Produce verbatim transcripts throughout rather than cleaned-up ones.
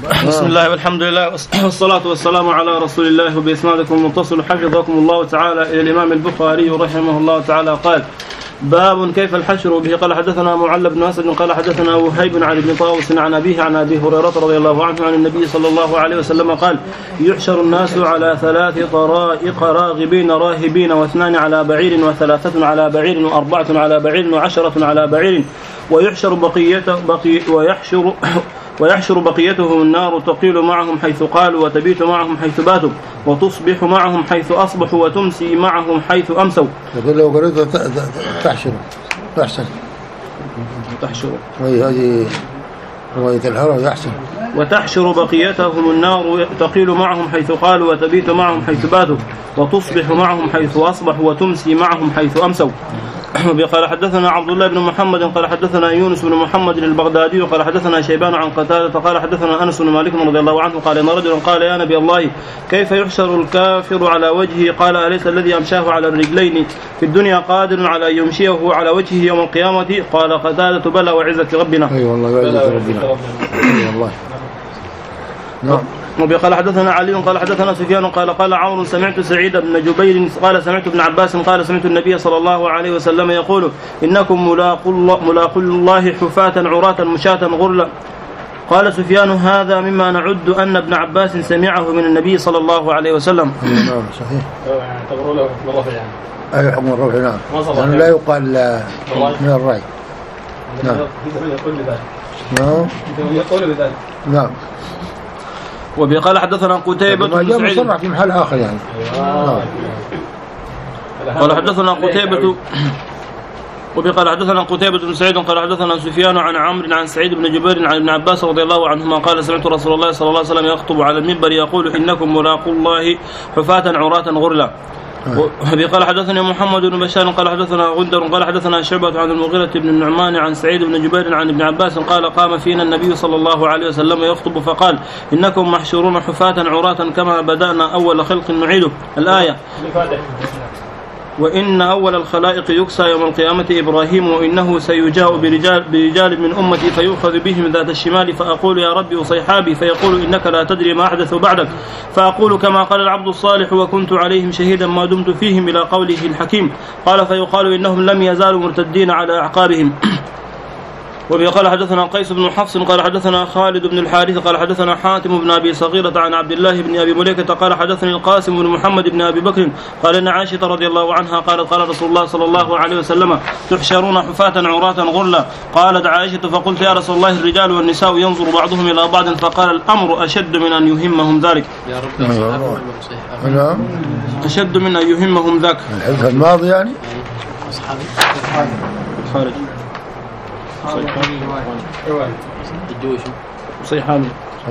بسم الله والحمد لله والصلاة والسلام على رسول الله. وبإسنادكم المتصل حفظكم الله تعالى إلى الإمام البخاري رحمه الله تعالى قال: باب كيف الحشر. به قال حدثنا معل بن أسد قال حدثنا وهيب عن ابن طاووس عن أبيه عن أبي هريرة رضي الله عنه عن النبي صلى الله عليه وسلم قال: يحشر الناس على ثلاث طرائق راغبين راهبين، واثنان على بعير، وثلاثة على بعير، وأربعة على بعير، وعشرة على بعير، ويحشر بقية بقي ويحشر ويحشر بقيتهم النار، تقيل معهم حيث قالوا، وتبيت معهم حيث باتوا، وتصبح معهم حيث أصبحوا، وتمسي معهم حيث أمسوا. يقول لو قريت تحشر تحسن تحشر وهذه رواية الحرة يحسن. وتحشر بقيتهم النار، تقيل معهم حيث قالوا، وتبيت معهم حيث باتوا، وتصبح معهم حيث أصبحوا، وتمسي معهم حيث أمسوا. قال حدثنا عبد الله بن محمد قال حدثنا يونس بن محمد البغدادي قال حدثنا شيبان عن قتادة قال حدثنا أنس بن مالك رضي الله عنه قال: إن رجلا قال: يا نبي الله، كيف يحشر الكافر على وجهه؟ قال: أليس الذي أمشاه على الرجلين في الدنيا قادر على أن يمشيه على وجهه يوم القيامة؟ قال قتادة: بلى وعزة ربنا. أي والله وعزة ربنا. أي والله. نعم. وقال حدثنا علي قال حدثنا سفيان قال قال عمرو: سمعت سعيد بن جبير قال سمعت ابن عباس قال سمعت النبي صلى الله عليه وسلم يقول: إنكم ملاقوا الله, ملاقوا الله حفاة عراة مشاة غرلا. قال سفيان: هذا مما نعد أن ابن عباس سمعه من النبي صلى الله عليه وسلم. نعم صحيح. تقولوا له حكم الرفع يعني. أي حكم الرفع نعم. يعني لا يقال من الرأي. نعم. نعم. يقول بذلك. نعم. وبقال حدثنا قتيبة بن سعيد مصرح في محل آخر يعني. آه. قال حدثنا قتيبة وبقال حدثنا قتيبة بن سعيد قال حدثنا سفيان عن عمرو عن سعيد بن جبير عن ابن عباس رضي الله عنهما قال: سمعت رسول الله صلى الله عليه وسلم يخطب على المنبر يقول: إنكم ملاقوا الله حفاة عراة غرلا. قال حدثنا محمد بن بشار قال حدثنا غندر قال حدثنا شعبة عن المغيرة بن النعمان عن سعيد بن جبير عن ابن عباس قال: قام فينا النبي صلى الله عليه وسلم يخطب فقال: إنكم محشورون حفاة عراة كما بدأنا أول خلق نعيده. الآية: وإن أول الخلائق يكسى يوم القيامة إبراهيم، وإنه سيجاء برجال, برجال من أمتي فيؤخذ بهم ذات الشمال، فأقول: يا ربي وصيحابي، فيقول: إنك لا تدري ما أحدث بعدك، فأقول: كما قال العبد الصالح: وكنت عليهم شهيدا ما دمت فيهم، إلى قوله الحكيم. قال: فيقال: إنهم لم يزالوا مرتدين على أعقابهم. وقال حدثنا قيس بن حفص قال حدثنا خالد بن الحارث قال حدثنا حاتم بن أبي صغيرة عن عبد الله بن أبي مليكة قال حدثني القاسم بن محمد بن أبي بكر قال: إن عائشة رضي الله عنها قالت: قال رسول الله صلى الله عليه وسلم: تحشرون حفاة عراة غرلا. قالت عائشة: فقلت: يا رسول الله، الرجال والنساء ينظر بعضهم إلى بعض. فقال: الأمر أشد من أن يهمهم ذلك. يا رب أشد من أن يهمهم ذاك. الحديث الماضي يعني خارج صيحاني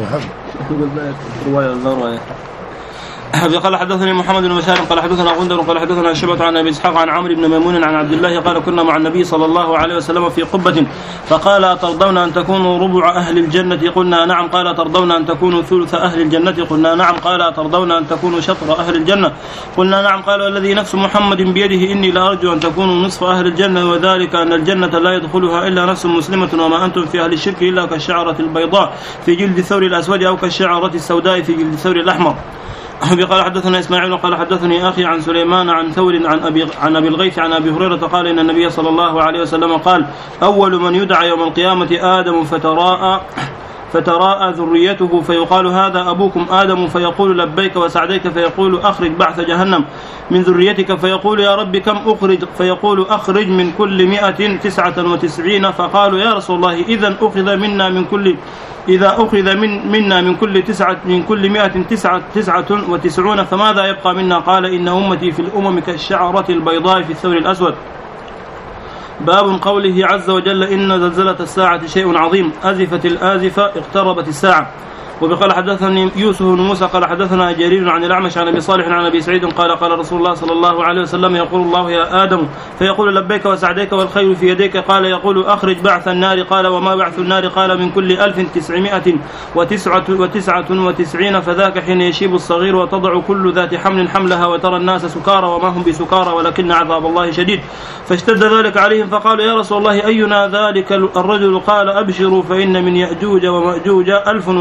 رواية رواية. قال حدثني محمد بن بشار قال حدثنا غندر قال حدثنا شعبة عن ابي اسحاق عن عمرو بن ميمون عن عبد الله قال: كنا مع النبي صلى الله عليه وسلم في قبة، فقال: أترضون أن تكونوا ربع أهل الجنة؟ قلنا: نعم. قال: أترضون أن تكونوا ثلث أهل الجنة؟ قلنا: نعم. قال: أترضون أن تكونوا شطر أهل الجنة؟ قلنا: نعم. قال: والذي نفس محمد بيده إني لأرجو أن تكونوا نصف أهل الجنة، وذلك أن الجنة لا يدخلها إلا نفس مسلمة، وما أنتم في أهل الشرك إلا كالشعرة البيضاء في جلد الثور الأسود، أو كالشعرة السوداء في جلد الثور الأحمر. قال حدثنا إسماعيل قال حدثني أخي عن سليمان عن ثور عن أبي, عن أبي الغيث عن أبي هريرة قال: إن النبي صلى الله عليه وسلم قال: أول من يدعى يوم القيامة آدم، فتراءى فتراءى ذريته، فيقال: هذا أبوكم آدم، فيقول: لبيك وسعديك، فيقول: أخرج بعث جهنم من ذريتك، فيقول: يا رب كم أخرج؟ فيقول: أخرج من كل مئة تسعة وتسعين. فقالوا: يا رسول الله، إذا أخذ منا من كل إذا أخذ من منا من كل تسعة من كل مئة تسعة تسعة وتسعون فماذا يبقى منا؟ قال: إن أمتي في الأمم كالشعرة البيضاء في الثور الأسود. باب قوله عز وجل: إن زلزلة الساعة شيء عظيم، أزفت الآزفة، اقتربت الساعة. وبقال حدثني يوسف بن موسى قال حدثنا جرير عن الأعمش عن أبي صالح عن أبي سعيد قال: قال رسول الله صلى الله عليه وسلم: يقول الله: يا آدم، فيقول: لبيك وسعديك والخير في يديك. قال: يقول: أخرج بعث النار. قال: وما بعث النار؟ قال: من كل ألف تسعمائة وتسعة وتسعة وتسعين، فذاك حين يشيب الصغير وتضع كل ذات حمل حملها، وترى الناس سكارى وما هم بسكارى ولكن عذاب الله شديد. فاشتد ذلك عليهم فقالوا: يا رسول الله، أينا ذلك الرجل؟ قال: أبشروا، فإن من يأجوج ومأجوج ألف، ومنكم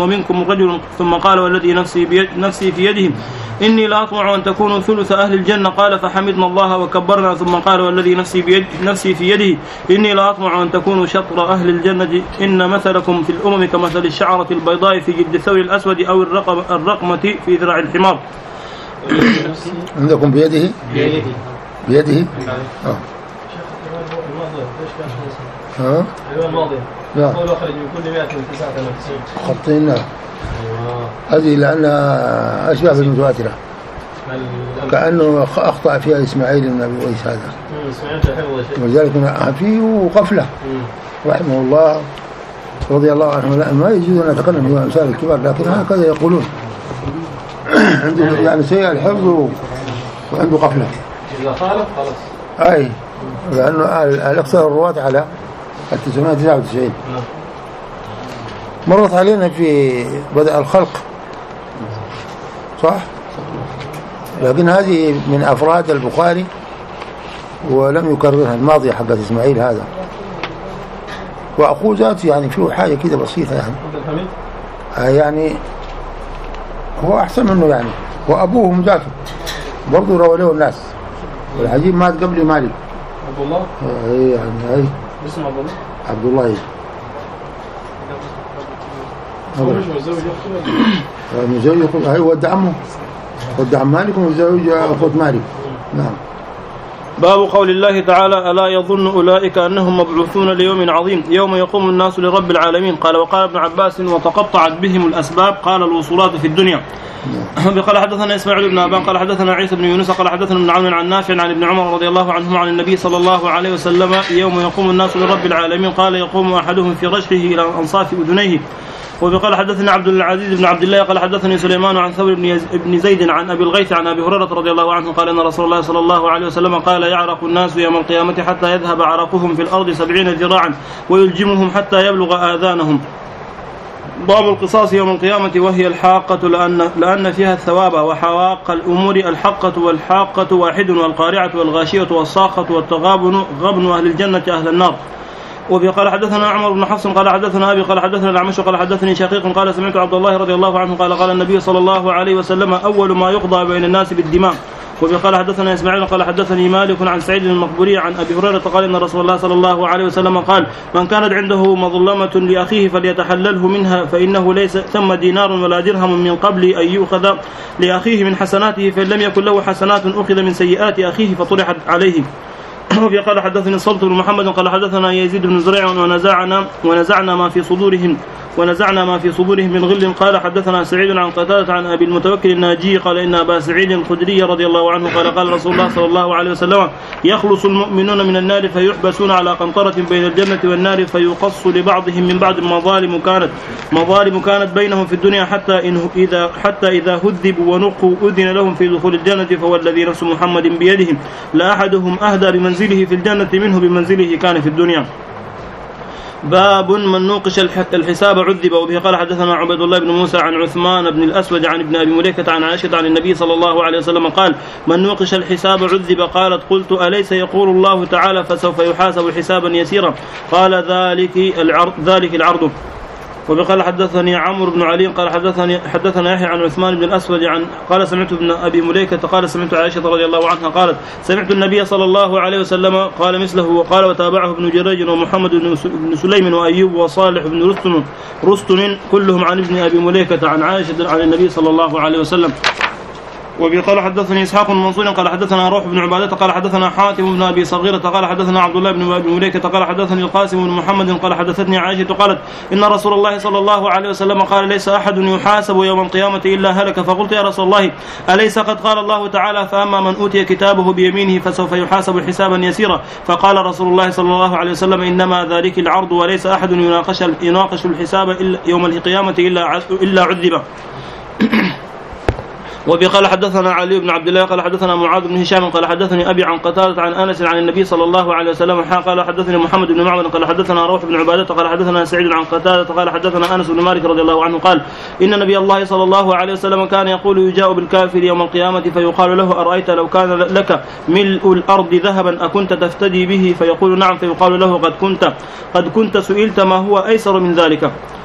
رجل ثم قال والذي نفسي, بيد نفسي في يده إني لا أطمع أن تكونوا ثلث أهل الجنة. قال فحمدنا الله وكبرنا ثم قال والذي نفسي, بيد نفسي في يده إني لا أطمع أن تكونوا شطر أهل الجنة إن مثلكم في الأمم كمثل الشعرة البيضاء في جلد الثور الأسود أو الرقمة في ذراع الحمار. عندكم بيده بيده بيده اه ها الماضي لا قول أخرج من كل مئة وتسعة وتسعين خطينا هذه لأنها أشبه بالمتواترة كأنه أخطأ فيها إسماعيل بن أبي أويس هذا ولذلك فيه قفلة رحمه الله رضي الله عنه. ما يجوز أن نتكلم في أمثال الكبار لكن هكذا يقولون عنده يعني سيء الحفظ وعنده قفلة إذا خالف خلاص أي لأنه الأكثر الرواة على التسعمائة وتسعة وتسعين. مرت علينا في بدء الخلق صح، لكن هذه من أفراد البخاري ولم يكررها الماضي حق إسماعيل هذا. وأخوه ذات يعني فيه حاجة كده بسيطة يعني يعني هو أحسن منه يعني، وأبوهم ذاته برضو روى له الناس. والعجيب مات قبل مالك عبد الله اي يعني اي اسمه عبد الله عبد الله هو مش متزوج اخته متزوج هاي ود عمه ود عم مالك ومتزوج اخوة مالك. نعم. باب قول الله تعالى ألا يظن أولئك أنهم مبعوثون ليوم عظيم يوم يقوم الناس لرب العالمين. قال وقال ابن عباس وتقطعت بهم الأسباب قال الوصولات في الدنيا. قال حدثنا إسماعيل بن أبان قال حدثنا عيسى بن يونس قال حدثنا ابن عون عن نافع عن ابن عمر رضي الله عنهما عن النبي صلى الله عليه وسلم يوم يقوم الناس لرب العالمين قال يقوم أحدهم في رجله إلى أنصاف أذنيه. وقال حدثنا عبد العزيز بن عبد الله قال حدثني سليمان عن ثور بن زيد عن أبي الغيث عن أبي هريرة رضي الله عنه قال إن رسول الله صلى الله عليه وسلم قال يعرق الناس يوم القيامة حتى يذهب عرقهم في الأرض سبعين ذراعا ويلجمهم حتى يبلغ آذانهم. باب القصاص يوم القيامة وهي الحاقة لأن, لأن فيها الثواب وحواق الأمور الحقة والحاقة واحد والقارعة والغاشية والصاخة والتغابن غبن أهل الجنة أهل النار. وقال حدثنا عمر بن حفص قال حدثنا أبي قال حدثنا الأعمش قال حدثني شقيق قال سمعت عبد الله رضي الله عنه قال قال النبي صلى الله عليه وسلم أول ما يقضى بين الناس بالدماء. وقال حدثنا إسماعيل قال حدثني مالك عن سعيد المقبوري عن أبي هريرة قال إن رسول الله صلى الله عليه وسلم قال من كانت عنده مظلمة لأخيه فليتحلله منها فإنه ليس ثم دينار ولا درهم من قبل أن يؤخذ لأخيه من حسناته فإن لم يكن له حسنات أخذ من سيئات أخيه فطرحت عليه. قال حدثني الصلت بن محمد قال حدثنا يزيد بن زريع ونزعنا ونزعنا ما في صدورهم ونزعنا ما في صدورهم من غل. قال حدثنا سعيد عن قتادة عن أبي المتوكل الناجي قال إن أبا سعيد الخدري رضي الله عنه قال قال رسول الله صلى الله عليه وسلم يخلص المؤمنون من النار فيحبسون على قنطرة بين الجنة والنار فيقص لبعضهم من بعض مظالم كانت مظالم كانت بينهم في الدنيا حتى إن إذا حتى إذا هذبوا ونقوا أذن لهم في دخول الجنة فوالذي نفس محمد بيدهم لأحدهم أهدى بمنزله في الجنة منه بمنزله كان في الدنيا. باب من نوقش الحساب عذب. وبه قال حدثنا عبد الله بن موسى عن عثمان بن الأسود عن ابن أبي مليكة عن عائشة عن النبي صلى الله عليه وسلم قال من نوقش الحساب عذب. قالت قلت أليس يقول الله تعالى فسوف يحاسب حسابا يسيرا قال ذلك العرض, ذلك العرض. وقال حدثني عمرو بن علي قال حدثني حدثنا يحيى عن عثمان بن الأسود عن قال سمعت ابن أبي مليكة قال سمعت عائشة رضي الله عنها قالت سمعت النبي صلى الله عليه وسلم قال مثله. وقال وتابعه ابن جريج ومحمد بن سليم وأيوب وصالح بن رستم رستم كلهم عن ابن أبي مليكة عن عائشة عن النبي صلى الله عليه وسلم. وقال حدثني إسحاق بن منصور قال حدثنا روح بن عبادة قال حدثنا حاتم بن أبي صغيرة قال حدثنا عبد الله بن أبي مليكة قال حدثني القاسم بن محمد قال حدثتني عائشة قالت إن رسول الله صلى الله عليه وسلم قال ليس أحد يحاسب يوم القيامة إلا هلك. فقلت يا رسول الله أليس قد قال الله تعالى فأما من أوتي كتابه بيمينه فسوف يحاسب حسابا يسيرا. فقال رسول الله صلى الله عليه وسلم إنما ذلك العرض وليس أحد يناقش, يناقش الحساب إلا يوم القيامة إلا, إلا عذب. وقال حدثنا علي بن عبد الله قال حدثنا معاذ بن هشام قال حدثني أبي عن قتادة عن أنس عن النبي صلى الله عليه وسلم قال حدثني محمد بن معمر قال حدثنا روح بن عبادة قال حدثنا سعيد عن قتادة قال حدثنا أنس بن مالك رضي الله عنه قال إن نبي الله صلى الله عليه وسلم كان يقول يجاء بالكافر يوم القيامة فيقال له أرأيت لو كان لك ملء الأرض ذهبا أكنت تفتدي به فيقول نعم فيقال له قد كنت قد كنت سئلت ما هو أيسر من ذلك.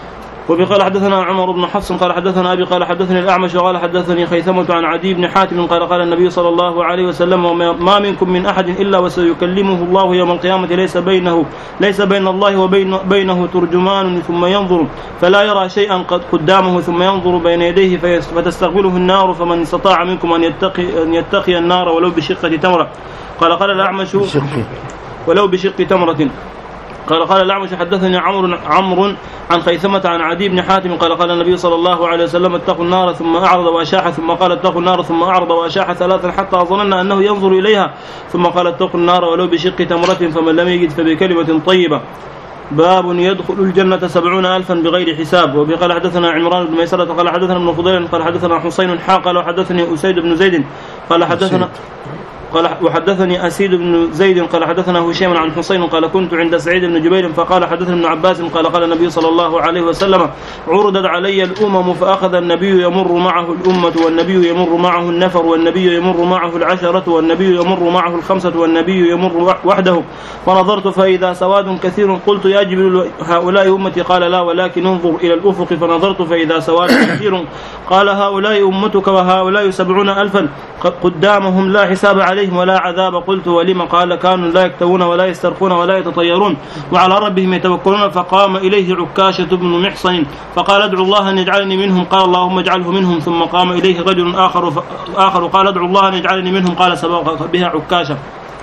وبقال حدثنا عمر بن حفص قال حدثنا أبي قال حدثني الأعمش وقال حدثني خيثمة عن عدي بن حاتم قال قال النبي صلى الله عليه وسلم وما منكم من أحد إلا وسيكلمه الله يوم القيامة ليس بينه ليس بين الله وبين بينه ترجمان ثم ينظر فلا يرى شيئا قد قدامه ثم ينظر بين يديه فتستقبله النار فمن استطاع منكم أن يتقي, أن يتقي النار ولو بشقة تمرة قال قال الأعمش ولو بشق تمرة قال قال الأعمش حدثني عمرو عمرو عن خيثمة عن عدي بن حاتم قال قال النبي صلى الله عليه وسلم اتقوا النار ثم أعرض وأشاح ثم قال اتقوا النار ثم أعرض وأشاح ثلاثا حتى ظننا أنه ينظر إليها ثم قال اتقوا النار ولو بشق تمرة فمن لم يجد فبكلمة طيبة. باب يدخل الجنة سبعون ألفا بغير حساب. وبقال حدثنا عمران بن ميسرة قال حدثنا ابن فضيل قال حدثنا حسين حا قال وحدثني أسيد بن زيد قال حدثنا قال وحدثني أسيد بن زيد قال حدثنا هشام عن حسين قال كنت عند سعيد بن جبير فقال حدثنا ابن عباس قال قال النبي صلى الله عليه وسلم عرضت علي الأمم فأخذ النبي يمر معه الأمة والنبي يمر معه النفر والنبي يمر معه العشرة والنبي يمر معه الخمسة والنبي يمر وحده فنظرت فإذا سواد كثير قلت يا جبريل هؤلاء أمتي قال لا ولكن انظر إلى الأفق فنظرت فإذا سواد كثير قال هؤلاء أمتك وهؤلاء سبعون ألفا قدامهم لا حساب عليهم ولا عذاب قلت ولما قال كانوا لا يكتوون ولا يسترقون ولا يتطيرون وعلى ربهم يتوكلون فقام إليه عكاشة بن محصن فقال ادعو الله أن يجعلني منهم قال اللهم اجعله منهم ثم قام إليه رجل آخر آخر قال ادعو الله أن يجعلني منهم قال سبق بها عكاشة.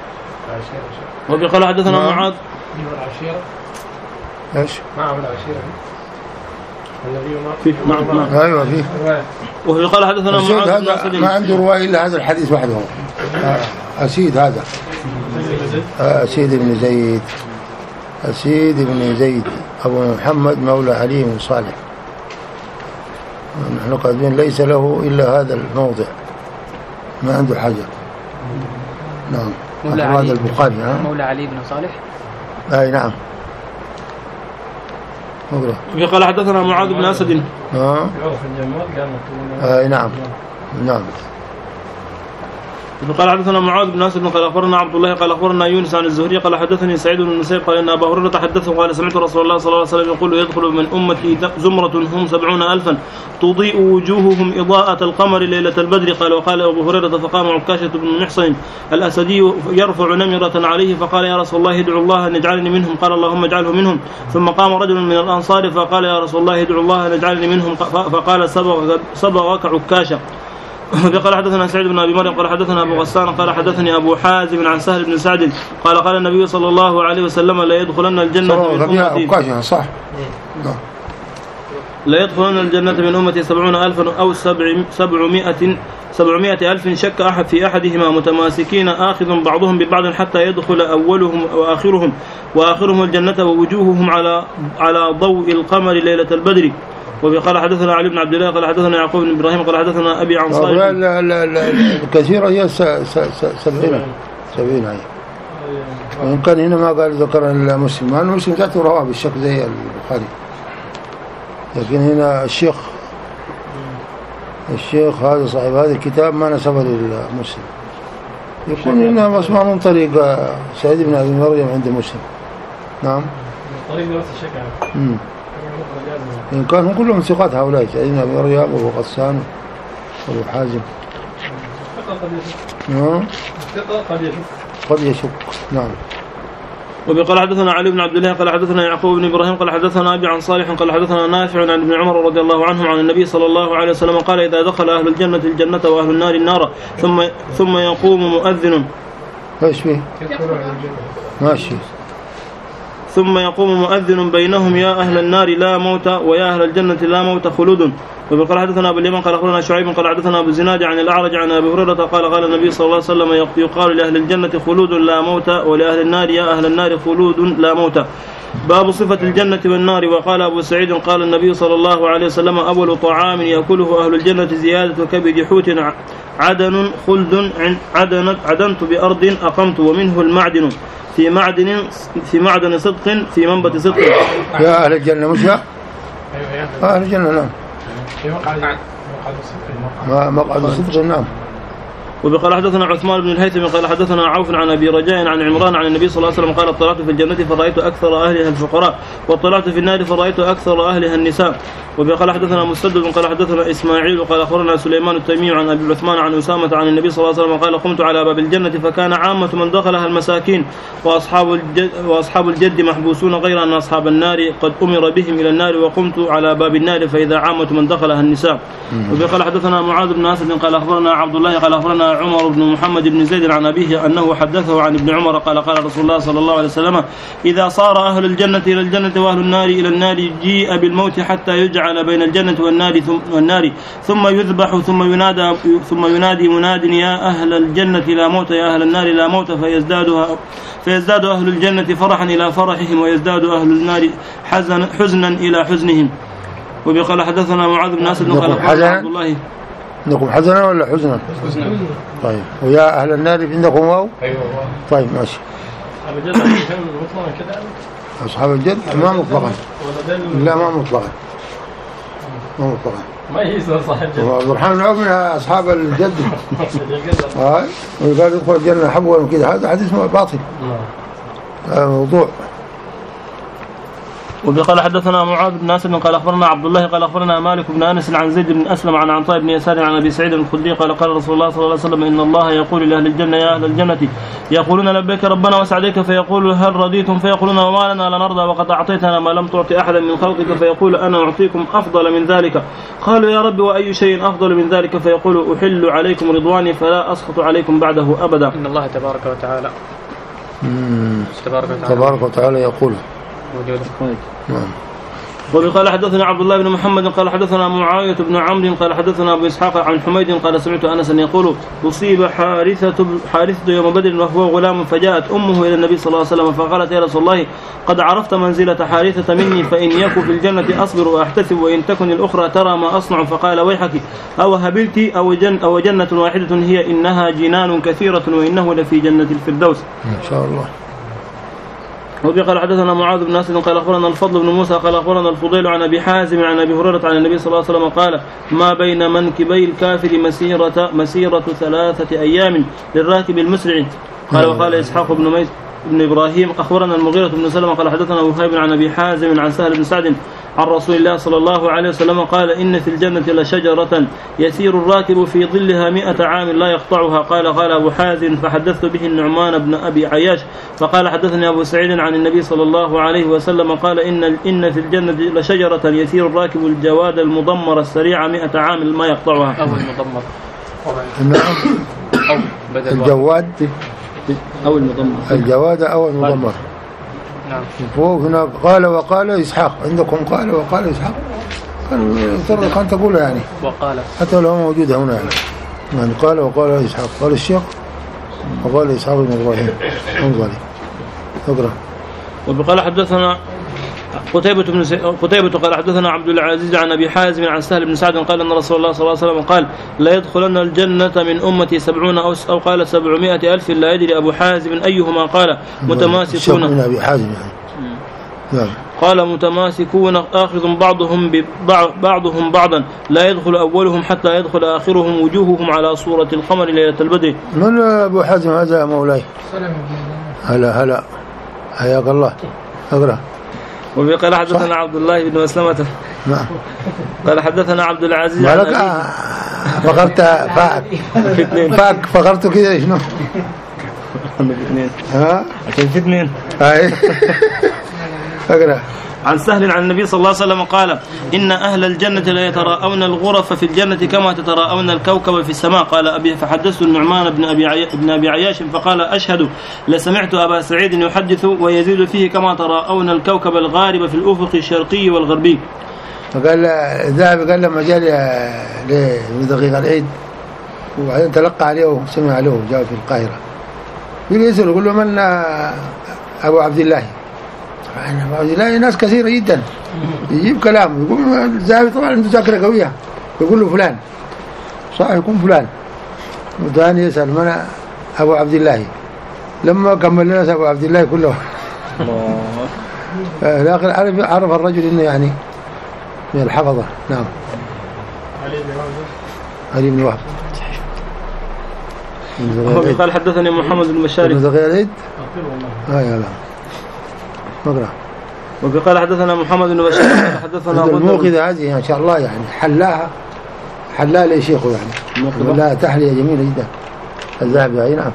وقال حدثنا معاذ ايش معه العشيرة فيه نعم نعم ايوه فيه. وهو قال حدثنا معاذ هذا ما عنده رواية الا هذا الحديث وحده. أسيد هذا أسيد بن زيد أسيد بن زيد أبو محمد مولى علي بن صالح. نحن قادمين ليس له إلا هذا الموضع ما عنده حاجة. نعم مولى علي هذا البخاري مولى علي بن صالح. أي نعم. قال حدثنا معاذ بن أسد اه اي نعم نعم. قال حدثنا معاذ بن أسد قال أخبرنا عبد الله قال أخبرنا يونس عن الزهري قال حدثني سعيد بن المسيب قال إن أبا هريرة حدثه قال سمعت رسول الله صلى الله عليه وسلم يقول يدخل من أمتي زمرة هم سبعون ألفا تضيء وجوههم إضاءة القمر ليلة البدر قال وقال أبو هريرة فقام عكاشة بن محصن الأسدي يرفع نمرة عليه فقال يا رسول الله ادعو الله أن يجعلني منهم قال اللهم اجعله منهم ثم قام رجل من الأنصار فقال يا رسول الله ادعو الله أن يجعلني منهم فقال صبغك عكاشة. قال حدثنا سعيد بن أبي مريم قال حدثنا أبو غسان قال حدثني أبو حازم عن سهل بن سعد قال قال النبي صلى الله عليه وسلم لا يدخلن الجنة من أمتي صح لا يدخلن الجنة من أمتي سبعون ألفا أو سبعمائة سبعمائة ألف شك أحد في أحدهما متماسكين آخذ بعضهم ببعض حتى يدخل أولهم وآخرهم وآخرهم الجنة ووجوههم على على ضوء القمر ليلة البدر. وقال حدثنا علي بن عبد الله قال حدثنا يعقوب بن إبراهيم قال حدثنا أبي عن صالح. لا لا لا الكثيرة هي سبعين سبعين هي. وإن كان هنا ما قال ذكر المسلم أنا مسلم ذاته رواه بالشكل زي البخاري لكن هنا الشيخ الشيخ هذا صاحب هذا الكتاب ما نسبه للمسلم يكون هنا مسموع من طريق سعيد بن أبي مريم عند مسلم. نعم طريق نفس الشكل. امم إن كانوا كلهم ثقات هؤلاء سعيد بن أبي مريم وأبو غسان وأبو حازم. نعم قد يشك قد يشك. نعم. وقال حدثنا علي بن عبد الله قال حدثنا يعقوب بن إبراهيم قال حدثنا أبي عن صالح قال حدثنا نافع عن ابن عمر رضي الله عنهم عن النبي صلى الله عليه وسلم قال إذا دخل أهل الجنة الجنة وأهل النار النار ثم ثم يقوم مؤذن. ايش فيه؟ ماشي. ثم يقوم مؤذن بينهم يا أهل النار لا موت ويا أهل الجنة لا موت خلود. وقال حدثنا أبو اليمن قال أخبرنا شعيب قال حدثنا أبو الزناد عن الأعرج عن أبي هريرة قال قال النبي صلى الله عليه وسلم يقال لأهل الجنة خلود لا موت ولأهل النار يا أهل النار خلود لا موت. باب صفة الجنة والنار. وقال أبو سعيد قال النبي صلى الله عليه وسلم أول طعام يأكله أهل الجنة زيادة كبد حوت عدن خلد عدنت عدنت بأرض أقمت ومنه المعدن في معدن في معدن صدق في منبت صدق. يا أهل الجنة مش يا أهل الجنة. نعم مقعد مقعد صدق. نعم وقال حدثنا عثمان بن الهيثم قال حدثنا عوف عن ابي رجاء عن عمران عن النبي صلى الله عليه وسلم قال اطلعت في الجنه فرايت اكثر اهلها الفقراء واطلعت في النار فرايت اكثر اهلها النساء. وقال حدثنا مسدد قال حدثنا اسماعيل وقال اخبرنا سليمان التيمي عن ابي عثمان عن اسامه عن النبي صلى الله عليه وسلم قال قمت على باب الجنه فكان عامه من دخلها المساكين واصحاب الجد, واصحاب الجد محبوسون غير ان اصحاب النار قد امر بهم الى النار وقمت على باب النار فاذا عامه من دخلها النساء. وقال حدثنا معاذ بن اسد قال اخبرنا عبد الله قال اخبرنا عمر بن محمد بن زيد عن أبيه أنه حدثه عن ابن عمر قال قال رسول الله صلى الله عليه وسلم إذا صار أهل الجنة إلى الجنة وأهل النار إلى النار جيء بالموت حتى يجعل بين الجنة والنار ثم, والنار ثم يذبح ثم ينادى ثم ينادي مناد يا أهل الجنة لا موت يا أهل النار لا موت فيزداد فيزداد أهل الجنة فرحا إلى فرحهم ويزداد أهل النار حزن حزنا إلى حزنهم. وبقال حدثنا معاذ بن أسد قال عبد الله عندكم حزنا ولا حزنا؟ حزنا. طيب ويا أهل النار عندكم واو؟ أيوة. طيب ماشي. أصحاب الجد مطلقا كده؟ أصحاب الجد ما مطلقا. لا ما مطلقا. ما مطلقا. ما يصير صاحب الجد. عبد الرحمن بن عوف من أصحاب الجد. هاي وقال يدخل الجنة حبوا وكذا هذا حديث باطل. هذا موضوع. وقال حدثنا معاذ بن ناصر قال اخبرنا عبد الله قال اخبرنا مالك بن انس عن زيد بن اسلم عن عطاء بن يسار عن ابي سعيد الخدري قال قال رسول الله صلى الله عليه وسلم ان الله يقول لاهل الجنه يا اهل الجنه يقولون لبيك ربنا وسعديك فيقول هل رضيتم فيقولون وما لنا لا نرضى وقد اعطيتنا ما لم تعطي احدا من خلقك فيقول انا اعطيكم افضل من ذلك. قالوا يا رب واي شيء افضل من ذلك فيقول احل عليكم رضواني فلا اسخط عليكم بعده ابدا. ان الله تبارك وتعالى تبارك وتعالى, تبارك وتعالى يقول موجود. نعم. وقال حدثنا عبد الله بن محمد قال حدثنا معاوية بن عمرو قال حدثنا أبو إسحاق عن حميد قال سمعت أنسا يقول أصيب حارثة حارثة يوم بدر وهو غلام فجاءت أمه إلى النبي صلى الله عليه وسلم فقالت يا رسول الله قد عرفت منزلة حارثة مني فإن يكن في الجنة أصبر وأحتسب وإن تكن الأخرى ترى ما أصنع فقال ويحك أو هبلت أو, جن أو جنة واحدة هي إنها جنان كثيرة وإنه لفي جنة الفردوس. إن شاء الله. وقال حدثنا معاذ بن ناصر قال اخبرنا الفضل بن موسى قال اخبرنا الفضيل عن ابي حازم عن ابي هريره عن النبي صلى الله عليه وسلم قال ما بين منكبي الكافر مسيره مسيره ثلاثه ايام للراكب المسرع. قال وقال اسحاق بن ميس بن ابراهيم اخبرنا المغيرة بن سلمة قال حدثنا وهيب عن ابي حازم عن سهل بن سعد عن رسول الله صلى الله عليه وسلم قال إن في الجنة لشجرة يسير الراكب في ظلها مئة عام لا يقطعها. قال قال أبو حازم فحدثت به النعمان بن أبي عياش فقال حدثني أبو سعيد عن النبي صلى الله عليه وسلم قال إن إن في الجنة لشجرة يسير الراكب الجواد المضمر السريع مئة عام ما يقطعها. أو المضمر أو الجواد أو المضمر الجواد أو المضمر. نعم. فوق هنا قال وقال إسحاق عندكم قال وقال إسحاق كان كان تقول يعني وقال حتى لو موجودة هنا يعني. يعني قال وقال إسحاق قال الشيخ وقال إسحاق بن إبراهيم انظر اقرأ. وقال حدثنا قتيبة بن س... قتيبة قال حدثنا عبد العزيز عن أبي حازم عن سهل بن سعد قال أن رسول الله صلى الله عليه وسلم قال لا يدخلن الجنة من أمتي سبعون أو, أو قال سبعمائة ألف لا يدري أبو حازم أيهما قال متماسكون من أبي حازم يعني. قال متماسكون آخذ بعضهم ببعض بعضهم بعضا لا يدخل أولهم حتى يدخل آخرهم وجوههم على صورة القمر ليلة البدر. من أبو حازم هذا مولاي؟ هلا هلا حياك الله اقرأ. وقال حدثنا عبد الله بن مسلمة نعم قال حدثنا عبد العزيز مالك فقرت فاك فاك فقرت كذا شنو اثنين ها عشان في اثنين هاي اقرا. عن سهل عن النبي صلى الله عليه وسلم قال إن أهل الجنة لا يتراءون الغرف في الجنة كما تتراءون الكوكب في السماء. قال أبي فحدثت النعمان بن أبي عي... بن أبي عياش فقال أشهد لسمعت أبا سعيد يحدث ويزيد فيه كما تراءون الكوكب الغارب في الأفق الشرقي والغربي. فقال ذهب قال لما جاء لدقيق العيد وبعدين تلقى عليه وسمع عليه جاء في القاهرة يقول يسأل يقول له من أبو عبد الله؟ أبو عبد الله ناس كثيرة جدا يجيب كلام يقول الزاوي طبعا عنده ذاكرة قوية يقول له فلان صح يكون فلان وثاني يسأل من أبو عبد الله لما كمل الناس أبو عبد الله كله لكن عرف عرف الرجل إنه يعني من الحفظة. نعم. علي بن وهب قال حدثني محمد بن بشار ابن زغير العيد اه يا لا مقرأ. وقال حدثنا محمد بن بشار قال حدثنا الموقظة هذه ما شاء الله يعني حلاها حلاها لشيخه يعني لا تحلية جميلة جدا الذهب اي نعم.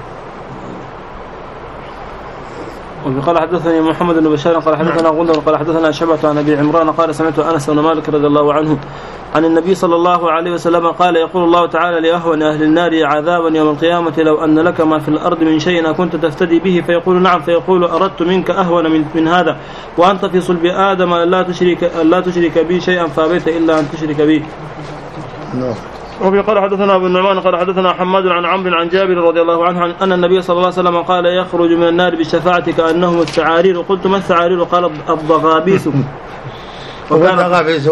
وقال حدثني محمد بن بشار قال حدثنا غندر قال حدثنا شعبة عن ابي عمران قال سمعت انس بن مالك رضي الله عنه عن النبي صلى الله عليه وسلم قال يقول الله تعالى لأهون أهل النار عذابا يوم القيامة لو أن لك ما في الأرض من شيء كنت تفتدي به فيقول نعم فيقول أردت منك أهون من, من هذا وأنت في صلب آدم لا تشرك, لا تشرك بي شيئا فأبيت إلا أن تشرك بي. وفي قال حدثنا ابو النعمان قال حدثنا حماد عن عمرو عن جابر رضي الله عنه عن أن النبي صلى الله عليه وسلم قال يخرج من النار بالشفاعة كأنهم السعارير. قلت ما السعارير؟ قال الضغابيس. وكان الضغابيس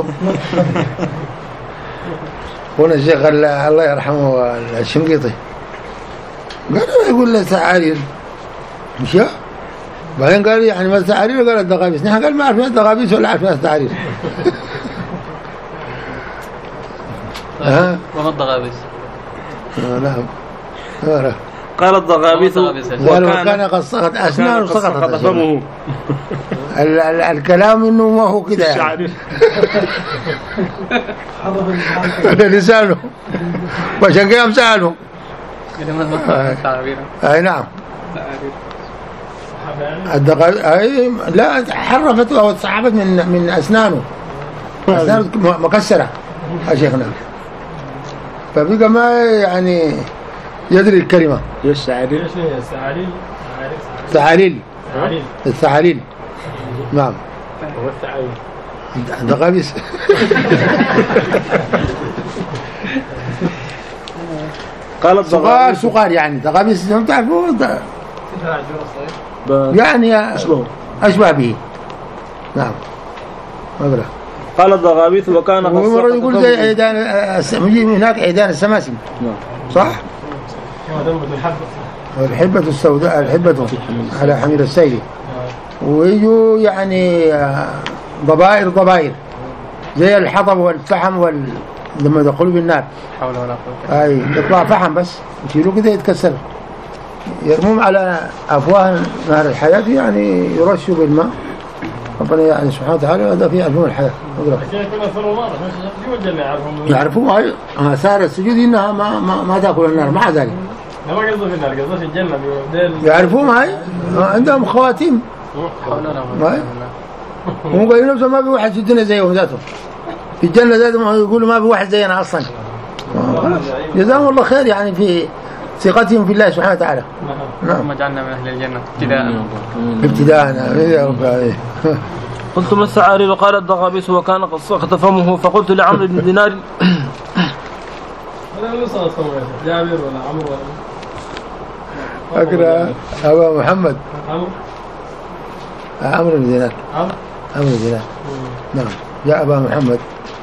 هنا الشيخ الله يرحمه الشنقيطي قال يقول له سعارير مش بعدين قال يعني ما السعارير؟ قال الضغابيس. نحن قال ما عرفنا الضغابيس ولا عرفنا السعارير. ها وما الضغابيس؟ نعم لا قال الضغابيس وكان قد سقط أسنانه سقطت فمه. الكلام إنه ما هو كده يعني لسانه وعشان كده مسأله أي نعم الدغابيس أي لا حرفت أو صعبت من من أسنانه أسنانه مكسرة يا شيخنا فبقى ما يعني يدري الكلمة. ايش سعاريل؟ ايش هي السعاريل؟ سعاريل السعاريل نعم هو السعاريل الضغابيس. قال الضغابيس سقار يعني ضغابيس ما تعرفوا يعني أشبه به نعم أقرأ. قال الضغابيس وكان ومرة يقول زي عيدان يجي هناك عيدان السماسم صح؟ والحبة السوداء الحبة على حمير السيل ويجوا يعني ضبائر ضبائر زي الحطب والفحم وال لما يدخلوا بالنار حول ولا قوة اي يطلع فحم بس يشيلوا كده يتكسر يرمون على أفواه نهر الحياة يعني يرشوا بالماء ربنا يعني سبحانه وتعالى هذا فيه علم الحياة. يعرفون هاي آثار السجود إنها ما ما ما تأكل النار مع ذلك. ما قصده في النار قصده في الجنة. يعرفون هاي عندهم خواتيم. هاي هم قالوا نفسهم ما في واحد في الدنيا زيهم ذاتهم. في الجنة ذاتهم يقولوا ما في واحد زينا أصلا. جزاهم الله خير يعني في ثقتهم في الله سبحانه وتعالى. نعم. جعلنا من أهل الجنة ابتداء. ابتداء يا رب عليه. قلت ما السعارير؟ قال الضغابيس وكان قد سقط فمه. فقلت لعمرو بن دينار هذا لو سقط فمه جابر ولا عمرو ولا أقرأ أبا محمد عمرو عمرو بن دينار عمرو بن دينار نعم يا أبا محمد.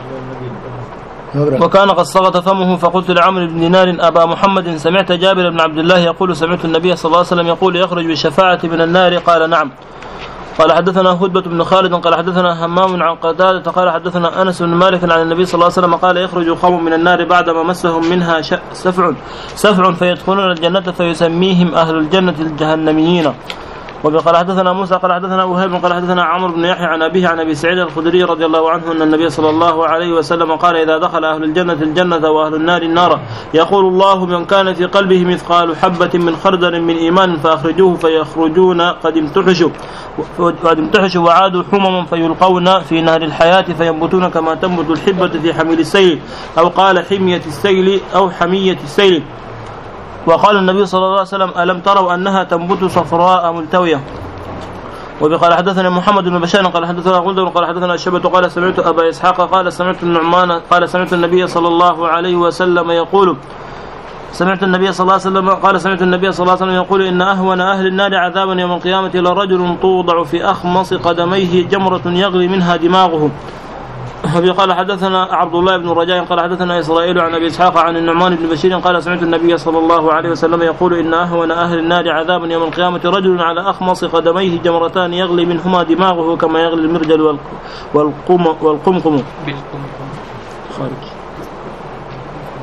وكان قد سقط فمه. فقلت لعمرو بن دينار أبا محمد سمعت جابر بن عبد الله يقول سمعت النبي صلى الله عليه وسلم يقول يخرج بالشفاعة من النار؟ قال نعم. قال حدثنا هدبة بن خالد قال حدثنا همام عن قتادة قال حدثنا أنس بن مالك عن النبي صلى الله عليه وسلم قال يخرج قوم من النار بعدما مسهم منها سفع سفع فيدخلون الجنة فيسميهم أهل الجنة الجهنميين. وقال حدثنا موسى قال حدثنا وهيب قال حدثنا عمرو بن يحيى عن أبيه عن أبي سعيد الخدري رضي الله عنه أن النبي صلى الله عليه وسلم قال إذا دخل أهل الجنة الجنة وأهل النار النار يقول الله من كان في قلبه مثقال حبة من خردل من إيمان فأخرجوه فيخرجون قد امتحشوا قد امتحشوا وعادوا حمما فيلقون في نهر الحياة فينبتون كما تنبت الحبة في حميل السيل أو قال حمية السيل أو حمية السيل. وقال النبي صلى الله عليه وسلم ألم تروا أنها تنبت صفراء ملتوية. وقال حدثنا محمد بن بشار قال حدثنا غندر قال حدثنا شعبة قال سمعت أبا إسحاق قال سمعت النعمان قال سمعت النبي صلى الله عليه وسلم يقول سمعت النبي صلى الله عليه وسلم قال سمعت النبي صلى الله عليه وسلم يقول إن أهون أهل النار عذابا يوم القيامة لرجل توضع في أخمص قدميه جمرة يغلي منها دماغه. قال حدثنا عبد الله بن رجاء قال حدثنا إسرائيل عن أبي إسحاق عن النعمان بن بشير قال سمعت النبي صلى الله عليه وسلم يقول إن أهون أهل النار عذابا يوم القيامة رجل على أخمص قدميه جمرتان يغلي منهما دماغه كما يغلي المرجل والقم والقمقم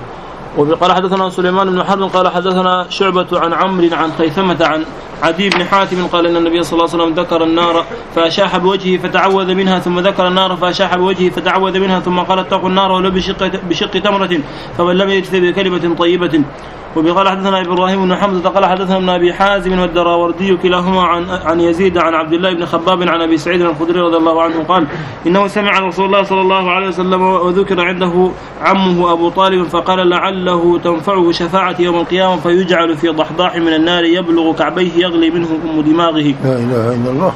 وقال حدثنا سليمان بن حرب قال حدثنا شعبة عن عمرو عن خيثمة عن عدي بن حاتم قال إن النبي صلى الله عليه وسلم ذكر النار فأشاح بوجهه فتعوذ منها ثم ذكر النار فأشاح بوجهه فتعوذ منها ثم قال اتقوا النار ولو بشق, بشق تمرة فمن لم يجد بكلمة طيبة. وقال حدثنا إبراهيم بن حمزة قال حدثنا ابن أبي حازم والدراوردي كلاهما عن عن يزيد عن عبد الله بن خباب عن أبي سعيد الخدري رضي الله عنه قال إنه سمع رسول الله صلى الله عليه وسلم وذكر عنده عمه أبو طالب فقال لعله تنفعه شفاعة يوم القيامة فيجعل في ضحضاح من النار يبلغ كعبيه يغلي منه أم دماغه. لا إله إلا الله.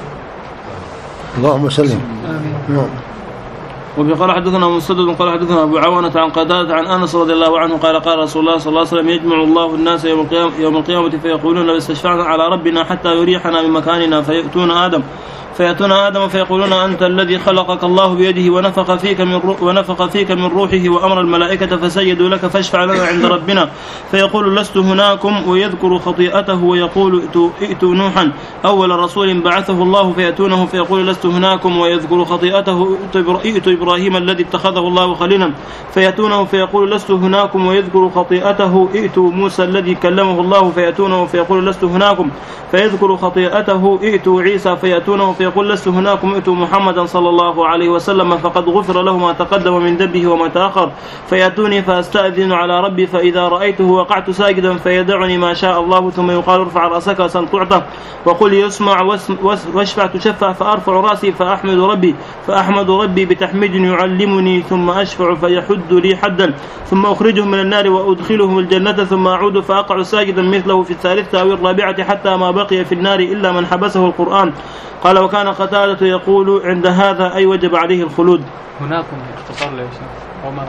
اللهم سلم. آمين. وقال حدثنا مسدد قال حدثنا أبو عوانة عن قتادة عن أنس رضي الله عنه قال قال رسول الله صلى الله عليه وسلم يجمع الله الناس يوم القيامة, يوم القيامة فيقولون لو استشفعنا على ربنا حتى يريحنا من مكاننا فيأتون آدم فيأتون آدم فيقولون أنت الذي خلقك الله بيده ونفخ فيك من ونفخ فيك من روحه وأمر الملائكة فسجدوا لك فاشفع لنا عند ربنا فيقول لست هناكم ويذكر خطيئته ويقول ائتوا نوحا أول رسول بعثه الله فيأتونه فيقول لست هناكم ويذكر خطيئته ائتوا إبراهيم الذي اتخذه الله خليلا فيأتونه فيقول لست هناكم ويذكر خطيئته ائتوا موسى الذي كلمه الله فيأتونه فيقول لست هناكم فيذكر خطيئته ائتوا عيسى فيأتونه يقول لست هناكم ائتوا محمدا صلى الله عليه وسلم فقد غفر له ما تقدم من ذنبه وما تأخر فيأتوني فأستأذن على ربي فإذا رأيته وقعت ساجدا فيدعني ما شاء الله ثم يقال ارفع رأسك وسل تعطى وقل يسمع واشفع تشفع فأرفع رأسي فأحمد ربي فأحمد ربي بتحميد يعلمني ثم أشفع فيحد لي حدا ثم أخرجه من النار وأدخله الجنة ثم أعود فأقع ساجدا مثله في الثالثة أو الرابعة حتى ما بقي في النار إلا من حبسه القرآن. قال وكان قتادة يقول عند هذا أي وجب عليه الخلود. هناكم اختصار ليش أو ما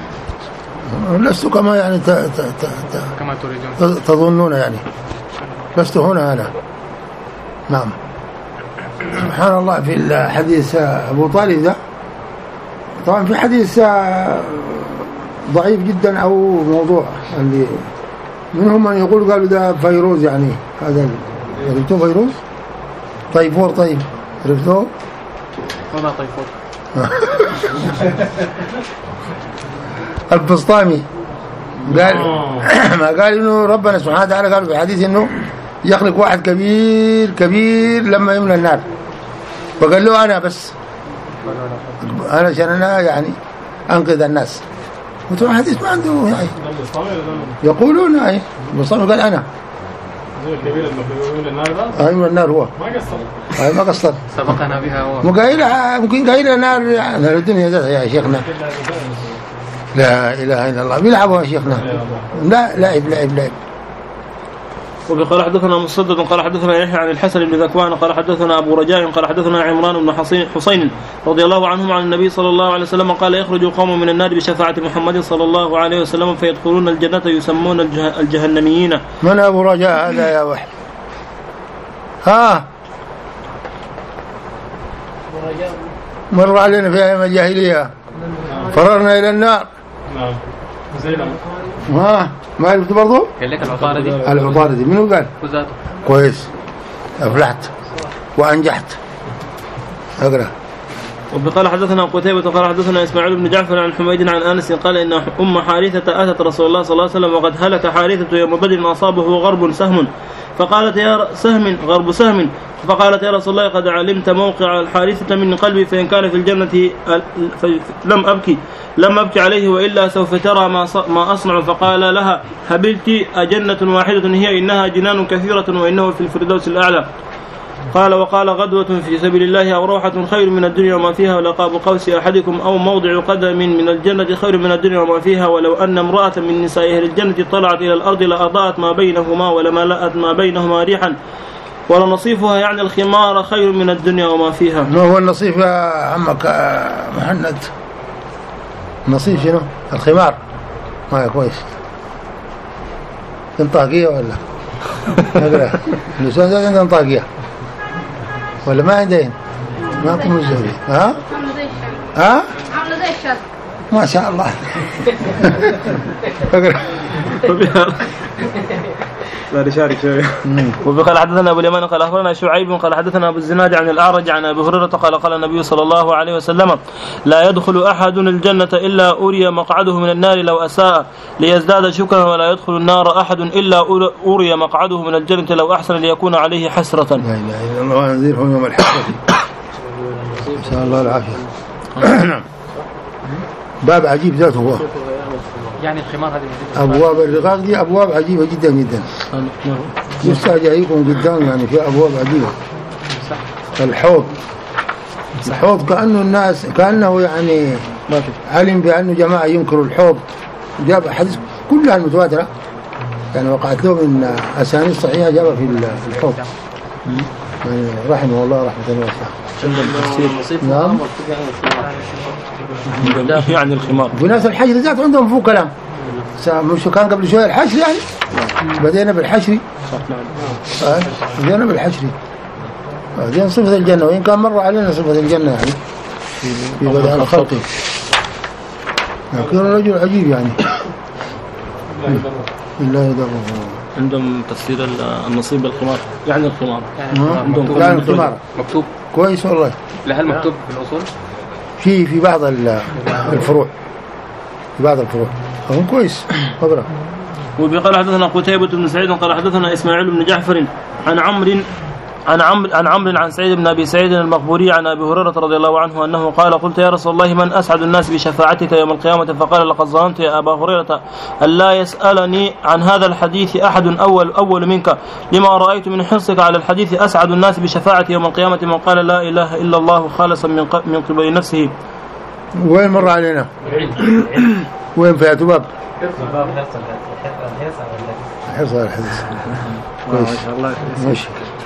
غيره لست كما يعني ت... ت... ت... ت... كما تريدون تظنون يعني لست هنا أنا. نعم. سبحان الله. في الحديث أبو طالب ده طبعا في حديث ضعيف جدا أو موضوع اللي منهم من يقول قالوا ده فيروز يعني هذا عرفتوا فيروز طيفور طيب عرفتوه وما طيفور البسطامي قال ما قال إنه ربنا سبحانه وتعالى قال في الحديث إنه يخلق واحد كبير كبير لما يملى النار فقال له أنا بس أنا عشان أنا يعني أنقذ الناس وطبعا الحديث ما عنده يعني يقولون أي البسطامي قال أنا أيوة النار هو ما قصر أي ما قصر سبقنا بها هو مقايلة ممكن قايلة نار يعني الدنيا ذاتها يا شيخنا لا إله إلا الله بيلعبوا يا شيخنا لا لعب لعب لعب. وقال حدثنا مسدد قال حدثنا يحيى عن الحسن بن ذكوان قال حدثنا أبو رجاء قال حدثنا عمران بن حسين رضي الله عنهم عن النبي صلى الله عليه وسلم قال يخرج قوم من النار بشفاعة محمد صلى الله عليه وسلم فيدخلون الجنة يسمون الجه... الجهنميين. من أبو رجاء هذا يا وحي؟ ها مر علينا في أيام الجاهلية فررنا إلى النار. نعم زينب ها ما عرفت برضو؟ قال لك العطاردي العطاردي منو قال؟ وذاته كويس أفلحت وأنجحت. أقرأ. وقال حدثنا قتيبة قال حدثنا إسماعيل بن جعفر عن حميد عن أنس قال إن أم حارثة أتت رسول الله صلى الله عليه وسلم وقد هلك حارثة يوم بدر أصابه غرب سهم فقالت يا سهم غرب سهم فقالت يا رسول الله قد علمت موقع الحارثة من قلبي فإن كان في الجنة لم أبكي لم أبكي عليه وإلا سوف ترى ما أصنع. فقال لها هبلت أجنة واحدة هي إنها جنان كثيرة وإنه في الفردوس الأعلى. قال وقال غدوة في سبيل الله أو روحة خير من الدنيا وما فيها ولقاب قوس أحدكم أو موضع قدم من الجنة خير من الدنيا وما فيها ولو أن امرأة من نساء أهل الجنة طلعت إلى الأرض لأضاءت ما بينهما ولملأت ما بينهما ريحا ولنصيفها يعني الخمار خير من الدنيا وما فيها. ما هو النصيف يا عمك محمد؟ النصيف شنو؟ الخمار. ما كويس طاقية ولا أقرأ اللسان ذا طاقية ولا ما عندين ما كم الزوجي ها ها عامله زي الشاب ما شاء الله. لا شارك شوية. وقال حدثنا أبو اليمان قال أخبرنا شعيب قال حدثنا أبو الزناد عن الأعرج عن أبي هريرة قال قال النبي صلى الله عليه وسلم لا يدخل أحد الجنة إلا أري مقعده من النار لو أساء ليزداد شكرا ولا يدخل النار أحد إلا أري مقعده من الجنة لو أحسن ليكون عليه حسرة. لا إله إلا الله ينذرهم يوم الحسرة. نسأل الله العافية. باب عجيب ذاته هو. يعني الخمار هذه أبواب الرقاق دي أبواب عجيبة جدا جدا. يستعجبكم جدا يعني في أبواب عجيبة. الحوض الحوض كأنه الناس كأنه يعني علم بأنه جماعة ينكروا الحوض جاب حديث كلها المتواترة يعني وقعت له من أسانيد صحيحة جابها في الحوض يعني رحمه الله رحمة واسعة. نعم يعني الخمار في ناس الحجر ذات عندهم فوق كلام مش كان قبل شوية الحشر يعني بدينا بالحشر آه. بدينا بالحشر هذه صفة الجنة وإن كان مر علينا صفة الجنة يعني في بدء الخلق لكن الرجل عجيب يعني الله يدعوه. عندهم تفسير النصيب بالخمار يعني الخمار عندهم يعني الخمار مكتوب كويس والله. لهل مكتوب في الأصول في في بعض الفروع في بعض الفروع هم كويس اقرا. وقال حدثنا قتيبة بن سعيد قال حدثنا إسماعيل بن جعفر عن عمرو عن عمرو عن عمرو عن سعيد بن أبي سعيد المقبوري عن أبي هريرة رضي الله عنه أنه قال قلت يا رسول الله من أسعد الناس بشفاعتك يوم القيامة فقال لقد ظننت يا أبا هريرة ألا يسألني عن هذا الحديث أحد أول أول منك لما رأيت من حرصك على الحديث أسعد الناس بشفاعتي يوم القيامة من قال لا إله إلا الله خالصا من من قبل نفسه. وين مر علينا وين في أتباب حرص على الحديث ما شاء الله ماشي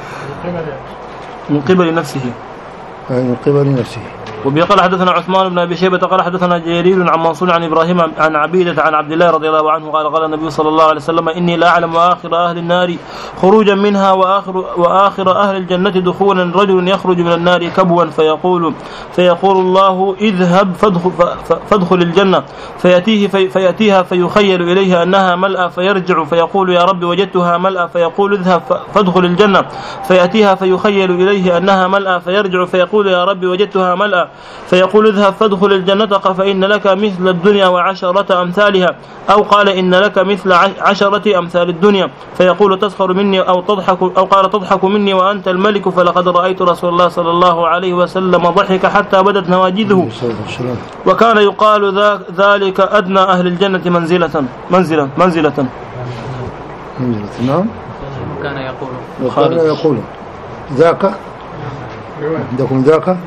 من قبل نفسه من قبل نفسه. وبيقال حدثنا عثمان بن أبي شيبة قال حدثنا جرير عن منصور عن إبراهيم عن عبيدة عن عبد الله رضي الله عنه قال قال النبي صلى الله عليه وسلم إني لا أعلم آخر أهل النار خروجا منها وآخر, وآخر أهل الجنة دخولا رجل يخرج من النار كبوا فيقول فيقول الله اذهب فادخل, فادخل الجنة فيأتيه في فيأتيها فيخيل إليها أنها ملأ فيرجع فيقول يا رب وجدتها ملأ فيقول اذهب فادخل الجنة فيأتيها فيخيل إليه أنها ملأ فيرجع فيقول يا رب وجدتها ملأ فيقول اذهب فادخل الجنة فإن لك مثل الدنيا وعشرة أمثالها أو قال إن لك مثل عشرة أمثال الدنيا فيقول تسخر مني أو تضحك أو قال تضحك مني وأنت الملك فلقد رأيت رسول الله صلى الله عليه وسلم ضحك حتى بدت نواجذه وكان يقال ذلك أدنى أهل الجنة منزلة منزلة منزلة نعم كان يقول وكان يقول ذاك عندكم ذاك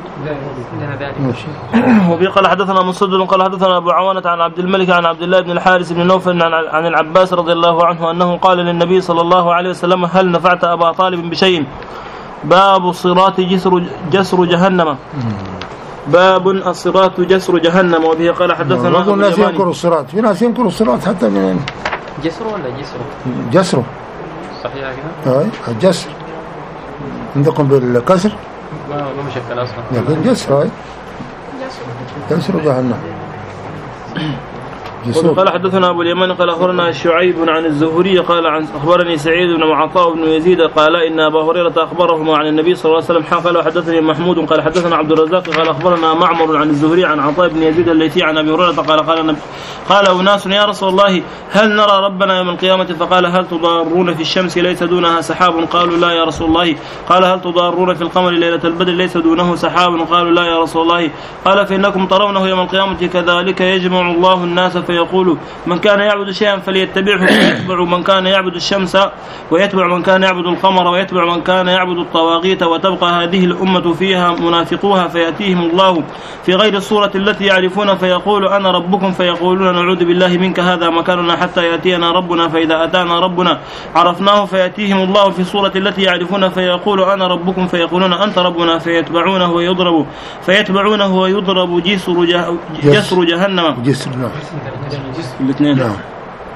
وفي قال حدثنا مسدد قال حدثنا أبو عوانة عن عبد الملك عن عبد الله بن الحارث بن نوفل عن العباس رضي الله عنه أنه قال للنبي صلى الله عليه وسلم هل نفعت أبا طالب بشيء. باب الصراط جسر جسر جهنم باب الصراط جسر جهنم. وبه قال حدثنا أبو الناس ينكروا الصراط في ناس ينكروا الصراط حتى من جسر ولا جسر جسر صحيح كده الجسر عندكم بالكسر ما ما مشكل اصلا لكن جسر هاي جسر جهنم. قال حدثنا أبو اليمان قال أخبرنا شعيب عن الزهري قال عن أخبرني سعيد بن عطاء بن يزيد قال إن أبا هريرة أخبرهما عن النبي صلى الله عليه وسلم قال وحدثني محمود قال حدثنا عبد الرزاق قال أخبرنا معمر عن الزهري عن عطاء بن يزيد الليثي عن أبي هريرة قال قال قال أناس يا رسول الله هل نرى ربنا يوم القيامة فقال هل تضارون في الشمس ليس دونها سحاب قالوا لا يا رسول الله قال هل تضارون في القمر ليلة البدر ليس دونه سحاب قالوا لا يا رسول الله قال فإنكم ترونه يوم القيامة كذلك يجمع الله الناس فيقول من كان يعبد شيئا فليتبعه ويتبع من كان يعبد الشمس ويتبع من كان يعبد القمر ويتبع من كان يعبد الطواغيت وتبقى هذه الأمة فيها منافقوها فيأتيهم الله في غير الصورة التي يعرفون فيقول أنا ربكم فيقولون نعوذ بالله منك هذا مكاننا حتى يأتينا ربنا فإذا أتانا ربنا عرفناه فيأتيهم الله في الصورة التي يعرفون فيقول أنا ربكم فيقولون أنت ربنا فيتبعونه ويضرب فيتبعونه ويضرب جسر جسر جهنم جسر الاثنين.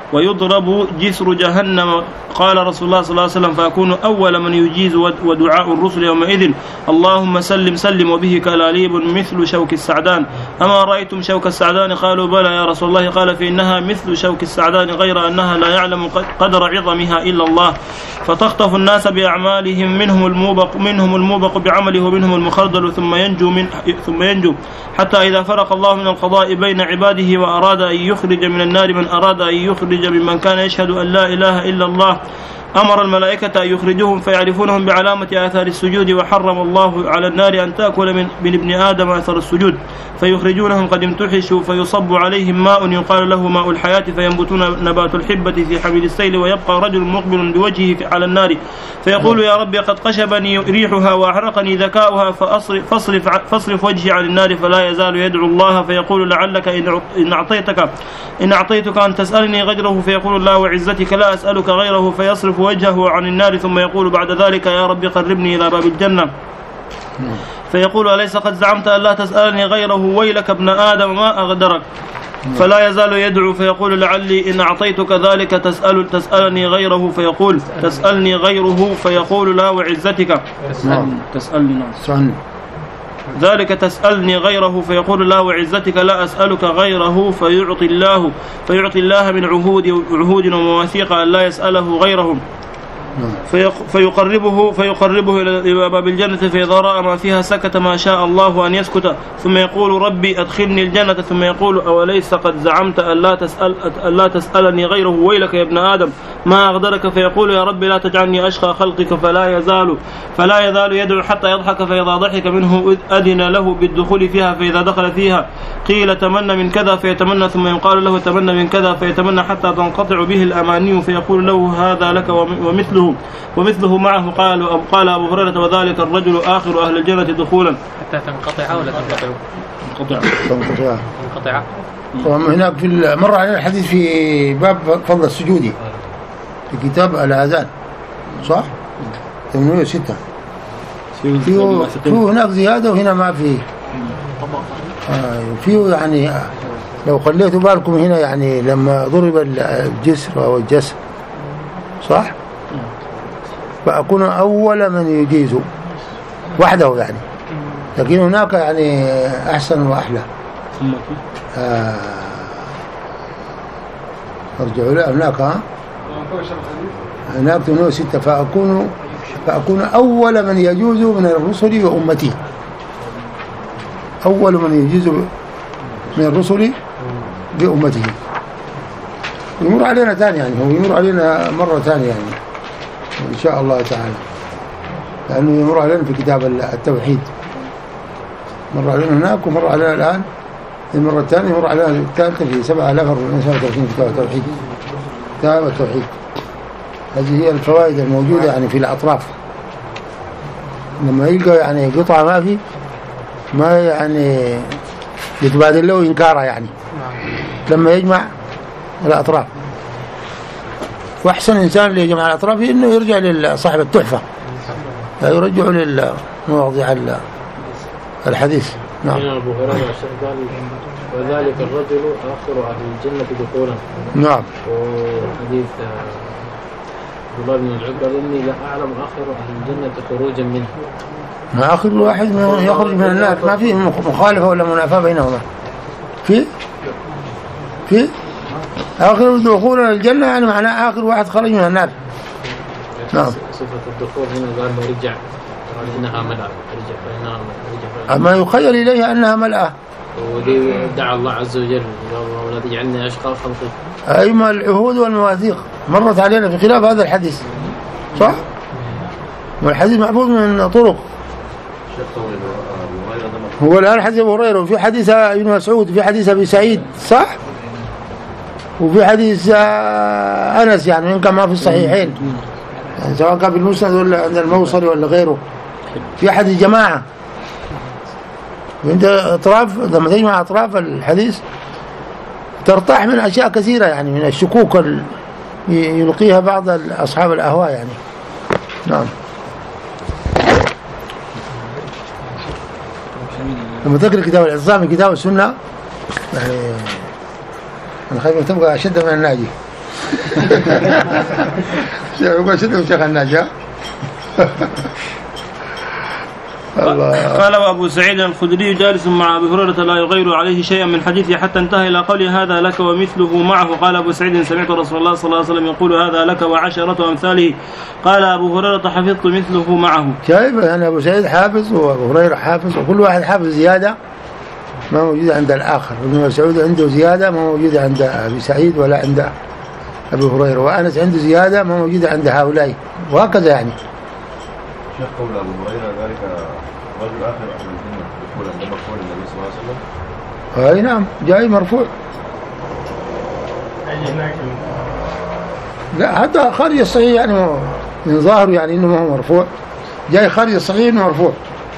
ويضرب جسر جهنم. قال رسول الله صلى الله عليه وسلم فأكون أول من يجيز ودعاء الرسل يومئذ اللهم سلم سلم وبه كلاليب مثل شوك السعدان. أما رأيتم شوك السعدان؟ قالوا بلى يا رسول الله. قال فإنها مثل شوك السعدان غير أنها لا يعلم قدر عظمها إلا الله، فتخطف الناس بأعمالهم، منهم الموبق منهم الموبق بعمله ومنهم المخردل، ثم ينجو من ثم ينجو حتى إذا فرق الله من القضاء بين عباده وأراد أن يخرج من النار من أراد أن يخرج ممن كان يشهد أن لا إله إلا الله أمر الملائكة أن يخرجوهم فيعرفونهم بعلامة آثار السجود، وحرم الله على النار أن تأكل من, من ابن آدم أثر السجود، فيخرجونهم قد امتحشوا فيصب عليهم ماء يقال له ماء الحياة، فينبتون نبات الحبة في حميد السيل، ويبقى رجل مقبل بوجهه على النار فيقول يا ربي قد قشبني ريحها وأحرقني ذكاؤها فأصرف, فاصرف, فاصرف وجهي عن النار، فلا يزال يدعو الله فيقول لعلك إن أعطيتك إن أعطيتك أن تسألني غيره، فيقول الله وعزتك لا أسألك غيره، فيصرف وجهه عن النار، ثم يقول بعد ذلك يا رب قربني إلى باب الجنة، فيقول أليس قد زعمت أن لا تسألني غيره؟ ويلك ابن آدم ما أغدرك. فلا يزال يدعو فيقول لعلي إن أعطيتك ذلك تسأل تسألني غيره، فيقول تسألني غيره، فيقول لا وعزتك تسألني ذلك تسألني غيره، فيقول لا وعزتك لا أسألك غيره، فيعطي الله فيعطي الله من عهود عهود ومواثيق أن لا يسأله غيرهم، فيقربه فيقربه إلى باب الجنة، فإذا رأى ما فيها سكت ما شاء الله أن يسكت، ثم يقول ربي أدخلني الجنة، ثم يقول أوليس قد زعمت أن لا تسأل أن لا تسألني غيره؟ ويلك يا ابن آدم ما أغدرك. فيقول يا ربي لا تجعلني أشقى خلقك، فلا يزال فلا يزال يدعو حتى يضحك، فإذا ضحك منه أذن له بالدخول فيها، فإذا دخل فيها قيل تمنى من كذا فيتمنى، ثم يقال له تمنى من كذا فيتمنى حتى تنقطع به الأماني، فيقول له هذا لك ومثله ومثله معه. قال قال أبو هريرة وذلك الرجل آخر أهل الجنة دخولا. حتى تنقطع ولا تنقطع؟ تنقطع تنقطع. هناك في مرة علينا الحديث في باب فضل السجود في كتاب الآذان صح؟ ثمانمائة وستة. فيه هناك زيادة وهنا ما فيه. آه فيه يعني لو خليتوا بالكم هنا يعني لما ضرب الجسر أو الجسر صح؟ فأكون أول من يجيز وحده يعني، لكن هناك يعني أحسن وأحلى. آه أرجعوا له هناك ها هناك ثمانية وستة فأكون فأكون أول من يجوز من الرسل وأمتي، أول من يجوز من الرسل بأمته. يمر علينا ثاني يعني هو يمر علينا مرة ثانية يعني إن شاء الله تعالى، لأنه يمر علينا في كتاب التوحيد، مر علينا هناك ومر علينا الآن المرة الثانية، يمر علينا الثالثة في سبعة آلاف وأربعمائة وثلاثة وثلاثين كتاب التوحيد. كتاب التوحيد هذه هي الفوائد الموجودة يعني في الأطراف، لما يلقى يعني قطعة ما في ما يعني يتبادل له إنكارها يعني لما يجمع الأطراف. وأحسن إنسان اللي يجمع الأطراف إنه يرجع لصاحب التحفة، يرجع للمواضيع الحديث. نعم. أبو هريرة قال وذلك الرجل آخر أهل الجنة دخولا. نعم. وحديث عبد الله بن العبد قال إني لا أعلم آخر أهل الجنة خروجا منه. ما آخر واحد من يخرج من النار، ما فيه مخالفة ولا منافاة بينهما. في في آخر دخول الجنة يعني معناه آخر واحد خرج من النار. نعم. صفة الدخول هنا قال ما رجع قال إنها ملأ رجع فإنها رجع. أما يخيل إليه أنها ملأة. ودي دعا الله عز وجل قال ولا تجعلني أشقى خلقك. أيما العهود والمواثيق مرت علينا في خلاف هذا الحديث صح؟ والحديث محفوظ من طرق. هو الآن حديث أبو هريرة وفي حديث ابن مسعود وفي حديث أبي سعيد صح؟ وفي حديث أنس يعني إن كان ما في الصحيحين يعني سواء كان في المسند ولا عند الموصل ولا غيره، في حديث جماعة. وانت أطراف لما تجمع أطراف الحديث ترتاح من أشياء كثيرة يعني من الشكوك يلقيها بعض أصحاب الأهواء يعني. نعم. لما تقرأ كتاب العصام كتاب السنة يعني أنا خايف تبقى أشد من الناجي. يقول شنو شيخ النجا. قال أبو سعيد الخدري جالس مع أبي هريرة لا يغير عليه شيئا من حديثه حتى انتهى إلى قوله هذا لك ومثله معه. قال أبو سعيد سمعت رسول الله صلى الله عليه وسلم يقول هذا لك وعشرة أمثاله. قال أبو هريرة حفظت مثله معه. شايف أنا أبو سعيد حافظ وأبو هريرة حافظ وكل واحد حافظ زيادة ما موجودة عند الآخر. ابن مسعود عنده زيادة ما موجودة عند أبي سعيد ولا عند أبي هريرة، وأنس عنده زيادة ما موجودة عند هؤلاء، وهكذا يعني. شيخ قول أبو هريرة ذلك رجل آخر أهل الجنة يقول عند مقول النبي صلى الله عليه وسلم. أي نعم جاي مرفوع. لا هذا خارج الصحيح يعني من ظاهره يعني إنه ما هو مرفوع، جاي خارج الصحيح إنه مرفوع.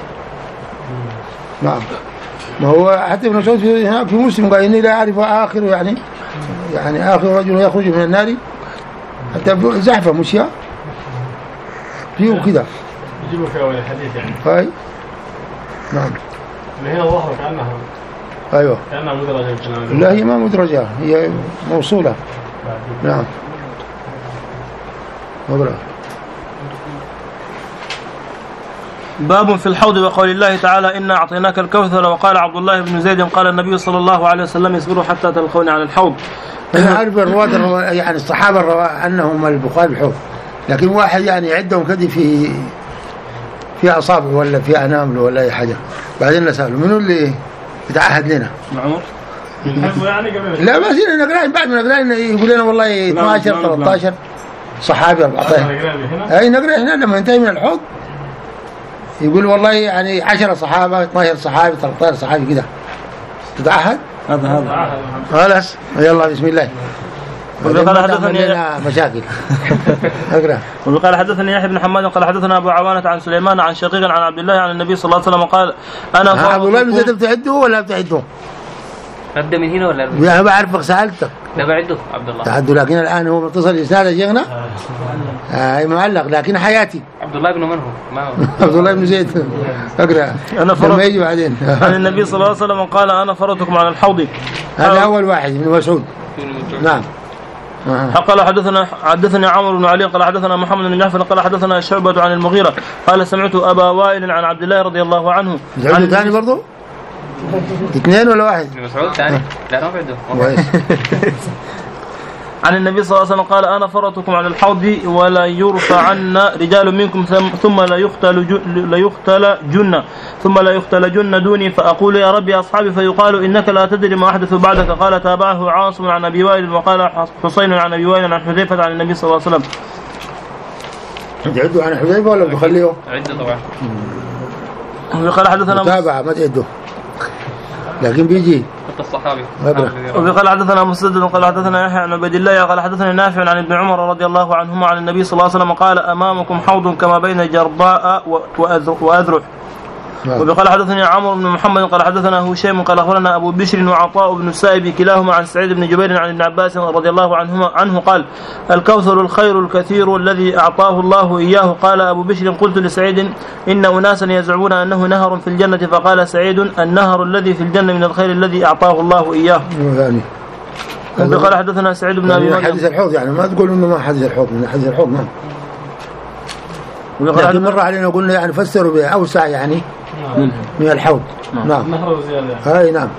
نعم ما هو حتى ابن مسعود في هناك في مسلم قال إني لا أعرف آخر يعني يعني آخر رجل يخرج من النار حتى زحفة مشيا فيه كذا يجيبوا في أول الحديث يعني. هاي نعم. من هنا ظهر كأنها. أيوة. كأنها مدرجة. لا هي ما مدرجة هي موصولة. نعم. مدرجة. باب في الحوض وقول الله تعالى إنا أعطيناك الكوثر. وقال عبد الله بن زيد قال النبي صلى الله عليه وسلم اصبروا حتى تلقوني على الحوض. أنا أعرف الرواة يعني الصحابة الرواة أنهم البخاري الحوض، لكن واحد يعني عندهم كذي في في أصابع ولا في أنامل ولا أي حاجة، بعدين نسأله منو اللي يتعهد لنا؟ معمر. لا ما زلنا نقرأ بعد ما نقرأ يقول لنا والله اثنا عشر ثلاثة عشر صحابي أربعة عشر. أي نقرأ هنا لما ينتهي من الحوض يقول والله يعني عشرة صحابة اثنا عشر صحابي ثلاثة عشر صحابي كده تتعهد. هذا هذا خلاص يلا بسم الله. وقال حدثني مشاكل. اقرا. وقال حدثني يحيى بن حماد قال حدثنا ابو عوانة عن سليمان عن شقيق عن عبد الله عن النبي صلى الله عليه وسلم قال انا عبد الله بن زيد بتعده ولا بتعده؟ ابدا من هنا ولا ابدا؟ انا بعرفك سالتك. لا بعده عبد الله. تعده لكن الان هو متصل اسناد شيخنا. اي معلق لكن حياتي. عبد الله بن من هو؟ ما هو؟ عبد الله بن زيد. اقرا. انا فرط يجي بعدين. عن النبي صلى الله عليه وسلم قال انا فرطكم على الحوض. هذا اول واحد من مسعود. نعم. قال حدثنا حدثني عمرو بن علي قال حدثنا محمد بن جعفر قال حدثنا شعبة عن المغيرة قال سمعت أبا وائل عن عبد الله رضي الله عنه. عنده ثاني برضو؟ اثنين ولا واحد؟ مسعود ثاني؟ لا ما عنده. عن النبي صلى الله عليه وسلم قال أنا فرطكم على الحوض ولا يرفع عنا رجال منكم ثم لا يختل لا يختل جنة ثم لا يختل جنة دوني فأقول يا ربي أصحابي فيقال إنك لا تدري ما أحدث بعدك. قال تابعه عاصم عن أبي وائل وقال حسين عن أبي وائل عن حذيفة عن النبي صلى الله عليه وسلم. تعدوا عن حذيفة ولا بخليه؟ عدة طبعا. وقال حدثنا متابعة ما تعدوا لكن بيجي الصحابي. وقال حدثنا مسدد قال حدثنا يحيى عن عبد الله قال حدثنا نافع عن ابن عمر رضي الله عنهما عن النبي صلى الله عليه وسلم قال امامكم حوض كما بين جرباء واذرح. وقال حدثني عمرو بن محمد قال حدثنا هشام قال اخبرنا ابو بشر وعطاء بن السائب كلاهما عن سعيد بن جبير عن ابن عباس رضي الله عنهما عنه قال الكوثر الخير الكثير الذي اعطاه الله اياه. قال ابو بشر قلت لسعيد ان اناسا يزعمون انه نهر في الجنه فقال سعيد النهر الذي في الجنه من الخير الذي اعطاه الله اياه. وقال حدثنا سعيد بن ابي مريم حديث الحوض يعني ما تقول انه ما حديث الحوض من حديث الحوض نعم. لكن مر علينا قلنا يعني فسروا باوسع يعني من الحوض. نعم. هاي نعم.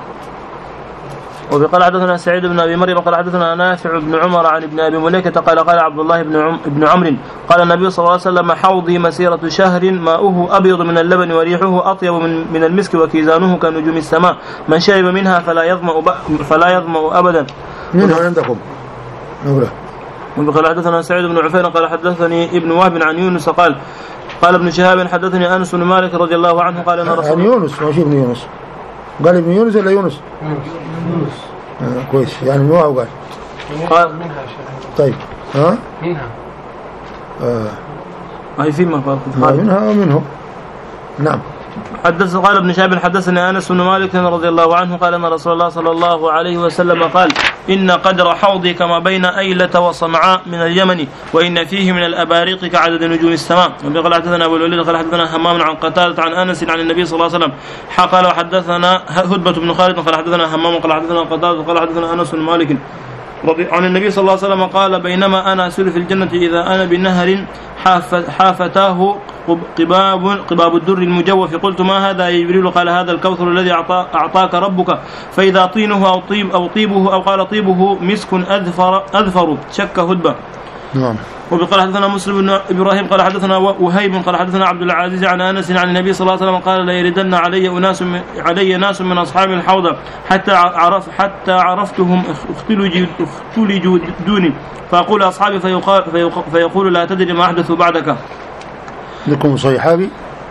وقال حدثنا سعيد بن ابي مريم قال حدثنا نافع بن عمر عن ابن ابي مليكة قال قال عبد الله بن عم بن عمرو قال النبي صلى الله عليه وسلم حوضي مسيرة شهر ماؤه ابيض من اللبن وريحه اطيب من من المسك وكيزانه كنجوم السماء من شرب منها فلا يظمأ فلا يظمأ ابدا. من هو عندكم؟ نقرأ. وقال حدثنا سعيد بن عفير قال حدثني ابن وهب عن يونس قال قال ابن شهاب حدثني انس بن مالك رضي الله عنه قال ان رسول الله يونس ماشي ابن يونس قال ابن يونس ولا يونس؟ يونس. آه كويس يعني مو هو قال. قال طيب ها؟ منها. آه. هاي فيما قال منها ومنه. نعم. حدث قال ابن شهاب حدثني انس بن مالك رضي الله عنه قال ان رسول الله صلى الله عليه وسلم قال ان قدر حوضي كما بين ايلة وصنعاء من اليمن وان فيه من الاباريق كعدد نجوم السماء. وقال حدثنا ابو الوليد قال حدثنا همام عن قتادة عن انس عن النبي صلى الله عليه وسلم قال حدثنا هدبة بن خالد قال حدثنا همام قال حدثنا قتادة قال حدثنا انس بن مالك عن النبي صلى الله عليه وسلم قال بينما أنا أسير في الجنة إذا أنا بنهر حافتاه قباب قباب الدر المجوف قلت ما هذا يا جبريل؟ قال هذا الكوثر الذي أعطاك ربك فإذا طينه أو طيب أو طيبه أو قال طيبه مسك أذفر أذفر شك هدبة. نعم. وقال حدثنا مسلم بن إبراهيم قال حدثنا وهيب قال حدثنا عبد العزيز عن أنس عن النبي صلى الله عليه وسلم قال لا يردن علي أناس من علي ناس من أصحاب الحوض حتى عرف حتى عرفتهم اختلجوا دوني فأقول أصحابي فيقال فيقول لا تدري ما أحدث بعدك. لكم صيحابي.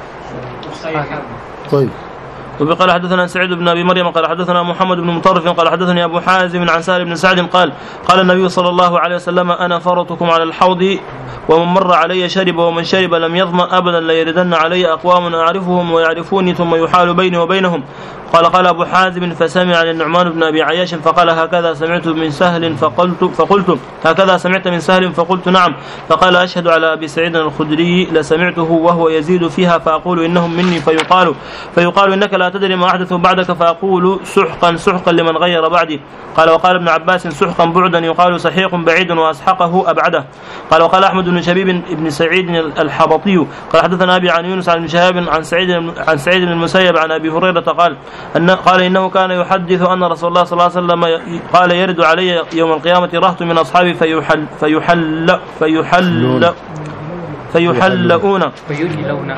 طيب. وقال حدثنا سعيد بن أبي مريم قال حدثنا محمد بن مطرف قال حدثني أبو حازم عن سهل بن سعد قال قال النبي صلى الله عليه وسلم أنا فرطكم على الحوض ومن مر علي شرب ومن شرب لم يظمأ أبدا لا يردن علي أقوام أعرفهم ويعرفوني ثم يحال بيني وبينهم. قال قال أبو حازم فسمع عن النعمان بن أبي عياش فقال هكذا سمعت من سهل فقلت فقلت هكذا سمعت من سهل فقلت نعم. فقال أشهد على أبي سعيد الخدري لسمعته وهو يزيد فيها فأقول إنهم مني فيقال فيقال إنك لا تدري ما أحدث بعدك فأقول سحقا سحقا لمن غير بعدي. قال وقال ابن عباس سحقا بعدا يقال سحيق بعيد وأسحقه أبعده. قال وقال أحمد بن شبيب بن سعيد الحبطي قال حدثنا أبي عن يونس عن شهاب عن سعيد عن سعيد بن المسيب عن أبي هريرة قال أن قال إنه كان يحدث أن رسول الله صلى الله عليه وسلم قال يرد علي يوم القيامة رهط من أصحابي فيحل فيحل فيحل فيحلؤون فيحلون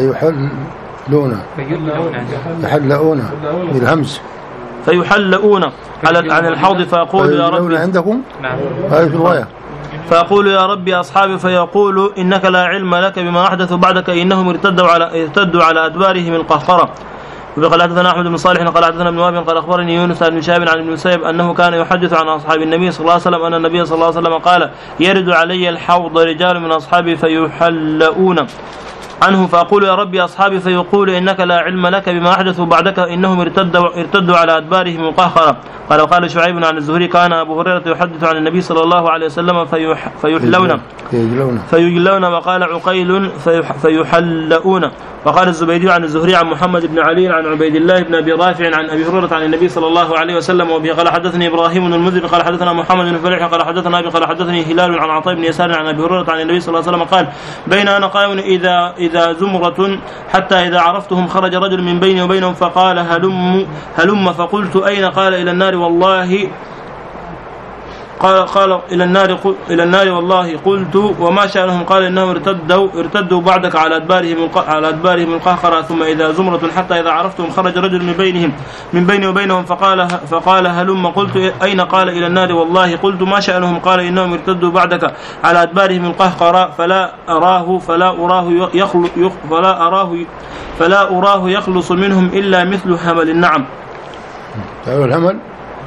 يحلؤون بالهمز فيحلؤون على عن الحوض فأقول يا ربي عندكم هذه الرواية فأقول يا ربي أصحابي فيقول إنك لا علم لك بما أحدث بعدك إنهم ارتدوا على ارتدوا على أدبارهم القهقرة. وقال حدثنا أحمد بن صالح قال حدثنا ابن وهب قال أخبرني يونس بن شهاب عن ابن المسيب أنه كان يحدث عن أصحاب النبي صلى الله عليه وسلم أن النبي صلى الله عليه وسلم قال يرد علي الحوض رجال من أصحابي فيحلؤون عنه فأقول يا ربي أصحابي فيقول إنك لا علم لك بما أحدثوا بعدك إنهم ارتدوا, ارتدوا على أدبارهم القهقرة. قال وقال شعيب عن الزهري كان أبو هريرة يحدث عن النبي صلى الله عليه وسلم فيح فيحلون فيجلون وقال عقيل فيح فيحلؤون. وقال الزبيدي عن الزهري عن محمد بن علي عن عبيد الله بن أبي رافع عن أبي هريرة عن النبي صلى الله عليه وسلم وبه قال حدثني إبراهيم بن المنذر قال حدثنا محمد بن فليح قال حدثنا أبي قال حدثني هلال عن عطاء بن يسار عن أبي هريرة عن النبي صلى الله عليه وسلم قال بين أنا قائم إذا إذا زمرة حتى إذا عرفتهم خرج رجل من بيني وبينهم فقال هلم هلم فقلت أين؟ قال إلى النار والله قال قال إلى النار إلى النار والله قلت وما شأنهم؟ قال إنهم ارتدوا ارتدوا بعدك على أدبارهم على أدبارهم القهقرة ثم إذا زمرة حتى إذا عرفتهم خرج رجل من بينهم من بيني وبينهم فقال فقال هلم قلت أين؟ قال إلى النار والله قلت ما شأنهم؟ قال إنهم ارتدوا بعدك على أدبارهم القهقرة فلا أراه فلا أراه يخلص فلا أراه فلا أراه يخلص منهم إلا مثل همل النعم. تعالوا الهمل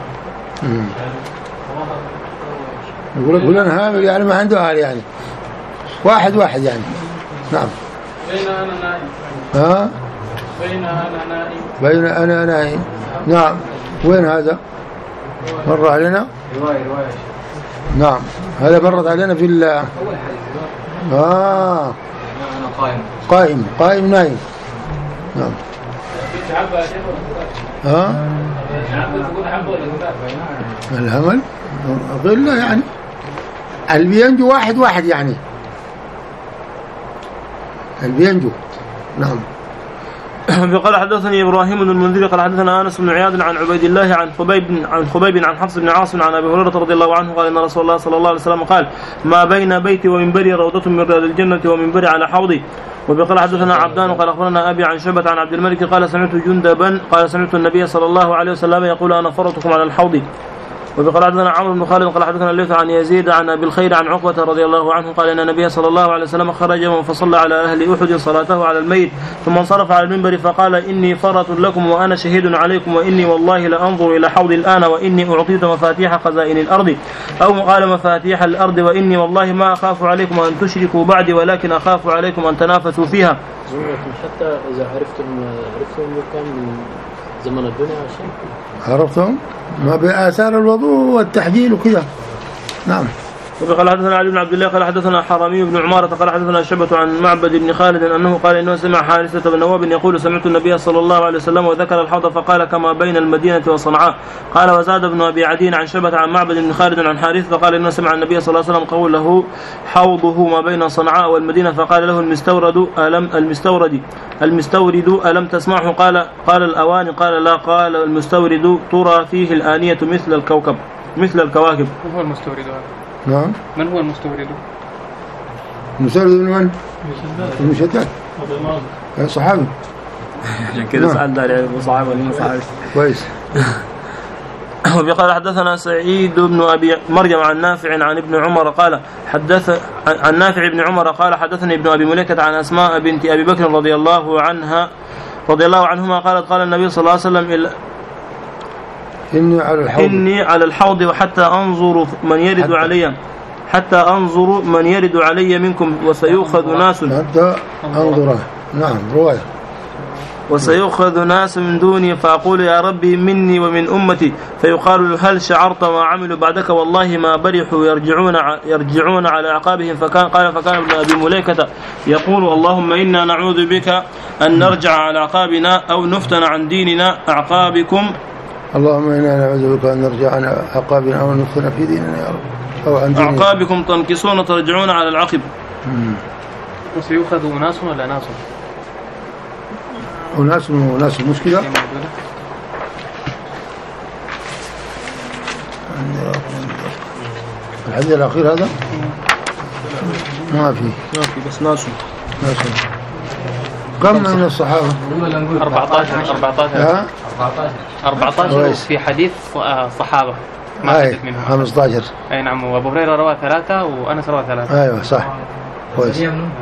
يقول يقول أنا هامل يعني ما عنده أهل يعني واحد واحد يعني. نعم. بين أنا نائم. ها؟ بين أنا نائم. بين أنا نائم. نعم. وين هذا؟ مر علينا؟ رواية رواية. نعم. هذا مرت علينا في ال. أول حديث. آه. أنا قائم. قائم قائم نائم. نعم. ها؟ الهمل ظل يعني البينجو واحد واحد يعني البينجو. نعم. قال حدثني إبراهيم بن المنذر قال حدثنا أنس بن عياض عن عبيد الله عن خبيب عن خبيب عن حفص بن عاصم عن أبي هريرة رضي الله عنه قال إن رسول الله صلى الله عليه وسلم قال ما بين بيتي ومنبري روضة من رياض الجنة ومنبري على حوضي. وقال حدثنا عبدان قال أخبرنا أبي عن شعبة عن عبد الملك قال سمعت جندبا قال سمعت النبي صلى الله عليه وسلم يقول أنا فرطكم على الحوض. وقال حدثنا عمرو بن خالد قال حدثنا الليث عن يزيد عن أبي الخير عن عقبة رضي الله عنه قال إن النبي صلى الله عليه وسلم خرج فصلى على أهل أحد صلاته على الميت ثم انصرف على المنبر فقال إني فرط لكم وأنا شهيد عليكم وإني والله لأنظر إلى حوض الآن وإني أعطيت مفاتيح خزائن الأرض أو قال مفاتيح الأرض وإني والله ما أخاف عليكم أن تشركوا بعدي ولكن أخاف عليكم أن تنافسوا فيها. حتى إذا عرفتم عرفتم كم من زمن الدنيا شيء عرفتم ما بآثار الوضوء والتحجيل وكذا. نعم. وقال حدثنا علي بن عبد الله قال حدثنا حرامي بن عمارة قال حدثنا شعبة عن معبد بن خالد أنه قال إنه سمع حارثة بن نواب يقول سمعت النبي صلى الله عليه وسلم وذكر الحوض فقال كما بين المدينة وصنعاء. قال وزاد ابن أبي عدي عن شعبة عن معبد بن خالد عن حارثة فقال إنه سمع النبي صلى الله عليه وسلم قوله حوضه ما بين صنعاء والمدينة فقال له المستورد ألم المستورد المستورد ألم تسمعه؟ قال قال الأواني قال لا. قال المستورد ترى فيه الآنية مثل الكوكب مثل الكواكب. من هو المستورد؟ نعم. من هو المستورد؟ المستورد من من؟ المشدد. صحابي. عشان كذا سأل داري أبو صحابي ولا صحابي. كويس. وقال حدثنا سعيد بن أبي مريم عن نافع عن ابن عمر قال حدث عن نافع بن عمر قال حدثني ابن أبي مليكة عن أسماء بنت أبي بكر رضي الله عنها رضي الله عنهما قالت قال النبي صلى الله عليه وسلم إني على الحوض إني على الحوض وحتى أنظر من يرد حتى علي حتى أنظر من يرد علي منكم وسيؤخذ ناس حتى أنظر. نعم رواية. وسيؤخذ ناس من دوني فأقول يا ربي مني ومن أمتي فيقال هل شعرت ما عملوا بعدك والله ما برحوا يرجعون يرجعون على أعقابهم. فكان قال فكان ابن أبي مليكة يقول اللهم إنا نعوذ بك أن نرجع على أعقابنا أو نفتن عن ديننا أعقابكم. اللهم إنا نعوذ بك أن نرجع على أعقابنا أو نفتن في ديننا يا رب أو عن ديننا. أعقابكم تنكسون ترجعون على العقب. وسيؤخذ ناس ولا ناس؟ وناس وناس المشكلة الحديث الأخير هذا ما في ما في بس ناس ناس. كم من الصحابة؟ أربعة عشر أربعة عشر أربعة عشر في حديث صحابة ما أي خمسة عشر. أي نعم. وأبو هريرة روى ثلاثة وأنس روى ثلاثة. أيوة صح كويس.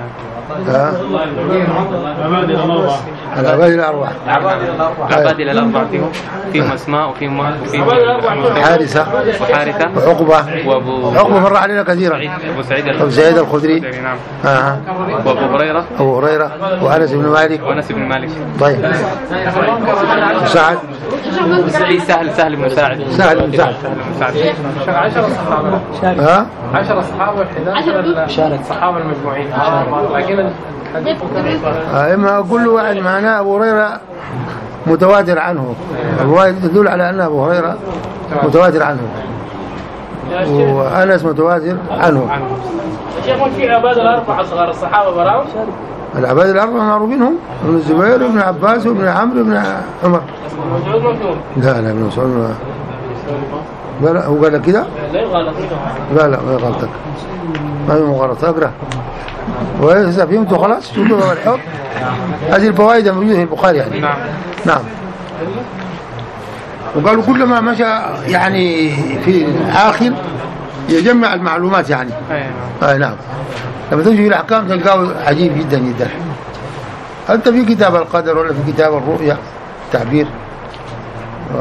العباد الأربعة العباد الأربعة فيهم فيهم أسماء وفيهم وفيهم حارثة وحارثة وعقبة. وأبو عقبة مر علينا كثيرا. أبو سعيد أبو سعيد الخدري. نعم. آه. وأبو هريرة أبو هريرة وأنس بن مالك وأنس بن مالك. طيب سعد في سهل سهل بن ساعد سهل بن سعد. عشرة صحابة. ها عشرة صحابة شارك صحابة المجموعين. لكن إما كل واحد معناه أبو هريرة متواتر عنه. الرواية تدل على أن أبو هريرة متواتر عنه وأنس متواتر عنه. شيخ في عباد الأربعة صغار الصحابة براو. العباد الأربعة معروفينهم ابن الزبير وابن عباس وابن عمرو وابن عمر. لا لا ابن مسعود لا لا هو قال لك كده؟ لا لا ما غلطك ما هي مغالطة. اقرأ وإذا فهمتوا خلاص شوفوا الحب. هذه الفوائد الموجودة في البخاري يعني. نعم نعم. وقالوا كلما مشى يعني في الآخر يجمع المعلومات يعني. أي نعم. لما تجي في الأحكام تلقاه عجيب جدا جدا. أنت في كتاب القدر ولا في كتاب الرؤيا تعبير و...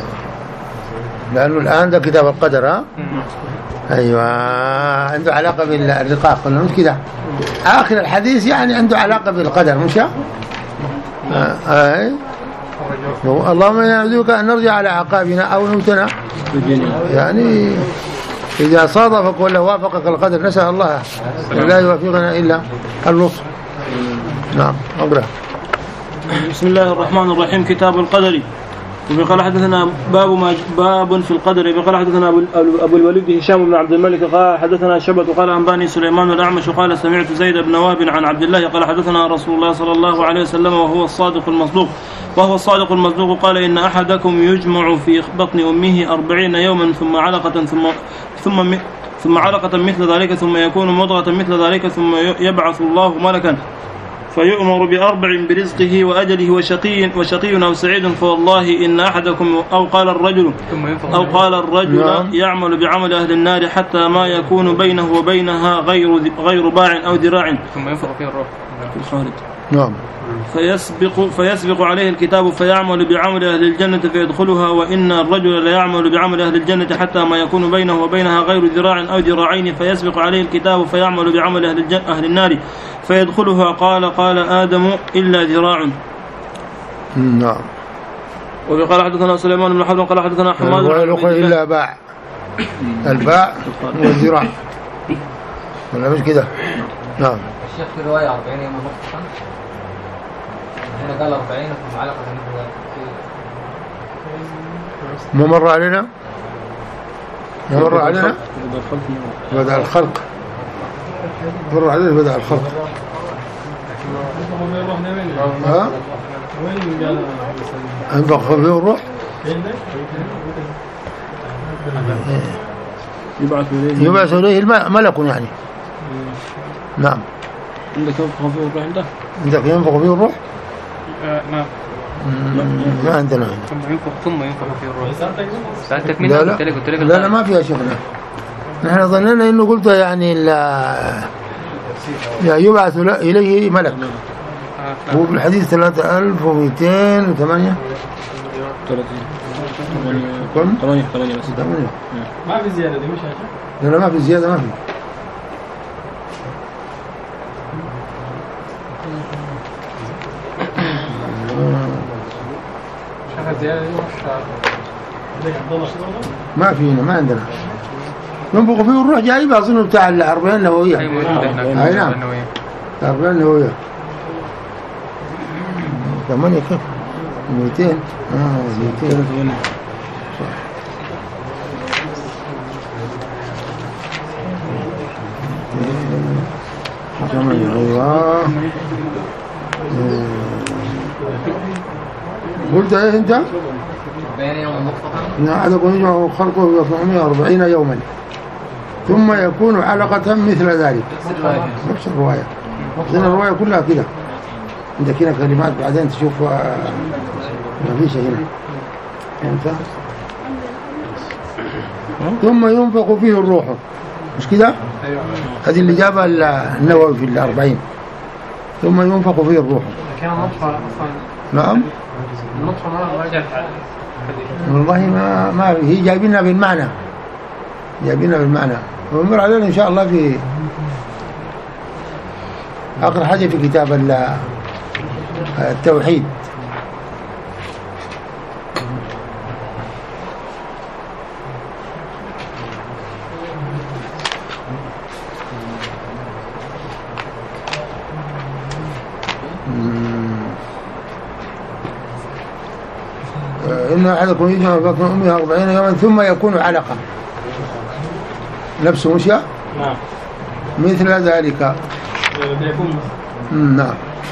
لأنه الآن ده كتاب القدر. ها أيوة عنده علاقة بالرقاق ولا مش كده؟ آخر الحديث يعني عنده علاقة بالقدر مش؟ آه. آه. اللهم نعوذ أن نرجع على عقابنا أو نمتنا يعني إذا صادفك ولا وافقك القدر نسأل الله لا يوافقنا إلا اللطف. نعم أقرأ. بسم الله الرحمن الرحيم. كتاب القدر. وقال حدثنا باب ما باب في القدر. وقال حدثنا ابو الوليد هشام بن عبد الملك قال حدثنا شعبة قال انباني سليمان الأعمش قال سمعت زيد بن وهب عن عبد الله قال حدثنا رسول الله صلى الله عليه وسلم وهو الصادق المصدوق وهو الصادق المصدوق قال ان احدكم يجمع في بطن امه أربعين يوما ثم علقة ثم ثم ثم علقة مثل ذلك ثم يكون مضغة مثل ذلك ثم يبعث الله ملكا فيؤمر بأربع برزقه وأجله وشقي وشقي أو سعيد فوالله إن أحدكم أو قال الرجل أو قال الرجل يعمل بعمل أهل النار حتى ما يكون بينه وبينها غير غير باع أو ذراع ثم ينفخ فيه الروح. نعم. فيسبق فيسبق عليه الكتاب فيعمل بعمل أهل الجنة فيدخلها وإن الرجل لا يعمل بعمل أهل الجنة حتى ما يكون بينه وبينها غير ذراع أو ذراعين فيسبق عليه الكتاب فيعمل بعمل أهل الجنة أهل النار فيدخلها قال قال آدم إلا ذراع. نعم. وقال حدثنا سليمان بن حرب قال حدثنا حماد الأخرى إلا باع الباع والذراع ولا مش كده؟ نعم. الشيخ في رواية أربعين يوم نطفة، هنا قال أربعين ثم علقة مثل ما مر علينا؟ ما مر علينا؟ بدأ الخلق. مر علينا بدأ الخلق. ها؟ ينفخ فيه الروح؟ يبعث إليه ملك يعني. نعم. عندك ينفخ فيه الروح عنده؟ عندك ينفخ فيه الروح؟ نعم. ما عندنا هنا. ثم ينفخ ثم ينفخ فيه الروح. سألتك لا لا. لا لا ما فيها شيخنا. نحن ظننا إنه قلت يعني لا يبعث إليه ملك. هو بالحديث ثلاثة آلاف ومئتين وثمانية. كم؟ ثمانية ثمانية بس. ثمانية. ما في زيادة دي مش عشان؟ لا لا ما في زيادة ما في. ما في هنا ما عندنا. ينفخ فيه الروح جايبها أظن بتاع الأربعين النووية. أي نعم. الأربعين النووية. ثمانية كيف؟ مئتين. آه مئتين. ثمانية أيوة. قلت إيه أنت؟ إن أحدكم يجمع خلقه في أربعمائة وأربعين يوما ثم يكون علقة مثل ذلك. نفس الرواية. لأن الرواية كلها كده. عندك هنا كلمات بعدين تشوف ما فيش هنا. فهمت؟ ثم ينفخ فيه الروح. مش كده؟ هذه اللي جابها النووي في الأربعين. ثم ينفخ فيه الروح. كان النطفة أصلا. نعم. النطفة ما رجعت. والله ما ما هي جايبينها بالمعنى. جايبينها بالمعنى. ونمر علينا إن شاء الله في آخر حاجة في كتاب التوحيد. إن أحدكم يجمع في بطن أمه أربعين يوما ثم يكون علقة. نفسه مشيا؟ نعم. مثل ذلك. نعم.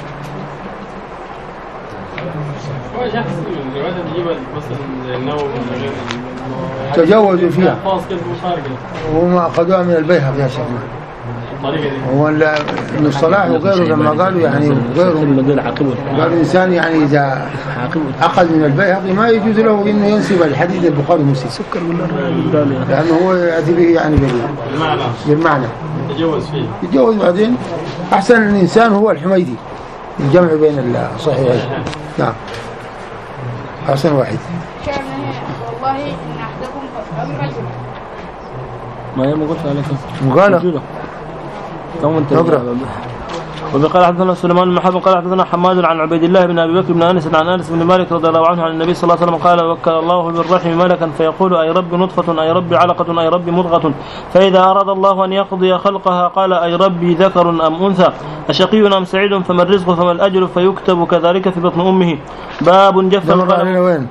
تجاوزوا فيها وما أخذوها من البيهقي يا شيخنا. هو ابن الصلاح وغيره لما قالوا يعني غيره قال الإنسان يعني إذا أخذ من البيهقي ما يجوز له إنه ينسب الحديث البخاري ومسلم سكر لأنه هو يأتي به يعني بالمعنى بالمعنى يتجوز فيه يتجوز. بعدين أحسن الإنسان هو الحميدي الجمع بين الصحيحين. نعم أحسن واحد. والله إن أحدكم أمر ما هي ما قلت عليك وقال تقرأ. وقال حدثنا سليمان بن حرب قال حدثنا حماد عن عبيد الله بن ابي بكر بن انس عن انس بن مالك رضي الله عنه عن النبي صلى الله عليه وسلم قال وكل الله بالرحم ملكا فيقول اي رب نطفه اي رب علقه اي رب مضغه فاذا اراد الله ان يقضي خلقها قال اي ربي ذكر ام انثى اشقي ام سعيد فما الرزق فما الاجر فيكتب كذلك في بطن امه. باب جف القلم وين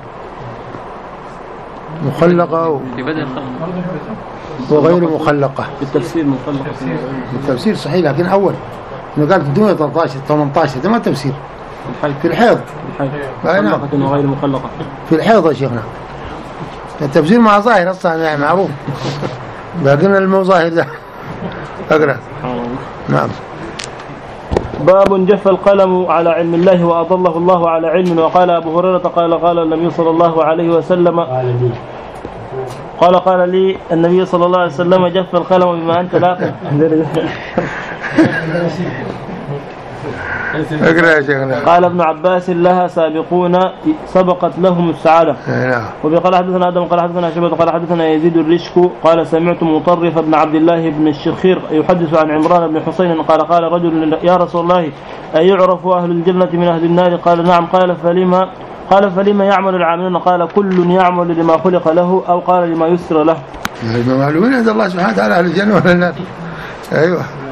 مخلقه في بدء الخلق وغير مخلقه. بالتفسير مخلقه بالتفسير صحيح لكن اول انه قال في الدنيا ثلاثة عشر ثمانية عشر ده ما التفسير في الحيض مخلقه وغير مخلقه في الحيض يا شيخنا. التفسير مع ظاهر اصلا يعني معروف لكن المو ظاهر ده اقرا. نعم. باب جف القلم على علم الله واضله الله على علم. وقال ابو هريره قال قال النبي صلى الله عليه وسلم قال قال لي النبي صلى الله عليه وسلم جف القلم بما أنت لاقي. قال ابن عباس لها سابقون سبقت لهم السعادة. وقال حدثنا آدم قال حدثنا شعبة قال حدثنا يزيد الرشك قال سمعت مطرف بن عبد الله بن الشخير يحدث عن عمران بن حسين قال قال رجل يا رسول الله أيعرف أهل الجنة من أهل النار قال نعم قال فلما قال فلما يعمل العاملون قال كل يعمل لما خلق له أو قال لما يسر له. معلومين عند الله سبحانه وتعالى أهل الجنة ولا النار. أيوة.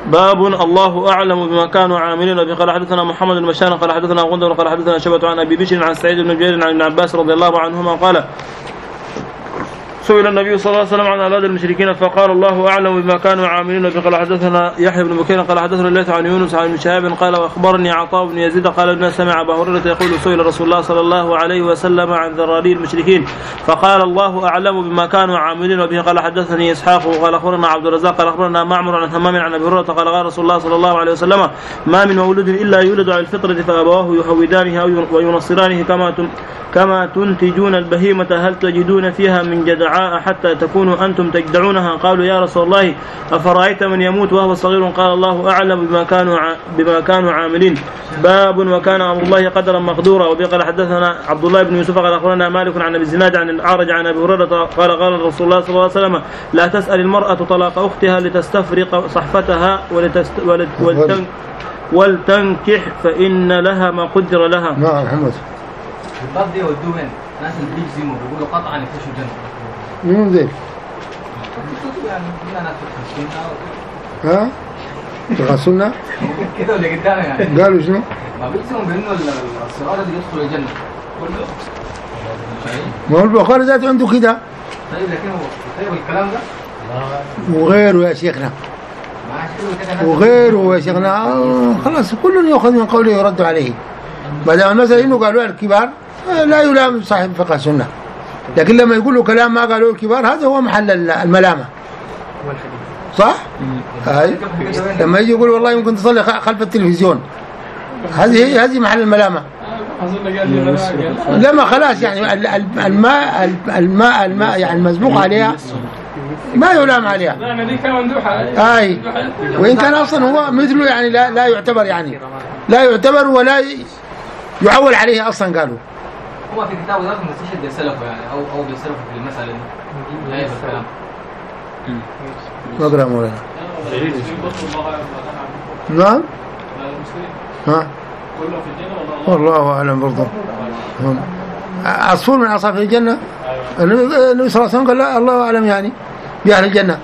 باب الله أعلم بما كانوا عاملين. وبه قال حدثنا محمد بن بشار قال حدثنا غندر قال حدثنا شعبة عن أبي بشر عن سعيد بن جبير عن ابن عباس رضي الله عنهما قال سئل النبي صلى الله عليه وسلم عن أولاد المشركين فقال الله أعلم بما كانوا عاملين. وبه قال حدثنا يحيى بن بكير قال حدثنا الليث عن يونس عن ابن شهاب قال وأخبرني عطاء بن يزيد قال ابن سمع أبا هريرة يقول سئل رسول الله صلى الله عليه وسلم عن ذراري المشركين فقال الله أعلم بما كانوا عاملين. وبه قال حدثني إسحاق قال أخبرنا عبد الرزاق قال أخبرنا معمر عن همام عن أبي هريرة قال قال رسول الله صلى الله عليه وسلم ما من مولود إلا يولد على الفطرة فأبواه يهودانه أو وينصرانه كما كما تنتجون البهيمة هل تجدون فيها من جدعاء حتى تكونوا أنتم تجدعونها. قالوا يا رسول الله أفرأيت من يموت وهو صغير قال الله أعلم بما كانوا بما كانوا عاملين. باب وكان أمر الله قدرا مقدورا. وبه قال حدثنا عبد الله بن يوسف قال أخبرنا مالك عن أبي الزناد عن الأعرج عن أبي هريرة قال قال رسول الله صلى الله عليه وسلم لا تسأل المرأة طلاق أختها لتستفرق صحفتها ولتست ولتن ولتنكح فإن لها ما قدر لها. نعم محمد الباب دي ودوه هنا ناس اللي بيجزموا بيقولوا قطعا يخشوا الجنة. مين ذي؟ يعني كلنا ناس تخشينا ها؟ تخصونا؟ كده اللي قدامنا يعني قالوا شنو؟ ما بيجزموا بأنه الصراط اللي يدخل الجنة كله. ما هو البخاري ذاته عنده كده. طيب لكن هو طيب الكلام ده وغيره يا شيخنا وغيره يا شيخنا آه خلاص كل يأخذ من قوله يرد عليه ما دام المسألة إنه قالوا الكبار لا يلام صاحب فقه سنة. لكن لما يقولوا كلام ما قالوا الكبار هذا هو محل الملامة صح؟ هاي لما يجي يقول والله يمكن تصلي خلف التلفزيون هذه هذه محل الملامة. لما خلاص يعني الماء الماء الماء يعني المسبوق عليها ما يلام عليها. اي وان كان اصلا هو مثله يعني لا لا يعتبر يعني لا يعتبر ولا يعول عليه اصلا. قالوا هو في كتابه ذاته مستشهد بسلفه يعني او او بيسلفه في المساله دي لا الكلام. اقرا مولانا. نعم ها والله اعلم برضه. عصفور من عصافير الجنه النبي صلى الله عليه وسلم قال لا الله اعلم يعني بأهل الجنة.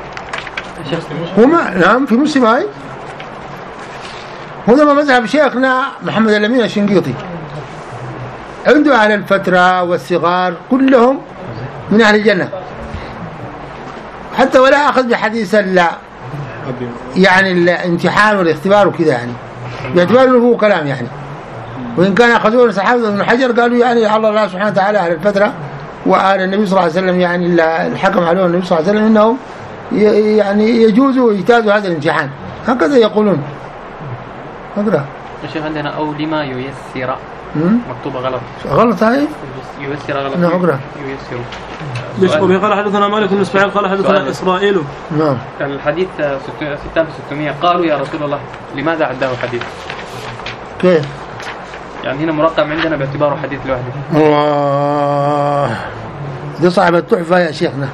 هما نعم في مسلم هاي هذا ما مذهب شيخنا محمد الأمين الشنقيطي عنده أهل الفترة والصغار كلهم من أهل الجنة حتى ولا أخذ بحديث لا يعني الامتحان والاختبار وكذا يعني باعتبار أنه هو كلام يعني. وإن كان أخذوه صحابة ابن حجر قالوا يعني على الله سبحانه وتعالى أهل الفترة وآل النبي صلى الله عليه وسلم يعني الحكم عليه النبي صلى الله عليه وسلم إنهم يعني يجوزوا ويجتازوا هذا الامتحان هكذا يقولون. أقرأ الشيخ عندنا أو لما ييسر مكتوبة غلط غلط هاي ييسر غلط. نعم أقرأ ييسر. وبه قال حدثنا مالك بن اسماعيل قال حدثنا إسرائيل. نعم الحديث ستة ستمائة قالوا يا رسول الله لماذا عداه حديث؟ كيف يعني هنا مرقم عندنا باعتباره حديث لوحده. الله دي صاحب التحفة يا شيخنا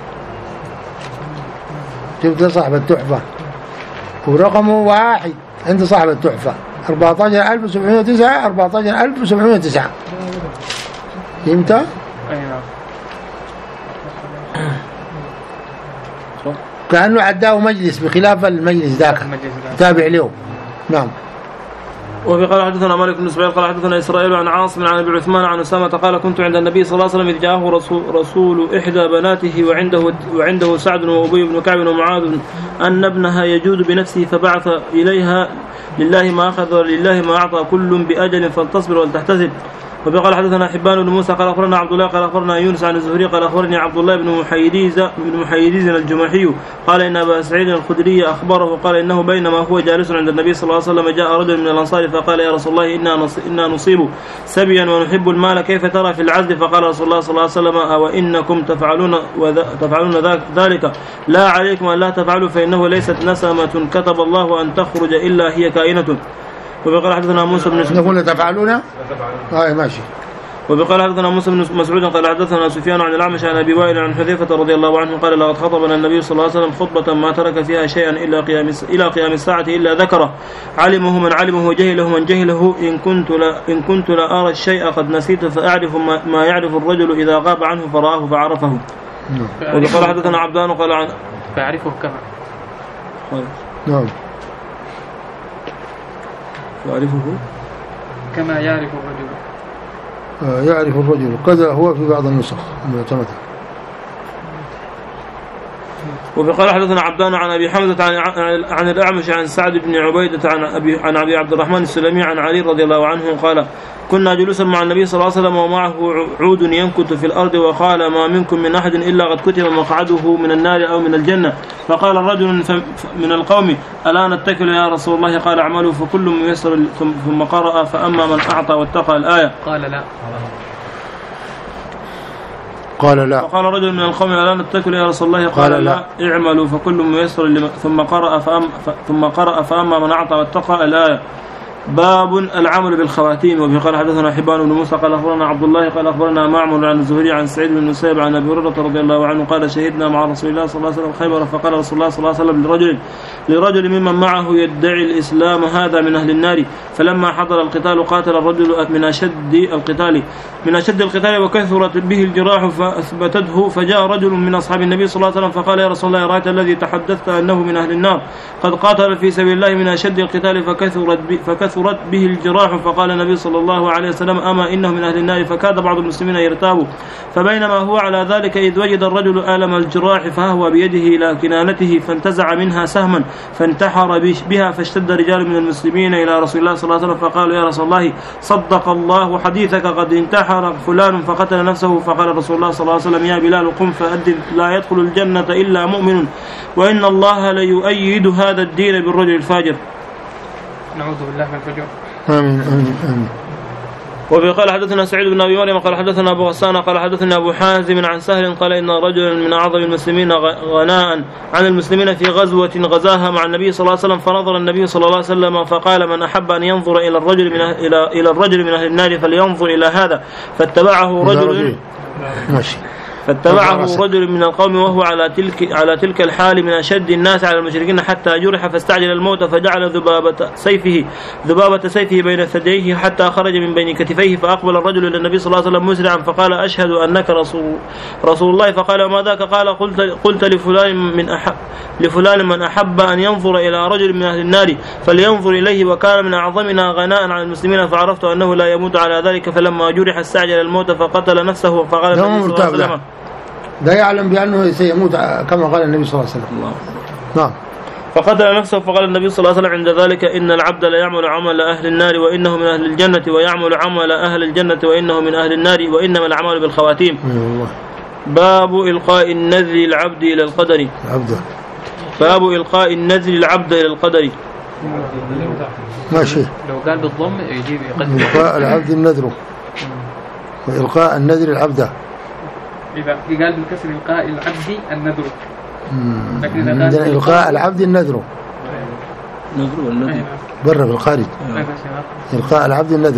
شوف دي صاحب التحفة ورقمه واحد عند صاحب التحفة أربعة عشر ألف وسبعمائة وتسعة أربعة عشر ألف وسبعمائة وتسعة. فهمت؟ أي نعم. كأنه عداه مجلس بخلاف المجلس ذاك تابع له. نعم. وفي قال حدثنا مالك بن اسماعيل قال حدثنا إسرائيل عن عاصم عن ابي عثمان عن أسامة قال كنت عند النبي صلى الله عليه وسلم إذ جاءه رسول, رسول إحدى بناته وعنده وعنده سعد وأبي بن كعب ومعاذ أن ابنها يجود بنفسه فبعث إليها لله ما أخذ ولله ما أعطى كل بأجل فلتصبر ولتحتسب. وفي قال حدثنا حبان بن موسى قال أخبرنا عبد الله قال أخبرنا يونس عن الزهري قال أخبرني عبد الله بن محيديز بن محيديز الجمحي قال إن أبا سعيد الخدري أخبره قال إنه بينما هو جالس عند النبي صلى الله عليه وسلم جاء رجل من الأنصار فقال يا رسول الله إنا إنا نصيب سبيا ونحب المال كيف ترى في العزل؟ فقال رسول الله صلى الله عليه وسلم أو إنكم تفعلون تفعلون ذلك لا عليكم أن لا تفعلوا فإنه ليست نسمة كتب الله أن تخرج إلا هي كائنة. وبقال حدثنا موسى بن نقول تفعلون هاي ماشي. وبقال حدثنا موسى بن مسعود قال حدثنا سفيان عن الأعمش عن أبي وائل عن حذيفة رضي الله عنه قال لقد خطبنا النبي صلى الله عليه وسلم خطبة ما ترك فيها شيئا إلا قيام إلى قيام الساعة إلا ذكره علمه من علمه وجهله من جهله إن كنت لا إن كنت لا أرى الشيء قد نسيت فأعرف ما, ما يعرف الرجل إذا غاب عنه فرآه فعرفه. وبقال حدثنا عبدان قال عن فأعرفه كما نعم. يعرفه كما يعرف الرجل. آه يعرف الرجل كذا هو في بعض النسخ المعتمدة. وقال حدثنا عبدان عن ابي حمزه عن عن الاعمش عن سعد بن عبيده عن ابي عن ابي عبد الرحمن السلمي عن علي رضي الله عنه قال: كنا جلوسا مع النبي صلى الله عليه وسلم ومعه عود ينكت في الارض وقال: ما منكم من احد الا قد كتب مقعده من النار او من الجنه. فقال الرجل من القوم: الا نتكل يا رسول الله؟ قال: اعملوا فكل ميسر. ثم قرأ: فاما من اعطى واتقى الآية. قال لا قال لا. فقال رجل من القوم: ألا نتكل يا رسول الله؟ قال, قال لا. لا اعملوا فكل ميسر لما ثم قرأ فأم ثم قرأ فأما من أعطى واتقى الآية. باب العمل بالخواتيم. وبه قال حدثنا حبان بن موسى قال أخبرنا عبد الله قال أخبرنا معمر عن الزهري عن سعيد بن المسيب عن أبي هريرة رضي الله عنه قال: شهدنا مع رسول الله صلى الله عليه وسلم خيبر، فقال رسول الله صلى الله عليه وسلم لرجل لرجل ممن معه يدعي الإسلام: هذا من أهل النار. فلما حضر القتال قاتل الرجل من أشد القتال من أشد القتال وكثرت به الجراح فأثبتته. فجاء رجل من أصحاب النبي صلى الله عليه وسلم فقال: يا رسول الله، رأيت الذي تحدثت أنه من أهل النار قد قاتل في سبيل الله من أشد القتال فكثرت فكثرت به الجراح. فقال النبي صلى الله عليه وسلم: أما إنه من أهل النار. فكاد بعض المسلمين يرتابوا، فبينما هو على ذلك إذ وجد الرجل آلم الجراح فهو بيده إلى كنانته فانتزع منها سهما فانتحر بها، فاشتد رجال من المسلمين إلى رسول الله صلى الله عليه وسلم فقالوا: يا رسول الله، صدق الله حديثك، قد انتحر فلان فقتل نفسه. فقال رسول الله صلى الله عليه وسلم: يا بلال، قم فأذن، لا يدخل الجنة إلا مؤمن، وإن الله ليؤيد هذا الدين بالرجل الفاجر. نعوذ بالله من الفجور. آمين آمين آمين. وقال حدثنا سعيد بن أبي مريم قال حدثنا أبو غسان قال حدثنا أبو حازم عن سهل قال: إن رجلا من أعظم المسلمين غناء عن المسلمين في غزوة غزاها مع النبي صلى الله عليه وسلم، فنظر النبي صلى الله عليه وسلم فقال: من أحب أن ينظر إلى الرجل من أهل إلى إلى الرجل من أهل النار فلينظر إلى هذا. فاتبعه رجل ماشي فاتبعه رجل من القوم وهو على تلك على تلك الحال من أشد الناس على المشركين حتى جرح فاستعجل الموت، فجعل ذبابة سيفه ذبابة سيفه بين ثدييه حتى خرج من بين كتفيه. فأقبل الرجل إلى النبي صلى الله عليه وسلم مسرعا فقال: أشهد أنك رسول رسول الله. فقال: وما ذاك؟ قال: قلت قلت لفلان من أحب لفلان من أحب أن ينظر إلى رجل من أهل النار فلينظر إليه، وكان من أعظمنا غناء عن المسلمين، فعرفت أنه لا يموت على ذلك. فلما جرح استعجل الموت فقتل نفسه. فقال النبي صلى الله عليه وسلم: لا يعلم بأنه سيموت كما قال النبي صلى الله عليه وسلم. نعم. فقتل نفسه. فقال النبي صلى الله عليه وسلم عند ذلك: إن العبد لا يعمل عمل أهل النار وإنه من أهل الجنة، ويعمل عمل أهل الجنة وإنه من أهل النار، وإنما الأعمال بالخواتيم. باب إلقاء النذر العبد إلى القدر. عبد. باب إلقاء النذر العبد إلى القدر. ماشي. لو قال بالضم يجيب يقدم. إلقاء العبد النذر وإلقاء النذر العبد. إذا قال بالكسر إلقاء العبد النذر. لكن إذا قال إلقاء العبد النذر. نذر والنذر. برا في الخارج. إلقاء العبد النذر.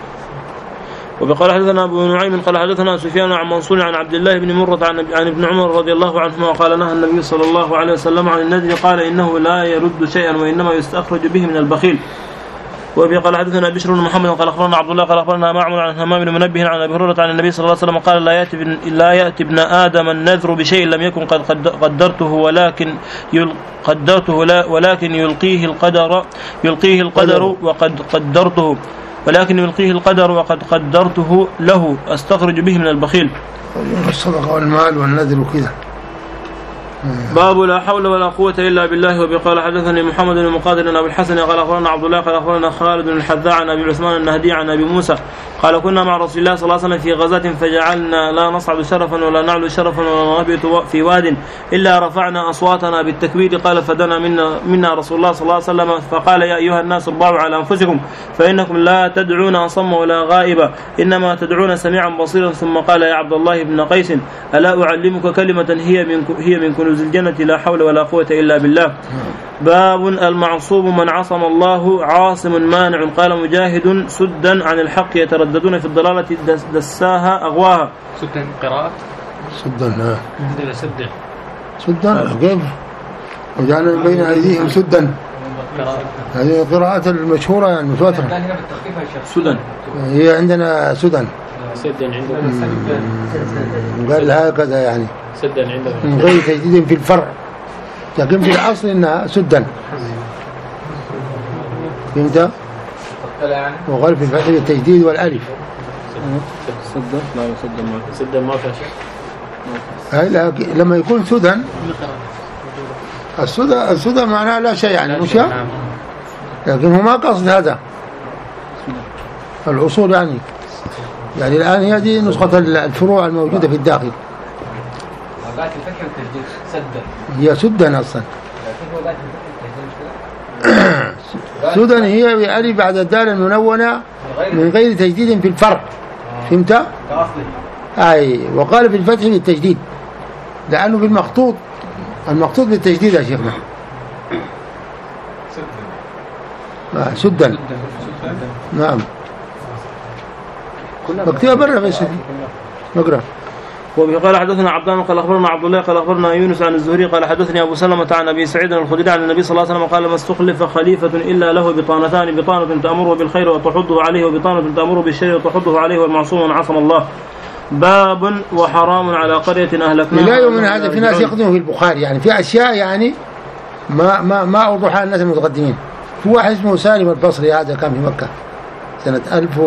وبقال حدثنا أبو نعيم قال حدثنا سفيان عن منصور عن عبد الله بن مرة عن عن ابن عمر رضي الله عنهما قال: نهى النبي صلى الله عليه وسلم عن النذر، قال: إنه لا يرد شيئا وإنما يستخرج به من البخيل. وبه قال حدثنا بشر بن محمد قال أخبرنا عبد الله قال أخبرنا معمر عن همام بن منبه عن أبي هريرة عن النبي صلى الله عليه وسلم قال: لا يأتي لا يأتي ابن آدم النذر بشيء لم يكن قد قدرته ولكن قدرته ولكن يلقيه القدر يلقيه القدر وقد قدرته ولكن يلقيه القدر وقد قدرته له أستخرج به من البخيل. الصدقة والمال والنذر وكذا. باب لا حول ولا قوة إلا بالله. وبقال حدثني محمد بن مقاتل عن أبي الحسن قال أخبرنا عبد الله قال أخبرنا خالد بن الحذاء عن أبي عثمان النهدي عن أبي موسى قال: كنا مع رسول الله صلى الله عليه وسلم في غزاة فجعلنا لا نصعد شرفا ولا نعلو شرفا ولا نهبط في واد إلا رفعنا أصواتنا بالتكبير. قال: فدنا منا, منا رسول الله صلى الله عليه وسلم فقال: يا أيها الناس اربعوا على أنفسكم فإنكم لا تدعون أصم ولا غائبا إنما تدعون سميعا بصيرا. ثم قال: يا عبد الله بن قيس، ألا أعلمك كلمة هي من هي من كنوز الجنة لا حول ولا قوة إلا بالله. باب المعصوم من عصم الله عاصم مانع. قال مجاهد: سدا عن الحق يترددون في الضلالة دساها أغواها. سدا قراءة سدا ها سدا سدا كيف وجعلنا بين أيديهم سدا. هذه القراءات المشهورة يعني متواترة. سدا هي عندنا سدا. سدا عندنا قال هكذا يعني سدا عندنا من غير تجديد في الفرع، لكن في الأصل إنها سدا. فهمت؟ وغلب الفتح بالتجديد والألف. سدا لا سدا ما سدا ما في شيء. هاي لما يكون سدى السدى السدى معناه لا شيء يعني مش، لكن هو ما قصد هذا الأصول يعني. يعني الآن هي دي نسخة الفروع الموجودة في الداخل. وقعت الفتح والتجديد سدا. هي سدا أصلا. سدا هي بألف بعد الدال المنونة من غير تجديد في الفرع. فهمت؟ أي وقال في الفتح بالتجديد لأنه في المخطوط المخطوط بالتجديد يا شيخنا. آه سدا. نعم. مكتوبة برا بس نقرأ. وقال حدثنا عبدان قال أخبرنا عبد الله قال أخبرنا يونس عن الزهري قال حدثني أبو سلمة عن أبي سعيد الخدري عن النبي صلى الله عليه وسلم قال ما استخلف خليفة إلا له بطانتان، بطانة تأمره بالخير وتحضه عليه، وبطانة تأمره بالشر وتحضه عليه، والمعصوم عصم الله. باب وحرام على قرية أهلكناها. لا يوم من هذا في ناس يخدموا في البخاري يعني في أشياء يعني ما ما ما أوضحها الناس المتقدمين. في واحد اسمه سالم البصري هذا كان في مكة سنة ألف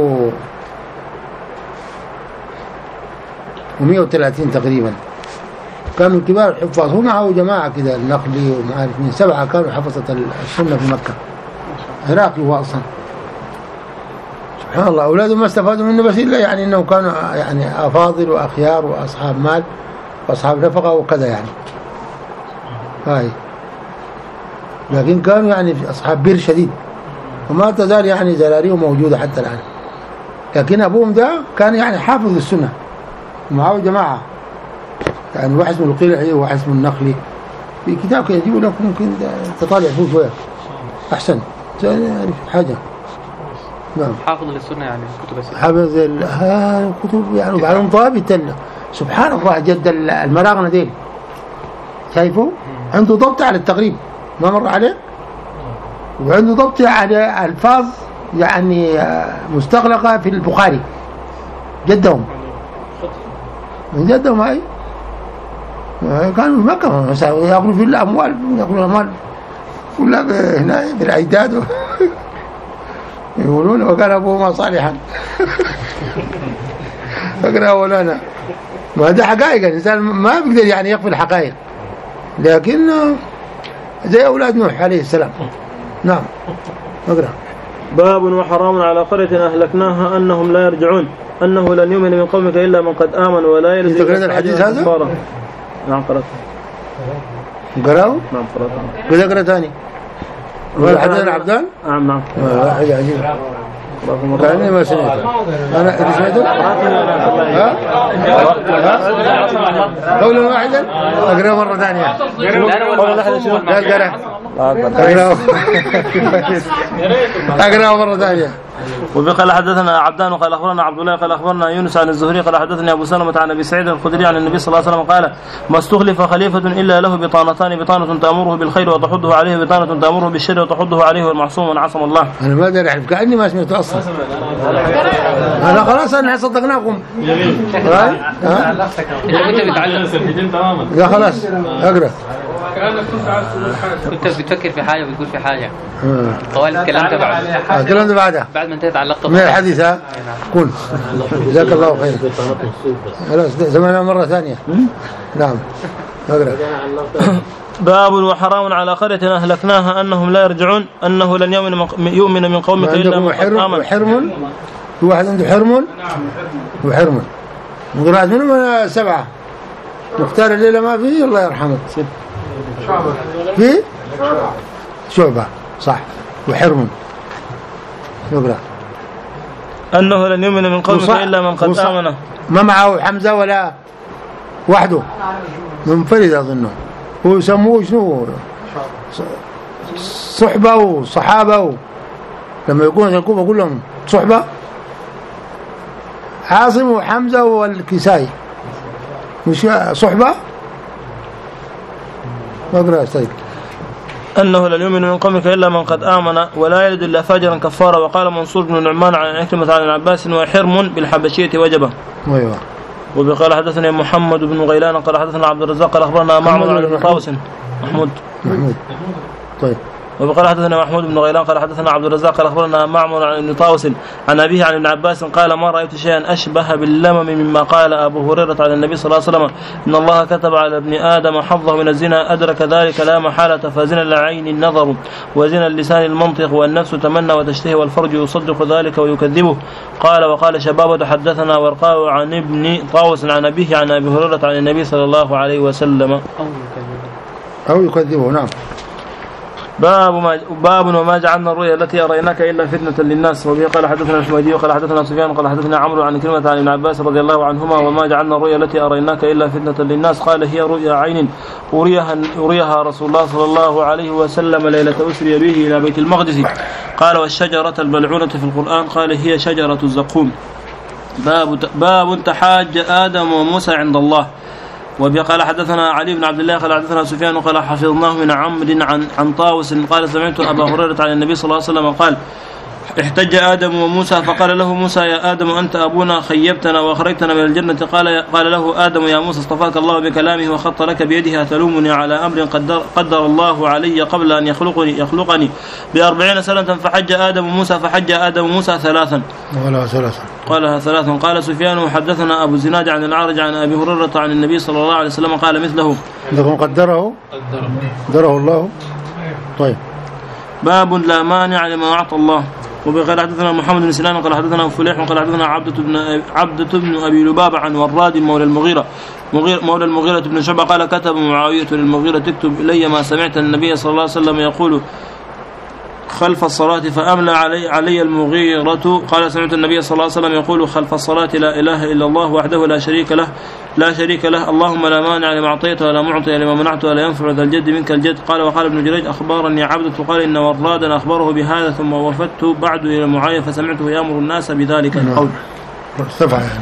ومئة وثلاثين تقريبا، كانوا من كبار الحفاظ. هم معه جماعة كده النقلي وما عارف من سبعة كانوا حفظة السنة في مكة، عراقي هو أصلا. سبحان الله أولاده ما استفادوا منه بس إلا يعني إنهم كانوا يعني أفاضل وأخيار وأصحاب مال وأصحاب نفقة وكذا يعني هاي، لكن كانوا يعني أصحاب بير شديد وما تزال يعني زراريهم موجودة حتى الآن. لكن أبوهم ده كان يعني حافظ السنة ومعه جماعة يعني واحد اسمه القلعي وواحد اسمه النخلي. في كتاب كده يجيبوا لك ممكن تطالع فيه شوية أحسن يعني حاجة. نعم حافظ للسنة يعني كتب حافظ الكتب يعني وبعدين ضابط. سبحان الله جد المراغنة ديل شايفه عنده ضبط على التقريب ما مر عليه، وعنده ضبط على ألفاظ يعني مستغلقة في البخاري جدهم من جدهم. هاي كانوا في مكة يأكلوا في الأموال يأكلوا الأموال كلها هنا بالعيداد يقولون وكان أبوهما صالحا فقرأ ولانا. وهذا حقائق الإنسان ما بيقدر يعني يخفي الحقائق، لكن زي أولاد نوح عليه السلام. نعم اقرأ. باب وحرام على قرية أهلكناها أنهم لا يرجعون، أنه لن يؤمن من قومك إلا من قد آمن ولا يلزم. قرأت الحديث هذا؟ نعم قرأت. قرأوا؟ نعم قرأت. كذا قرأ ثاني. ولا حدثنا عبدان؟ نعم نعم. واحد عجيب. كأني ما سمعت. أنا اللي سمعته؟ ها؟ ها؟ قولا واحدا؟ أقرأ مرة ثانية. قال قرأ. أقرأ. أقرأ مرة ثانية. وقال حدثنا عبدان وقال أخبرنا عبد الله قال أخبرنا يونس عن الزهري قال حدثني أبو سلمة عن أبي سعيد الخدري عن النبي صلى الله عليه وسلم قال ما استخلف خليفة إلا له بطانتان، بطانة تأمره بالخير وتحضه عليه، بطانة تأمره بالشر وتحضه عليه، والمعصوم عصم الله. أنا ما أدري أعرف كأني ما سمعته أصلا. أنا خلاص أنا صدقناكم. ها؟ ها؟ لا خلاص أقرأ. كنت بتفكر في حاجة وبتقول في حاجة طوال الكلام ده بعد الكلام ده بعده بعد ما انتهت علقت من الحديث. ها كن جزاك الله خير. خلاص زماننا مرة ثانية. نعم اقرأ. باب وحرام على قرية أهلكناها أنهم لا يرجعون، أنه لن يؤمن من قومك إلا من قد آمن. حرم في واحد عنده حرم وحرم قراءة منه من سبعة مختار الليلة ما فيه الله يرحمه في شعبة صح وحرم يقرأ أنه لن يؤمن من قومك إلا من قد آمن. ما معه حمزة ولا وحده منفرد أظنه هو يسموه شنو صحبة وصحابة لما يكون الكوفة كلهم صحبة. عاصم وحمزة والكسائي مش صحبة. اقرأ استاذ. أنه لن يؤمن من قومك إلا من قد آمن ولا يلد إلا فاجرا كفارا. وقال منصور بن نعمان عن عكرمة عن العباس وحرم بالحبشية وجبه. أيوة. وقال حدثنا محمد بن غيلان قال حدثنا عبد الرزاق قال أخبرنا معمر عن طاووس محمود محمود طيب وقال حدثنا محمود بن غيلان قال حدثنا عبد الرزاق قال أخبرنا معمر عن ابن طاووس عن أبيه عن ابن عباس قال ما رأيت شيئا أشبه باللمم مما قال أبو هريرة عن النبي صلى الله عليه وسلم إن الله كتب على ابن آدم حظه من الزنا أدرك ذلك لا محالة فزنا العين النظر وزنا اللسان المنطق والنفس تمنى وتشتهي والفرج يصدق ذلك ويكذبه. قال وقال شبابة حدثنا ورقاء عن ابن طاووس عن أبيه عن أبي هريرة عن النبي صلى الله عليه وسلم أو يكذبه. نعم. باب ما باب وما جعلنا الرؤيا التي أريناك إلا فتنة للناس. وبه قال حدثنا الحميدي وقال حدثنا سفيان قال حدثنا عمرو عن كلمة عن ابن عباس رضي الله عنهما وما جعلنا الرؤيا التي أريناك إلا فتنة للناس قال هي رؤيا عين أريها, أريها رسول الله صلى الله عليه وسلم ليلة أسري به إلى بيت المقدس. قال والشجرة الملعونة في القرآن قال هي شجرة الزقوم. باب باب تحاج آدم وموسى عند الله. وبه قال حدثنا علي بن عبد الله قال حدثنا سفيان وقال حفظناه من عمرو عن عن طاووس قال سمعت أبا هريرة عن النبي صلى الله عليه وسلم قال احتج آدم وموسى فقال له موسى يا آدم أنت أبونا خيبتنا وأخرجتنا من الجنة. قال قال له آدم يا موسى اصطفاك الله بكلامه وخط لك بيده تلومني على أمر قدر, قدر الله علي قبل أن يخلقني يخلقني بأربعين سنة. فحج آدم وموسى فحج آدم وموسى ثلاثا قالها ثلاثا قالها ثلاثا. قال سفيان وحدثنا أبو الزناد عن الأعرج عن أبي هريرة عن النبي صلى الله عليه وسلم قال مثله لكم قدره قدره الله. طيب. باب لا مانع لما أعطى الله. وقال حدثنا محمد بن سنان قال حدثنا فليح وقال حدثنا عبدة بن عبدة بن أبي لبابة عن وراد مولى المغيرة مولى المغيرة بن شعبة قال كتب معاوية للمغيرة تكتب إلي ما سمعت النبي صلى الله عليه وسلم يقول خلف الصلاة فأملى علي, علي المغيرة قال سمعت النبي صلى الله عليه وسلم يقول خلف الصلاة لا إله إلا الله وحده لا شريك له لا شريك له اللهم لا مانع لما أعطيت ولا معطي لما منعت ولا ينفع ذا الجد منك الجد. قال وقال ابن جريج أخبارني عبدة قال إن ورادا أخبره بهذا ثم وفدت بعد إلى معاوية فسمعته يأمر الناس بذلك القول. استفع يعني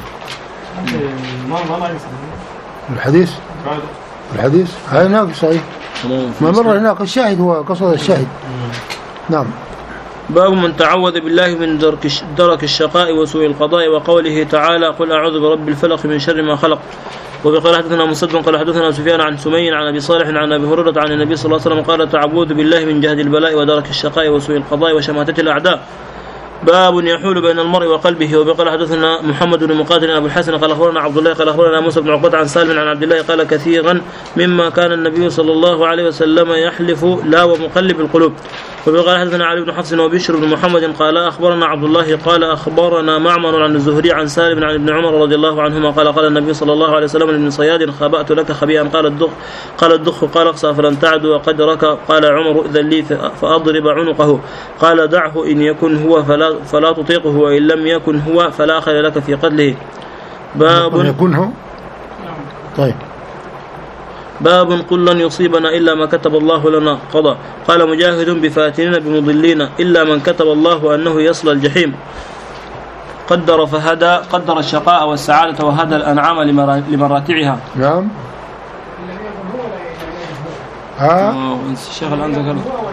الحديث الحديث هاي ناقص صحيح ما مر هناك الشاهد هو قصد الشاهد. نعم. باب من تعوذ بالله من درك الشقاء وسوء القضاء وقوله تعالى قل أعوذ برب الفلق من شر ما خلق. وقال حدثنا مسدد قال حدثنا سفيان عن سمي عن أبي صالح عن أبي هريرة عن النبي صلى الله عليه وسلم قال تعوذ بالله من جهد البلاء ودرك الشقاء وسوء القضاء وشماتة الأعداء. باب يحول بين المرء وقلبه. وقال حدثنا محمد بن مقاتل أبو الحسن قال أخبرنا عبد الله قال أخبرنا موسى بن عقبة عن سالم عن عبد الله قال كثيرا مما كان النبي صلى الله عليه وسلم يحلف لا ومقلب القلوب. وقال حدثنا علي بن حفص وبشر بن محمد قال أخبرنا عبد الله قال أخبرنا معمر عن الزهري عن سالم عن ابن عمر رضي الله عنهما قال قال النبي صلى الله عليه وسلم لابن صياد خبأت لك خبيئا قال الدخ قال الدخ قال اقصى فلن تعد وقد رك قال عمر إذن لي فأضرب عنقه قال دعه إن يكن هو فلا, فلا تطيقه وإن لم يكن هو فلا خير لك في قتله. باب يكن هو. طيب. باب قل لن يصيبنا إلا ما كتب الله لنا قضى. قال مجاهد بفاتنين بمضلين إلا من كتب الله أنه يصل الجحيم. قدر فهدى قدر الشقاء والسعادة وهدى الأنعام لمراتعها. نعم. ها الشيخ الآن ذكر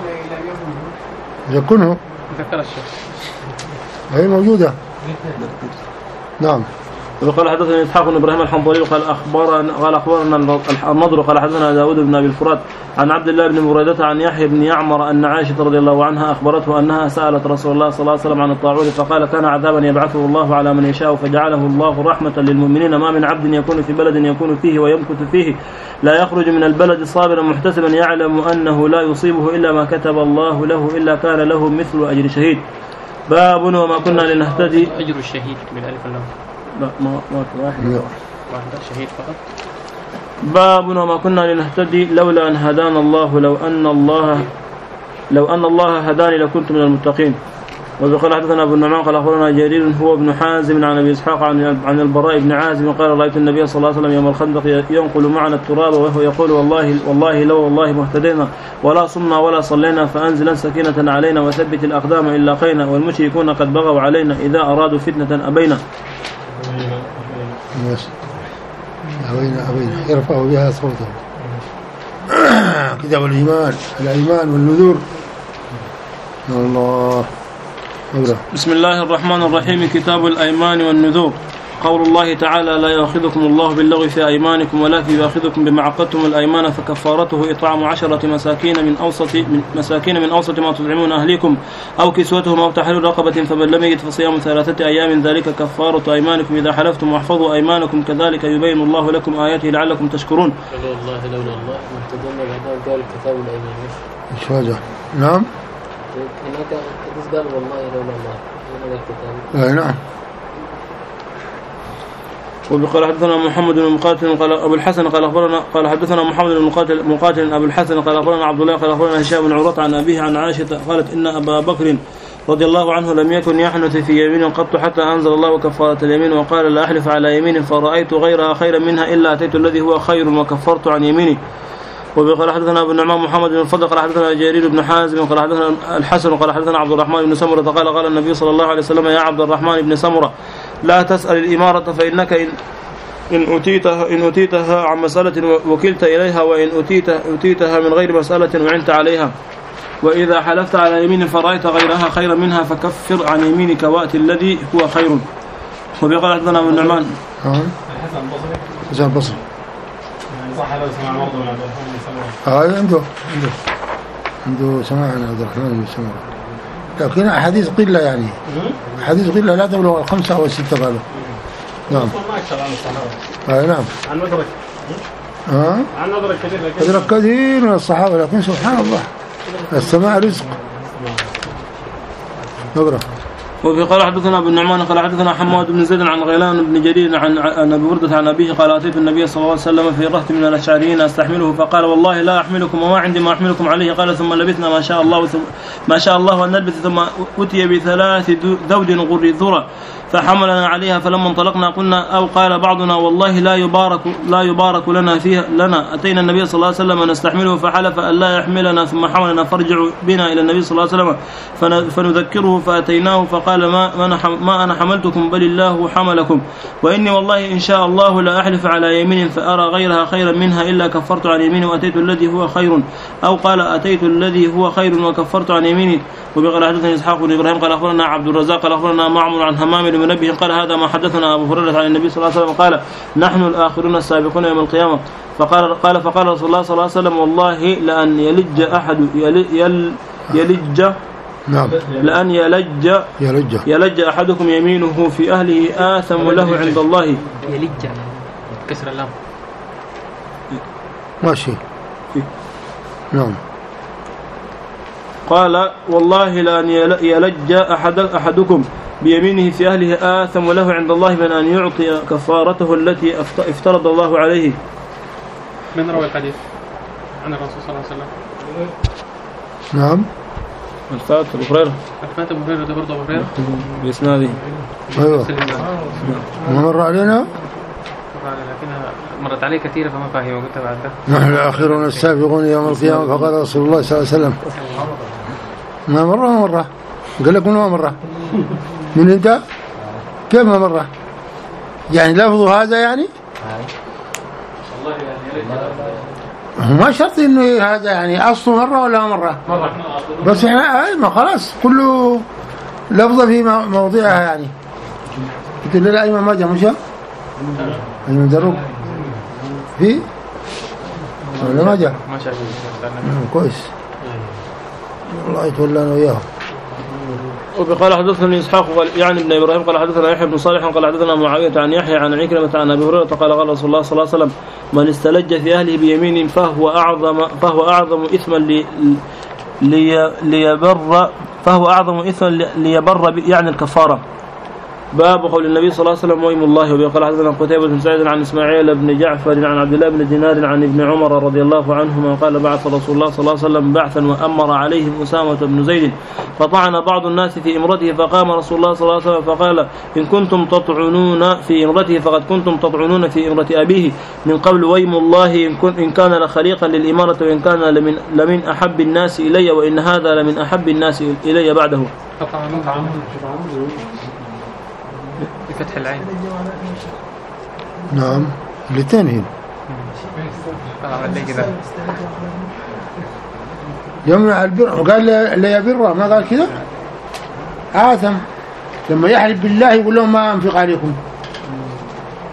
يكونه ذكر الشيخ هي موجودة. نعم. وقال حدثنا إسحاق بن إبراهيم الحنظلي قال أخبرنا قال أخبرنا النضر قال حدثنا داود بن أبي الفرات عن عبد الله بن بريدة عن يحيى بن يعمر أن عائشة رضي الله عنها أخبرته أنها سألت رسول الله صلى الله عليه وسلم عن الطاعون فقال كان عذابا يبعثه الله على من يشاء فجعله الله رحمة للمؤمنين ما من عبد يكون في بلد يكون فيه ويمكث فيه لا يخرج من البلد صابرا محتسبا يعلم أنه لا يصيبه إلا ما كتب الله له إلا كان له مثل أجر شهيد. باب وما كنا لنهتدي أجر الشهيد بالألف واللام لا ما ما واحد واحد شهيد فقط. باب وما كنا لنهتدي لولا أن هدانا الله لو أن الله لو أن الله هداني لكنت من المتقين. وقال حدثنا ابو النعمان قال اخبرنا جرير هو ابن حازم عن ابي اسحاق عن عن البراء بن عازم قال رايت النبي صلى الله عليه وسلم يوم الخندق ينقل معنا التراب وهو يقول والله والله لو والله ما اهتدينا ولا صمنا ولا صلينا فانزل سكينه علينا وثبت الاقدام ان لاقينا والمشركون قد بغوا علينا اذا ارادوا فتنه ابينا. أبينا أبينا يرفعوا بها صوته. كتاب الإيمان الإيمان والنذور. الله. بسم الله الرحمن الرحيم. كتاب الأيمان والنذور. قول الله تعالى لا يؤاخذكم الله باللغو في أيمانكم ولكن يؤاخذكم بما عقدتم الأيمان فكفارته إطعام عشرة مساكين من أوسط من مساكين من أوسط ما تطعمون أهليكم أو كسوتهم أو تحرير رقبة فمن لم يجد فصيام ثلاثة أيام ذلك كفارة أيمانكم إذا حلفتم واحفظوا أيمانكم كذلك يبين الله لكم آياته لعلكم تشكرون. لولا الله لولا الله محتضن بعدها قال كتاب الأيمان إيش هذا؟ نعم. هناك حديث قال والله لولا الله هذا الكتاب. أي نعم. وقال حدثنا محمد بن مقاتل قال أبو الحسن قال أخبرنا قال حدثنا محمد بن مقاتل مقاتل أبو الحسن قال أخبرنا عبد الله قال أخبرنا هشام بن عروة عن أبيه عن عائشة قالت إن أبا بكر رضي الله عنه لم يكن يحنث في يمين قط حتى أنزل الله كفارة اليمين وقال لا أحلف على يمين فرأيت غيرها خيرا منها إلا أتيت الذي هو خير وكفرت عن يميني. وقال حدثنا ابن النعمان محمد بن الفضل قال حدثنا جرير بن حازم قال حدثنا الحسن قال حدثنا عبد الرحمن بن سمرة قال قال النبي صلى الله عليه وسلم يا عبد الرحمن بن سمرة لا تسأل الإمارة فإنك إن إن أتيتها إن أتيتها عن مسألة وكلت إليها وإن أتيت أتيتها من غير مسألة وعنت عليها وإذا حلفت على يمين فرأيت غيرها خيرا منها فكفر عن يمينك وأت الذي هو خير. وبقال حدثنا ابن النعمان الحسن البصري الحسن البصري صح هذا سمع برضه من عبد الرحمن بن سمرة. هذا عنده عنده عنده سماع عن عبد الرحمن بن سمرة لكن أحاديث قلة يعني أحاديث قلة لا تبلغ الخمسة أو الستة قالوا. نعم. ما أكثر عن الصحابة. أي نعم. عن ندرك. ها؟ عن ندرك كثير. ندرك كثير من الصحابة لكن سبحان الله السماع رزق. نقرأ. وفي قال حدثنا ابن النعمان قال حدثنا حماد بن زيد عن غيلان بن جرير عن عن ابي برده عن ابيه قال اتيت النبي صلى الله عليه وسلم في رهط من الاشعريين استحمله فقال والله لا احملكم وما عندي ما احملكم عليه قال ثم لبثنا ما شاء الله ما شاء الله ان نلبث ثم اتي بثلاث ذود غر الذرى فحملنا عليها فلما انطلقنا قلنا او قال بعضنا والله لا يبارك لا يبارك لنا فيها لنا اتينا النبي صلى الله عليه وسلم نستحمله فحلف ان لا يحملنا ثم حملنا فرجع بنا الى النبي صلى الله عليه وسلم فنذكره فاتيناه فقال ما ما انا حملتكم بل الله حملكم واني والله ان شاء الله لا احلف على يمين فارى غيرها خيرا منها الا كفرت عن يميني واتيت الذي هو خير او قال اتيت الذي هو خير وكفرت عن يميني. وبقال حدثنا اسحاق بن ابراهيم قال اخبرنا عبد الرزاق قال اخبرنا معمر عن همام بن منبه قال هذا ما حدثنا ابو هريره عن النبي صلى الله عليه وسلم قال نحن الاخرون السابقون يوم القيامه فقال قال فقال رسول الله صلى الله عليه وسلم والله لان يلج احد يل يل يلج نعم لأن يلج يلج يلج أحدكم يمينه في أهله آثم له عند الله. يلج كسر اللام ماشي. نعم. قال والله لأن يلج أحد أحدكم بيمينه في أهله آثم له عند الله من أن يعطي كفارته التي افترض الله عليه. من روى الحديث عن الرسول صلى الله عليه وسلم؟ نعم. الفات أبو هريرة. الفات أبو هريرة ده برضه أبو هريرة. بإسناده. أيوه. ما مر علينا؟ لكنها مرت عليه كثيرة فما فاهم وقلت بعد ده. نحن الآخرون السابقون يوم القيامة فقال رسول الله صلى الله عليه وسلم. ما مرة ما مرة. قال لك ما مرة. من أنت؟ كيف ما مرة؟ يعني لفظه هذا يعني؟ ما شرط إنه هذا يعني أصله مرة ولا مرة بس إحنا ما خلاص كله لفظة في موضعها يعني. قلت له لا أيمن ما جاء مشى أيمن دروب في ولا ما جاء ما شاء الله كويس والله يتولانا وياه. وقال حدثني إسحاق يعني ابن إبراهيم قال حدثنا يحيى بن صالح قال حدثنا معاوية عن يحيى عن عكرمة عن أبي هريرة قال قال رسول الله صلى الله عليه وسلم من استلج في أهله بيمين فهو أعظم فهو أعظم إثما لي لي ليبر فهو أعظم إثما ليبر يعني الكفارة. باب قول النبي صلى الله عليه وسلم وإيم الله. وقال حدثنا قتيبة بن سعيد عن إسماعيل بن جعفر عن عبد الله بن دينار عن ابن عمر رضي الله عنهما قال بعث رسول الله صلى الله عليه وسلم بعثا وأمر عليهم أسامة بن زيد فطعن بعض الناس في امرته فقام رسول الله صلى الله عليه وسلم فقال إن كنتم تطعنون في امرته فقد كنتم تطعنون في امرة أبيه من قبل وإيم الله إن, إن كان لخليقا للإمارة وإن كان لمن, لمن أحب الناس إلي وإن هذا لمن أحب الناس إلي بعده. بفتح العين. نعم الاثنين هنا يمنع البر وقال لا يبر ما قال كذا آثم لما يحلف بالله يقول لهم ما أنفق عليكم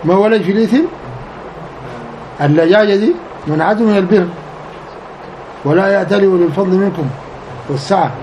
ما ولج في الإثم اللجاجة دي منعة من البر، ولا يأتلي أولي الفضل منكم والسعة،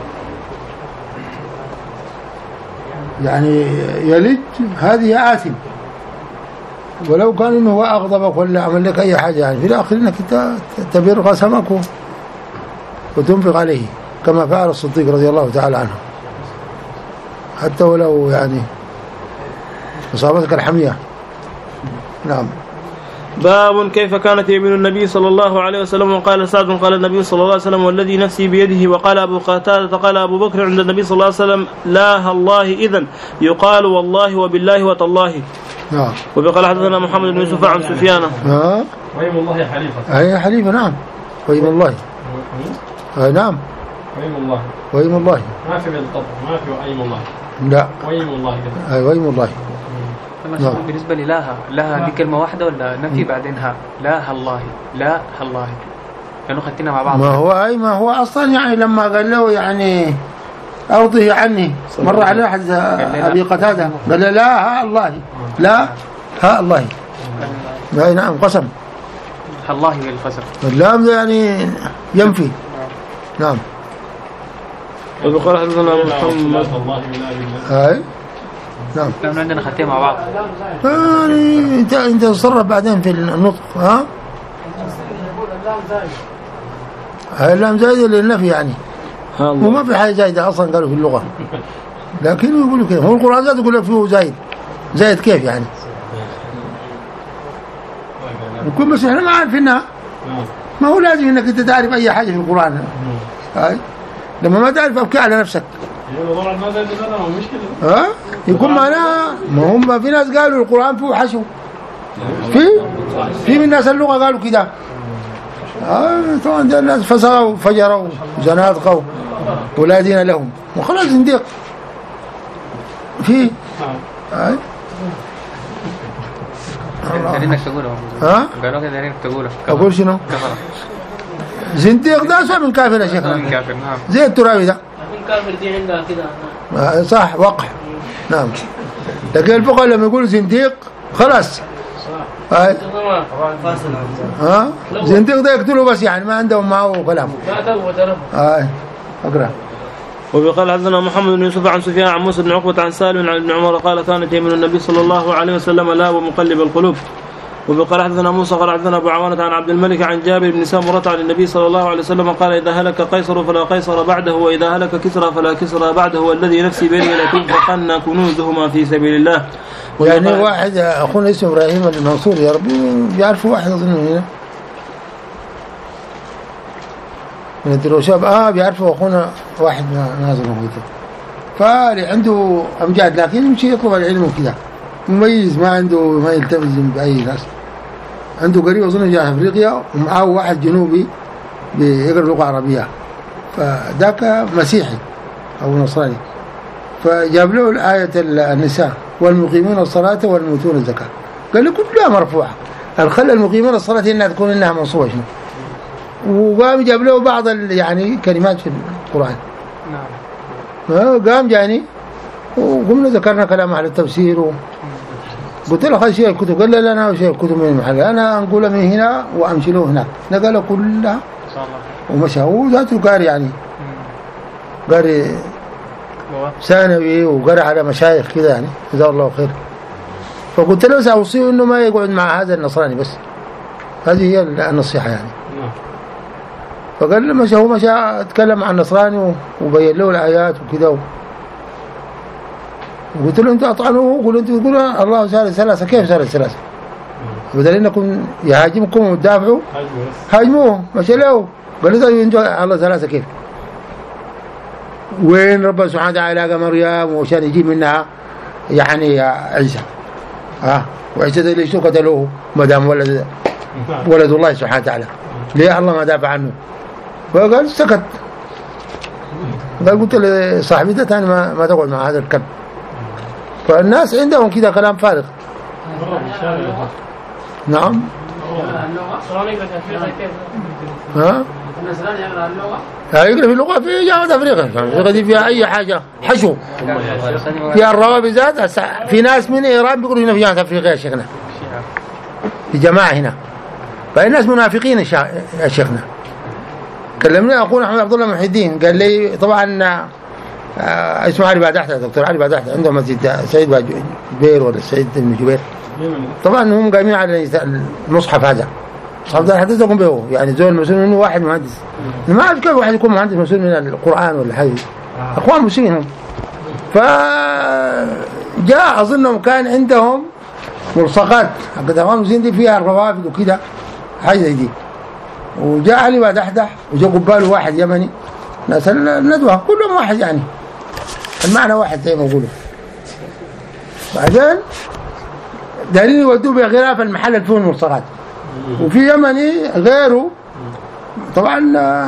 يعني يلج هذه آثم، ولو كان إنه هو أغضبك ولا عمل لك أي حاجة، يعني في الآخر إنك تبر قسمك وتنفق عليه كما فعل الصديق رضي الله تعالى عنه، حتى ولو يعني أصابتك الحمية. نعم. باب كيف كانت يمين النبي صلى الله عليه وسلم. وقال سعد قال النبي صلى الله عليه وسلم والذي نفسي بيده. وقال أبو قتادة قال أبو بكر عند النبي صلى الله عليه وسلم لا الله إذن يقال والله وبالله وتالله. نعم. وقال حدثنا محمد بن يوسف عن سفيان. ها ويم الله حليفة. هي حليفة. نعم. ويم الله. آه نعم. ويم الله. ويم الله. ما في بالضبط، ما في وأيم الله. لا. ويم الله كده. أي ويم الله. نعم. بالنسبة للاها لاها دي كلمة واحدة ولا نفي بعدينها لا الله لا الله كانوا خدتنا مع بعض؟ ما هو أي ما هو أصلا يعني لما قال له يعني أوضه عني مر على أحد أبي قتادة قال له لا ها الله لا ها الله. لا نعم قسم الله هي القسم. اللام يعني ينفي. نعم. وقال حدثنا محمد. هاي نعم. لأن عندنا خدتين مع بعض. يعني انت انت تصرف بعدين في النطق. ها هاي اللام زايدة للنفي يعني، وما في حاجة زايدة أصلا قالوا في اللغة، لكن يقولوا كيف هو القرآن زاد يقول فيه زايد. زايد كيف يعني؟ يكون بس احنا ما عارفينها، ما هو لازم انك انت تعرف اي حاجة في القرآن. هاي لما ما تعرف ابكي على نفسك. ها يكون معناها ما هم في ناس قالوا القرآن فيه حشو، في في من الناس اللغة قالوا كده. آه طبعا ده الناس فسقوا فجروا زنادقوا ولا دين لهم وخلاص زنديق في. هاي دارينك تقوله. ها قالوا كده دارينك تقوله. أقول شنو؟ زنديق ده أسوأ من كافر يا شيخنا. من كافر. نعم. زي الترابي ده. الكافر دي عندها كده. صح وقع. نعم. لكن الفقهاء لما يقولوا زنديق خلاص. هاي ها زنديق ده يقتلوا بس يعني ما عندهم معه كلام. لا تبغى ترى. هاي اقرا. وقال حدثنا محمد بن يوسف عن سفيان عن موسى بن عقبة عن سالم عن ابن عمر قال كانت يمين النبي صلى الله عليه وسلم لا ومقلب القلوب. وقال حدثنا موسى قال حدثنا ابو عوانة عن عبد الملك عن جابر بن سامرة عن النبي صلى الله عليه وسلم قال اذا هلك قيصر فلا قيصر بعده واذا هلك كسرى فلا كسرى بعده والذي نفسي بيده لتنفقن كنوزهما في سبيل الله. يعني واحد اخونا اسمه ابراهيم المنصور يا ربي بيعرفوا واحد اظن هنا من الدروشاب. اه بيعرفوا اخونا واحد نازل موجود فالي عنده امجاد لكن يمشي يطلب العلم وكذا مميز ما عنده ما يلتزم باي ناس. عنده قريب اظن جاء افريقيا ومعه واحد جنوبي بيقرا لغه عربيه فذاك مسيحي او نصراني فجاب له الايه النساء والمقيمون الصلاه والمؤتون الزكاه قال له كلها مرفوعه الخلى المقيمون الصلاه انها تكون انها منصوبه شنو وقام جاب له بعض يعني كلمات في القرآن. نعم. قام جاني وقمنا ذكرنا كلام أهل التفسير و... قلت له خذ شيء الكتب قال لا أنا شيء الكتب من المحل أنا أنقل من هنا وأمشي له هناك نقل كلها ومشى هو ذاته قاري يعني قاري ثانوي وقرأ على مشايخ كذا يعني جزاه الله خير. فقلت له سأوصيه إنه ما يقعد مع هذا النصراني بس هذه هي النصيحة يعني. فقال له مشى هو مشى اتكلم عن النصراني وبين له الآيات وكذا وقلت له انتوا اطعنوه قلت انتوا تقولوا الله ثالث ثلاثة كيف ثالث ثلاثة بدل انكم يهاجمكم وتدافعوا هاجموه مشى له قال له طيب انتوا الله ثلاثة كيف وين ربنا سبحانه وتعالى لقى مريم وعشان يجيب منها يعني عيسى ها وعيسى ده ليش قتلوه ما دام ولد ولد الله سبحانه وتعالى ليه الله ما دافع عنه فقال سكت. قال قلت لصاحبي ده ثاني ما, ما تقعد مع هذا الكلب. فالناس عندهم كده كلام فارغ. نعم. ها النصراني يقرأ اللغة؟ لا يقرأ في اللغة في جامعة أفريقيا، أفريقيا دي فيها أي حاجة حشو فيها الروابط ذات. في ناس من إيران بيقولوا هنا في جامعة أفريقيا يا شيخنا، في جماعة هنا، فالناس منافقين يا شيخنا. كلمني أخونا أحمد عبد الله محي الدين قال لي طبعا آه اسمه علي بادحته، دكتور علي بادحته عنده مسجد سيد جبير ولا سيد بن جبير، طبعا هم قايمين على المصحف هذا أفضل حدثكم به، يعني زول مسؤول منه واحد مهندس، ما أعرف كيف واحد يكون مهندس مسؤول من القرآن ولا حاجة، أخوان مسلمين هم. فجاء أظنهم كان عندهم ملصقات حقت أخوان المسلمين دي فيها الروافد وكده حاجة زي دي، وجاء علي بادحته وجاء قباله واحد يمني، ناس الندوة كلهم واحد، يعني المعنى واحد زي ما يقولوا. بعدين دارين يودوه بغراف المحل اللي فيه الملصقات، وفي يمني غيره طبعا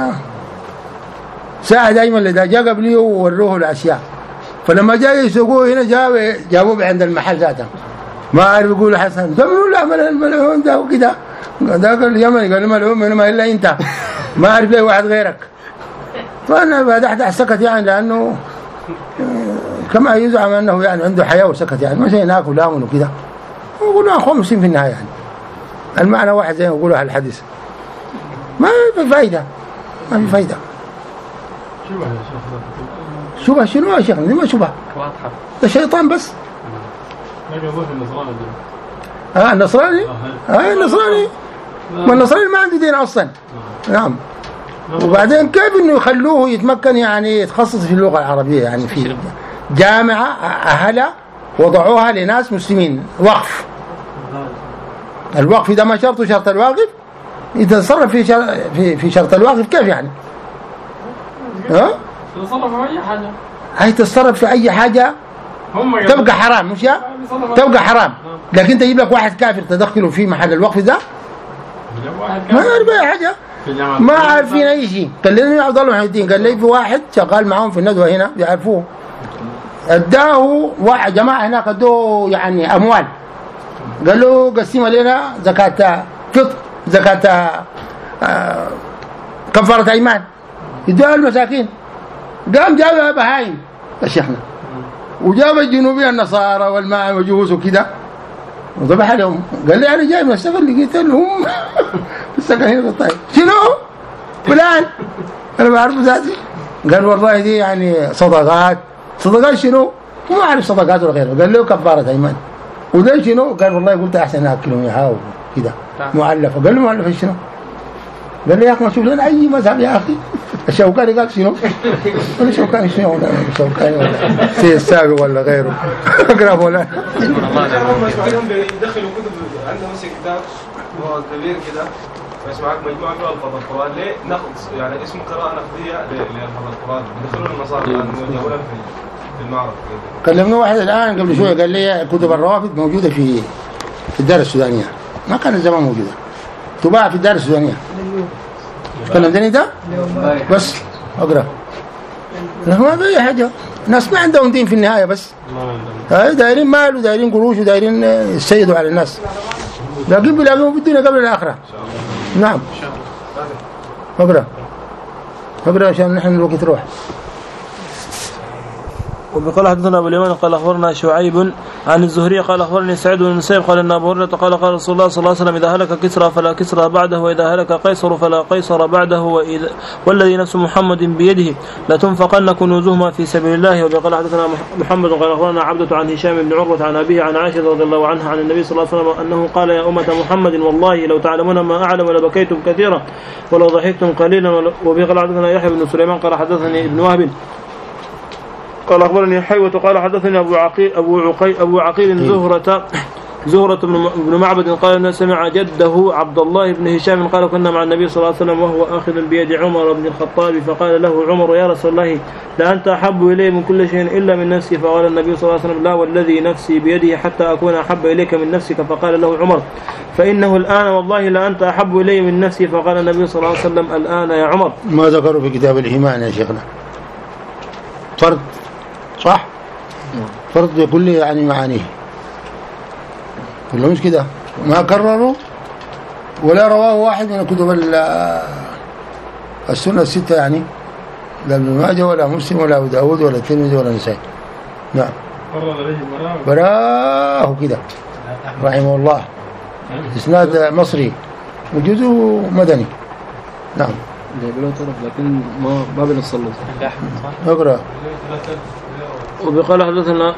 ساعد أيمن اللي جاء قبليه ووروه الأشياء، فلما جاء يسوقوه هنا جابوا جابوه عند المحل ذاته، ما عارف يقول حسن زمنوا لا مل الملعون ده وكده، ذاك اليمني قال الملعون من ما إلا أنت، ما عارف ليه واحد غيرك. فأنا بادحته سكت يعني، لأنه كما يزعم أنه يعني عنده حياة وسكت، يعني مش هناك ولامن وكده، ويقولوا أخوة مسلم في النهاية، يعني المعنى واحد زي ما يقولوا هالحديث، ما في فايدة، ما في فايدة. شبه يا شيخ؟ شبه شنو يا شيخ؟ ما شبه واضحة، ده شيطان بس. ما يقول النصراني اه النصراني؟ اه النصراني، ما النصراني ما عنده دين أصلا. نعم. وبعدين كيف إنه يخلوه يتمكن يعني يتخصص في اللغة العربية، يعني في جامعة أهلها وضعوها لناس مسلمين وقف. الوقف إذا ما شرطوا شرط الواقف يتصرف في شر... في في شرط الواقف كيف يعني؟ ها؟ يتصرف في أي حاجة. هي تتصرف في أي حاجة تبقى حرام، مش يا؟ تبقى حرام، لكن تجيب لك واحد كافر تدخله في محل الوقف ده ما يعرف أي حاجة، ما عارفين أي شيء. كلمني عبد الله محي الدين قال لي في واحد شغال معهم في الندوة هنا بيعرفوه، اداه واحد جماعة هناك ادوه يعني أموال، قال له قسم لنا زكاة فطر، زكاة آه كفارة أيمان يدوها المساكين. قام جابها بهايم يا شيخنا، وجاب الجنوبية النصارى والماء وجوز وكده وذبح لهم. قال لي أنا جاي من السفر لقيت لهم في السكن هنا طيب شنو؟ فلان أنا بعرف ذاتي. قال والله دي يعني صدقات. صدقات شنو؟ ما أعرف صدقات ولا غيره. قال له كفارة أيمان. وده شنو؟ قال والله قلت أحسن أكلهم يهاو كده معلفة. قال له معلفة شنو؟ قال لي يا أخي ما شوف لنا أي مذهب يا أخي. الشوكاني قال شنو؟ قال الشوكاني شنو؟ الشوكاني ولا سيد السابق ولا غيره أقرب ولا هم بيدخلوا كتب عندنا مثلا كتاب هو كبير كده اسمعك مجموعة فيها ألفاظ القرآن ليه نقد يعني اسمه قراءة نقدية لألفاظ القرآن بيدخلوا النصارى يوجهونها في في المعرض. كلمنا واحد الآن قبل شوية قال لي كتب الروافد موجودة في في الدار السودانية، ما كانت زمان موجودة، تباع في الدار السودانية. كلمتني ده بس أقرأ ما في حاجة. ناس ما عندهم دين في النهاية، بس دايرين مال ودايرين قروش ودايرين يسيدوا على الناس، لكن بيلاقوهم في الدنيا قبل الآخرة. نعم أقرأ أقرأ عشان نحن الوقت روح. وبقال حدثنا ابو اليمان قال اخبرنا شعيب عن الزهري قال اخبرني سعيد بن المسيب قال ان ابو هريره قال قال رسول الله صلى الله عليه وسلم اذا هلك كسرى فلا كسرى بعده واذا هلك قيصر فلا قيصر بعده وإذا والذي نفس محمد بيده لتنفقن كنوزهما في سبيل الله. وبقال حدثنا محمد قال اخبرنا عبده عن هشام بن عروه عن ابيه عن عائشه رضي الله عنها عن النبي صلى الله عليه وسلم انه قال يا امه محمد والله لو تعلمون ما اعلم لبكيتم كثيرا ولو ضحكتم قليلا. وبقال حدثنا يحيى بن سليمان قال حدثني ابن وهب قال أخبرني حيوة قال حدثني أبو عقيل أبو عقيل أبو عقيل زهرة زهرة بن معبد قال أنه سمع جده عبد الله بن هشام قال كنا مع النبي صلى الله عليه وسلم وهو آخذ بيد عمر بن الخطاب فقال له عمر يا رسول الله لا أنت أحب إلي من كل شيء إلا من نفسي. فقال النبي صلى الله عليه وسلم لا والذي نفسي بيده حتى أكون أحب إليك من نفسك. فقال له عمر فإنه الآن والله لا أنت أحب إلي من نفسي. فقال النبي صلى الله عليه وسلم الآن يا عمر. ما ذكروا في كتاب الإيمان يا شيخنا فرد صح؟ فرد بكل يعني معانيه ولا مش كده؟ ما كرروا ولا رواه واحد من كتب السنة الستة يعني لا ابن ماجه ولا مسلم ولا أبو داود ولا الترمذي ولا النسائي. نعم. براه كده رحمه الله، إسناد مصري وجزء مدني. نعم. لكن ما ما بنصلي. اقرأ. وبقال حدثنا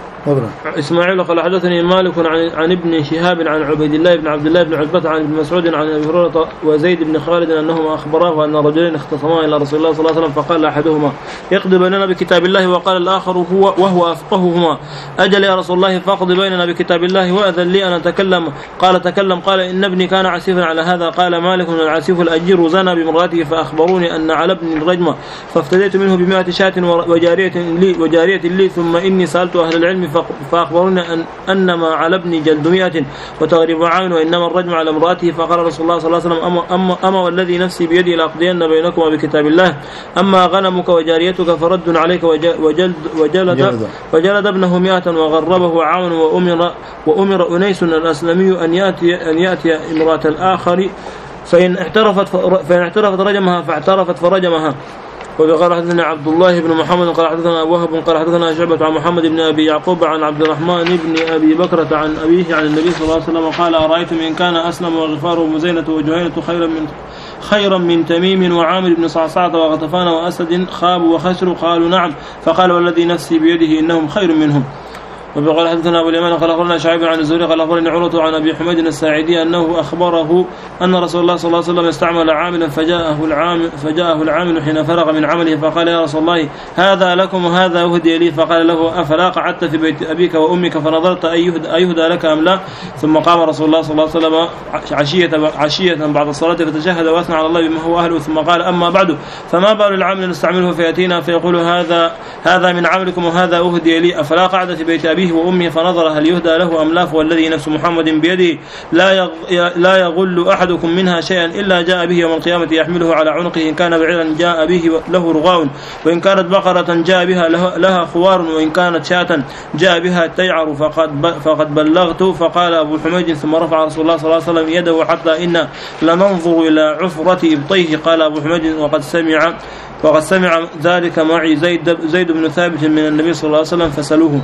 إسماعيل قال حدثني مالك عن, عن ابن شهاب عن عبيد الله بن عبد الله بن عتبة عن ابن مسعود عن أبي هريرة وزيد بن خالد أنهما أخبراه أن رجلين اختصما إلى رسول الله صلى الله عليه وسلم فقال أحدهما اقض بيننا بكتاب الله وقال الآخر هو وهو أفقههما أجل يا رسول الله فاقض بيننا بكتاب الله وأذن لي أن أتكلم. قال تكلم. قال إن ابني كان عسيفا على هذا. قال مالك العسيف الأجير زنى بامرأته فأخبروني أن على ابن الرجمة فافتديت منه بمائة شاة وجارية لي, وجارية لي ثم إني سألت أهل العلم فأخبروني أن أنما على ابن جلد مئة وتغريب عين وإنما الرجم على امرأته. فقال رسول الله صلى الله عليه وسلم أما, أما, أما والذي نفسي بيدي لأقضين بينكما بكتاب الله أما غنمك وجاريتك فرد عليك وجلد وجلد, وجلد ابنه مئة وغربه عون وأمر, وأمر أنيس الأسلمي أن يأتي, أن يأتي امرأة الآخر فإن اعترفت, فإن اعترفت رجمها فاعترفت فرجمها. وقال حدثنا عبد الله بن محمد قال حدثنا وهب قال حدثنا شعبة عن محمد بن أبي يعقوب عن عبد الرحمن بن أبي بكرة عن أبيه عن النبي صلى الله عليه وسلم قال أرأيتم إن كان أسلم وغفار ومزينة وجهينة خيرا من خيرا من تميم وعامر بن صعصعة وغطفان وأسد خابوا وخسروا. قالوا نعم. فقال والذي نفسي بيده إنهم خير منهم. وقال حدثنا أبو اليمان قال أخبرنا شعيب عن الزهري قال أخبرني عروة عن أبي حميد الساعدي أنه أخبره أن رسول الله صلى الله عليه وسلم استعمل عاملا فجاءه العامل فجاءه العامل حين فرغ من عمله فقال يا رسول الله هذا لكم وهذا أهدي لي. فقال له أفلا قعدت في بيت أبيك وأمك فنظرت أيهدى لك أم لا. ثم قام رسول الله صلى الله عليه وسلم عشية عشية بعد الصلاة فتشهد وأثنى على الله بما هو أهله ثم قال أما بعد فما بال العامل نستعمله فيأتينا فيقول هذا هذا من عملكم وهذا أهدي لي أفلا قعد في بيت أبيه وأمه فنظر هل يهدى له أم لا. والذي نفس محمد بيده لا لا يغل أحدكم منها شيئا إلا جاء به يوم القيامة يحمله على عنقه إن كان بعيرا جاء به له رغاء وإن كانت بقرة جاء بها لها خوار وإن كانت شاة جاء بها تيعر فقد فقد بلغت. فقال أبو حميد ثم رفع رسول الله صلى الله عليه وسلم يده حتى إن لننظر إلى عفرة إبطيه. قال أبو حميد وقد سمع وقد سمع ذلك معي زيد زيد بن ثابت من النبي صلى الله عليه وسلم فسألوه.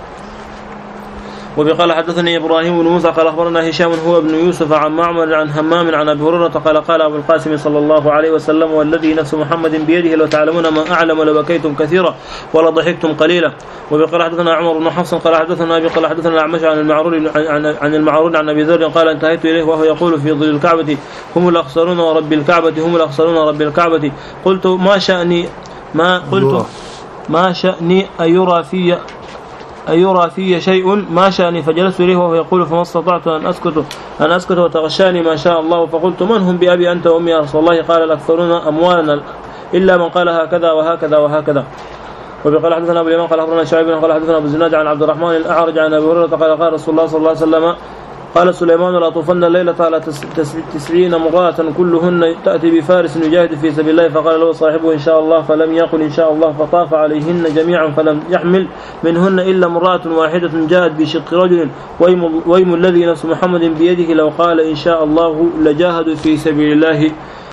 وبقال حدثني إبراهيم بن موسى قال أخبرنا هشام هو ابن يوسف عن معمر عن همام عن أبي هريرة قال قال أبو القاسم صلى الله عليه وسلم والذي نفس محمد بيده لو تعلمون ما أعلم لبكيتم كثيرا ولا ضحكتم قليلا. وبقال حدثنا عمر بن حفص قال حدثنا أبي قال حدثنا الأعمش عن المعرور عن, عن المعرور عن أبي ذر قال انتهيت إليه وهو يقول في ظل الكعبة هم الأخسرون ورب الكعبة هم الأخسرون ورب الكعبة. قلت ما شأني ما قلت ما شأني أيرى في أيرى في شيء ما شأني فجلست إليه وهو يقول فما استطعت أن أسكت أن أسكت وتغشاني ما شاء الله. فقلت من هم بأبي أنت وأمي يا رسول الله؟ قال الأكثرون أموالا إلا من قال هكذا وهكذا وهكذا. وبقال حدثنا أبو اليمان قال أخبرنا شعيب قال حدثنا أبو الزناد عن عبد الرحمن الأعرج عن أبي هريرة قال قال رسول الله صلى الله عليه وسلم قال سليمان لا طوفن الليلة على تسعين امرأة كلهن تأتي بفارس يجاهد في سبيل الله. فقال له صاحبه إن شاء الله فلم يقل إن شاء الله فطاف عليهن جميعا فلم يحمل منهن إلا امرأة واحدة جاءت بشق رجل ويم, ويم الذي نفس محمد بيده لو قال إن شاء الله لجاهد في سبيل الله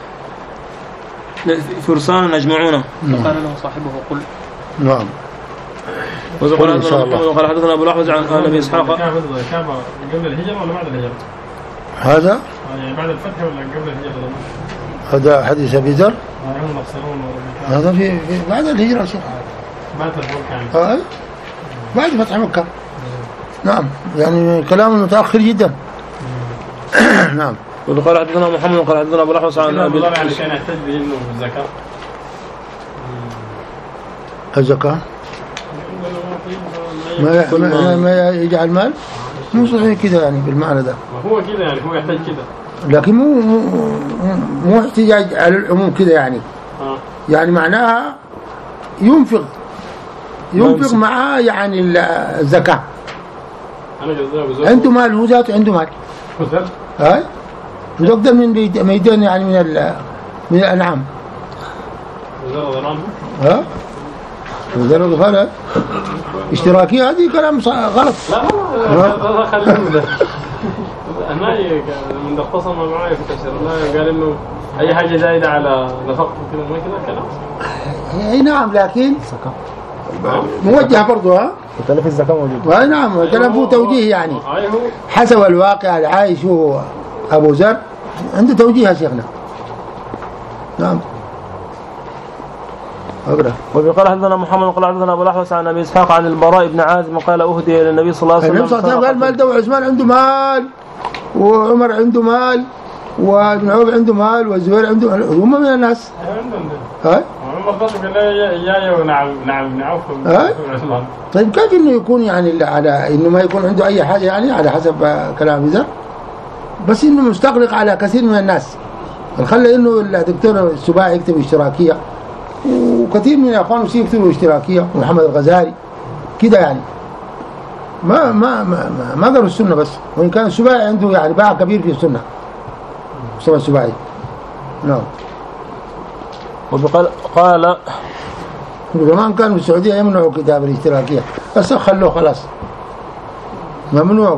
فرسان أجمعون. فقال له صاحبه قل نعم. وقال حدثنا أبو الأحوص عن أبي إسحاق قبل الهجرة ولا بعد الهجرة؟ هذا يعني بعد الفتح ولا قبل الهجرة؟ هذا حديث أبي ذر هذا في, في بعد الهجرة شيخ بعد فتح مكة آه بعد فتح مكة. نعم يعني كلام متأخر جدا. نعم. وقال حدثنا محمد قال حدثنا أبو الأحوص عن أبي ذر علشان يحتج به إنه الزكاة الزكاة ما ما, ما يجعل مال مو صحيح كذا يعني بالمعنى ده. ما هو كذا يعني هو يحتاج كذا لكن مو مو, مو احتجاج على العموم كذا يعني. آه. يعني معناها ينفق ينفق معاه يعني الزكاة. عنده مال هو ذاته عنده مال. هاي وتقدر من ميدان يعني من من الأنعام. ها وزارة الغفالة اشتراكية هذه كلام غلط. لا لا خلينا ده أنا من اختصم معي في تفسير الله قال إنه اي حاجه زايده على نفقته كده ما كده كلام. اي نعم لكن موجه برضه. ها تكلف الزكاه موجود. اي نعم كلام فيه توجيه يعني حسب الواقع اللي عايشه ابو ذر عنده توجيه يا شيخنا. نعم. أقرأ. وقال حدثنا محمد قال حدثنا ابو الاحوص عن ابي اسحاق عن البراء بن عازب قال اهدي الى النبي صلى الله عليه وسلم. النبي صلى الله عليه وسلم قال مال ده وعثمان عنده مال وعمر عنده مال وابن عوف عنده مال والزبير عنده مال هم من الناس. ها؟ عمر بس قال لي يا ونعم نعم ابن عوف وعثمان. طيب كيف انه يكون يعني على انه ما يكون عنده اي حاجه يعني على حسب كلام ذا بس انه مستغرق على كثير من الناس. خلى انه الدكتور السباعي يكتب اشتراكيه وكثير من اخوانه يكتبوا اشتراكيه ومحمد الغزالي كده يعني ما ما ما ما, ما قالوا السنه بس وان كان السباعي عنده يعني باع كبير في السنه مصطفى السباعي. نعم. وقال قال زمان كانوا في السعوديه يمنعوا كتاب الاشتراكيه بس خلوه خلاص ممنوع.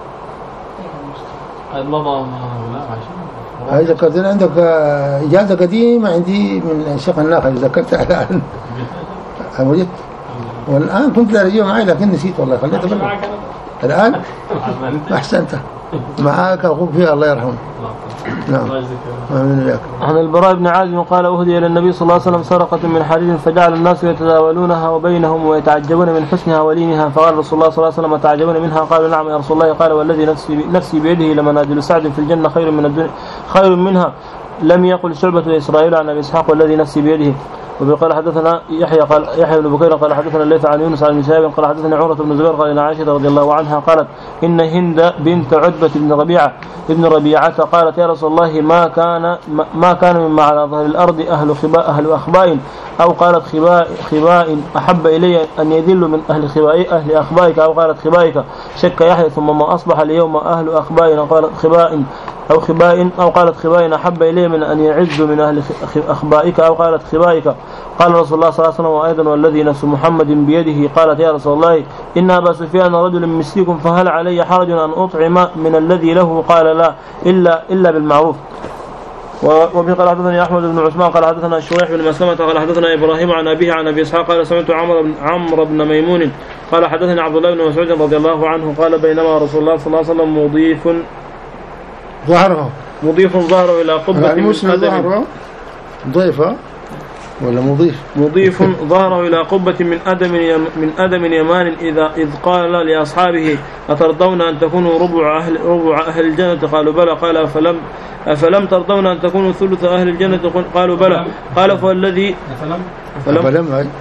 الماما لا هاي ذكرتنا عندك إجازة قديمة عندي من الشيخ الناخل ذكرتها الآن أمجد والآن كنت أرجيه معي لكن نسيت والله خليته بالله الآن أحسنت معاك أخوك فيها الله يرحمه. نعم. عن البراء بن عازب قال أهدي إلى النبي صلى الله عليه وسلم سرقة من حديد فجعل الناس يتداولونها وبينهم ويتعجبون من حسنها ولينها فقال رسول الله صلى الله عليه وسلم تعجبون منها قالوا نعم يا رسول الله قال والذي نفسي نفسي بيده لمنازل سعد في الجنة خير من الدنيا خير منها لم يقل شعبة إسرائيل عن أبي إسحاق والذي نفسي بيده. وقال حدثنا يحيى قال يحيى بن بكير قال حدثنا الليث عن يونس عن شهاب قال حدثنا عروة بن الزبير قال ان عائشة رضي الله عنها قالت ان هند بنت عتبة بن ربيعة ابن ربيعة قالت يا رسول الله ما كان ما كان مما على ظهر الارض اهل خباء اهل اخباء او قالت خباء خباء احب الي ان يذل من اهل خباء اهل اخبائك او قالت خبائك شك يحيى ثم ما اصبح اليوم اهل اخباء او قالت خباء أو خباء أو قالت خباء أحب إليه من أن يعز من أهل أخبائك أو قالت خبائك. قال رسول الله صلى الله عليه وسلم وأيضا والذي نفس محمد بيده قالت يا رسول الله إن أبا سفيان رجل مسيكم فهل علي حرج أن أطعم من الذي له قال لا إلا إلا بالمعروف. وفي قال حدثنا أحمد بن عثمان قال حدثنا شريح بن مسلمة قال حدثنا إبراهيم عن أبيه عن أبي إسحاق قال سمعت عمرو بن عمرو بن ميمون قال حدثني عبد الله بن مسعود رضي الله عنه قال بينما رسول الله صلى الله عليه وسلم مضيف ظهره مضيف ظهره إلى قبة من أدم ضيفة ولا مضيف مضيف ظهره إلى قبة من أدم من أدم يمان إذا إذ قال لأصحابه أترضون أن تكونوا ربع أهل ربع أهل الجنة قالوا بلى قال أفلم أفلم ترضون أن تكونوا ثلث أهل الجنة قالوا بلى قال فالذي أفلم أفلم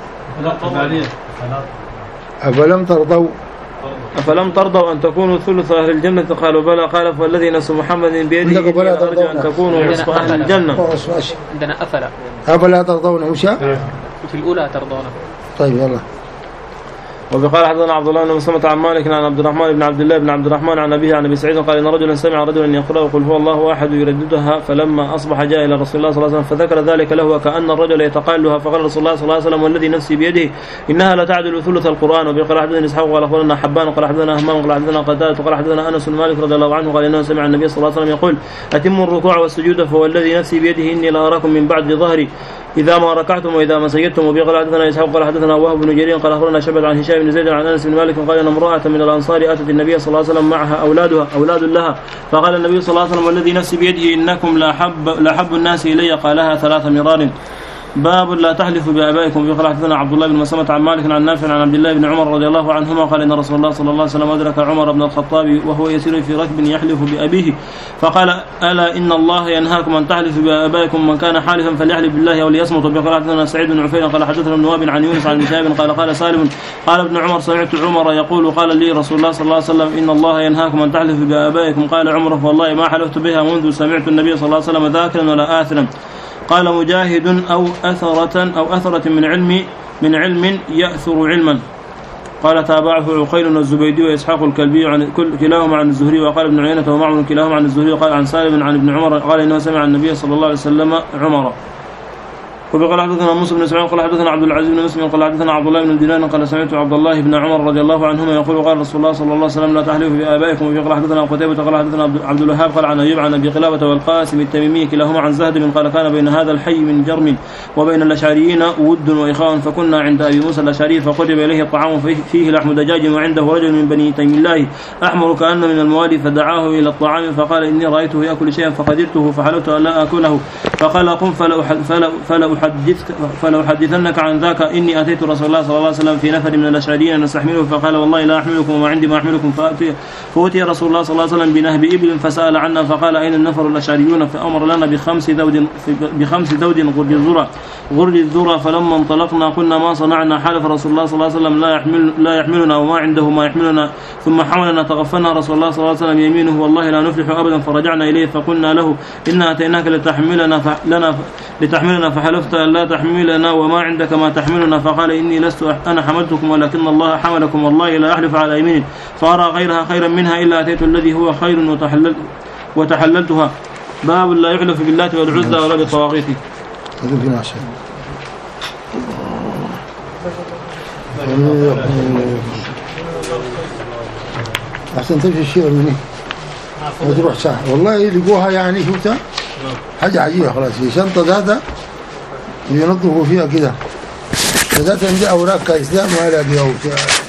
أفلم ترضوا أفلم ترضوا أن تكونوا ثلث أهل الجنة قالوا بلى قال فالذي نفس محمد بيده أرجو أن تكونوا نصف أهل الجنة. عندنا أفلا أفلا ترضون وشا في الأولى ترضون. طيب يلا. وقال حدثنا عبد الله بن مسلمة عن مالك عن عبد الرحمن بن عبد الله بن عبد الرحمن عن أبيه عن أبي سعيد قال إن رجلا سمع رجلا يقرأ وقل هو الله أحد يرددها فلما أصبح جاء إلى رسول الله صلى الله عليه وسلم فذكر ذلك له وكأن الرجل يتقالها فقال رسول الله صلى الله عليه وسلم والذي نفسي بيده إنها لا تعدل ثلث القرآن. وقال حدثنا إسحاق قال أخبرنا حبان قال حدثنا همام قال حدثنا قتادة قال حدثنا أنس بن مالك رضي الله عنه قال إنه سمع النبي صلى الله عليه وسلم يقول أتموا الركوع والسجود فوالذي نفسي بيده إني لأراكم من بعد ظهري إذا ما ركعتم وإذا ما سجدتم. وقال حدثنا إسحاق قال حدثنا وهب بن جرير قال أخبرنا شعبة عن هشام بن زيد عن أنس بن مالك قال أن امرأة من الأنصار أتت النبي صلى الله عليه وسلم معها أولادها أولاد لها فقال النبي صلى الله عليه وسلم والذي نفسي بيده إنكم لأحب لأحب الناس إلي قالها ثلاث مرار. باب لا تحلفوا بآبائكم. وقال حدثنا عبد الله بن مسلمة عن مالك عن نافع عن عبد الله بن عمر رضي الله عنهما قال إن رسول الله صلى الله عليه وسلم أدرك عمر بن الخطاب وهو يسير في ركب يحلف بأبيه فقال ألا إن الله ينهاكم أن تحلفوا بآبائكم من كان حالفا فليحلف بالله أو ليصمت. وقال حدثنا سعيد بن عفير قال حدثنا ابن وهب عن يونس عن شهاب قال قال سالم قال ابن عمر سمعت عمر يقول قال لي رسول الله صلى الله عليه وسلم إن الله ينهاكم أن تحلفوا بآبائكم قال عمر فوالله ما حلفت بها منذ سمعت النبي صلى الله عليه وسلم ذاكرا ولا آثرا. قال مجاهد أو أثرة أو أثرة من علم من علم يأثر علما. قال تابعه عقيل الزبيدي وإسحاق الكلبي عن كلاهما عن الزهري. وقال ابن عيينة ومعمر كلاهما عن الزهري. وقال عن سالم عن ابن عمر قال إنه سمع النبي صلى الله عليه وسلم عمر. وقال حدثنا موسى بن اسماعيل قال حدثنا عبد العزيز بن مسلم قال حدثنا عبد الله بن دينار قال سمعت عبد الله بن عمر رضي الله عنهما يقول قال رسول الله صلى الله عليه وسلم لا تحلفوا بآبائكم. وفي قال حدثنا قتيبة قال حدثنا عبد الوهاب قال عن أيوب عن أبي قلابة والقاسم التميمي كلاهما عن زهد قال كان بين هذا الحي من جرم وبين الأشعريين ود وإخاء فكنا عند أبي موسى الأشعري فقرب إليه الطعام فيه لحم دجاج وعنده رجل من بني تيم الله أحمر كأن من الموالي فدعاه إلى الطعام فقال إني رأيته يأكل شيئا فقدرته فحلفت أن لا آكله فقال قم فلو حدثنك عن ذاك إني أتيت رسول الله صلى الله عليه وسلم في نفر من الأشعريين نستحمله فقال والله لا أحملكم وما عندي ما أحملكم فأتي رسول الله صلى الله عليه وسلم بنهب إبل فسأل عنا فقال أين النفر الأشعريون فأمر لنا بخمس ذود بخمس ذود غرد الذرة غرد الذرة فلما انطلقنا قلنا ما صنعنا حلف رسول الله صلى الله عليه وسلم لا يحمل لا يحملنا وما عنده ما يحملنا ثم حملنا تغفلنا رسول الله صلى الله عليه وسلم يمينه والله لا نفلح أبدا فرجعنا إليه فقلنا له إن أتيناك لتحملنا لنا لتحملنا فحلفت أن لا تحملنا وما عندك ما تحملنا فقال إني لست أنا حملتكم ولكن الله حملكم والله لا أحلف على يمين فأرى غيرها خيرا منها إلا أتيت الذي هو خير وتحلل وتحللتها. باب لا يحلف بالله والعزى ولا بالطواغيت. أحسن تمشي الشيء مني وتروح صح والله لقوها يعني شفتها حاجة عجيبة خلاص في شنطة ذاتها ينظفوا فيها كده فذاتها عندي أوراق كإسلام ولا بيها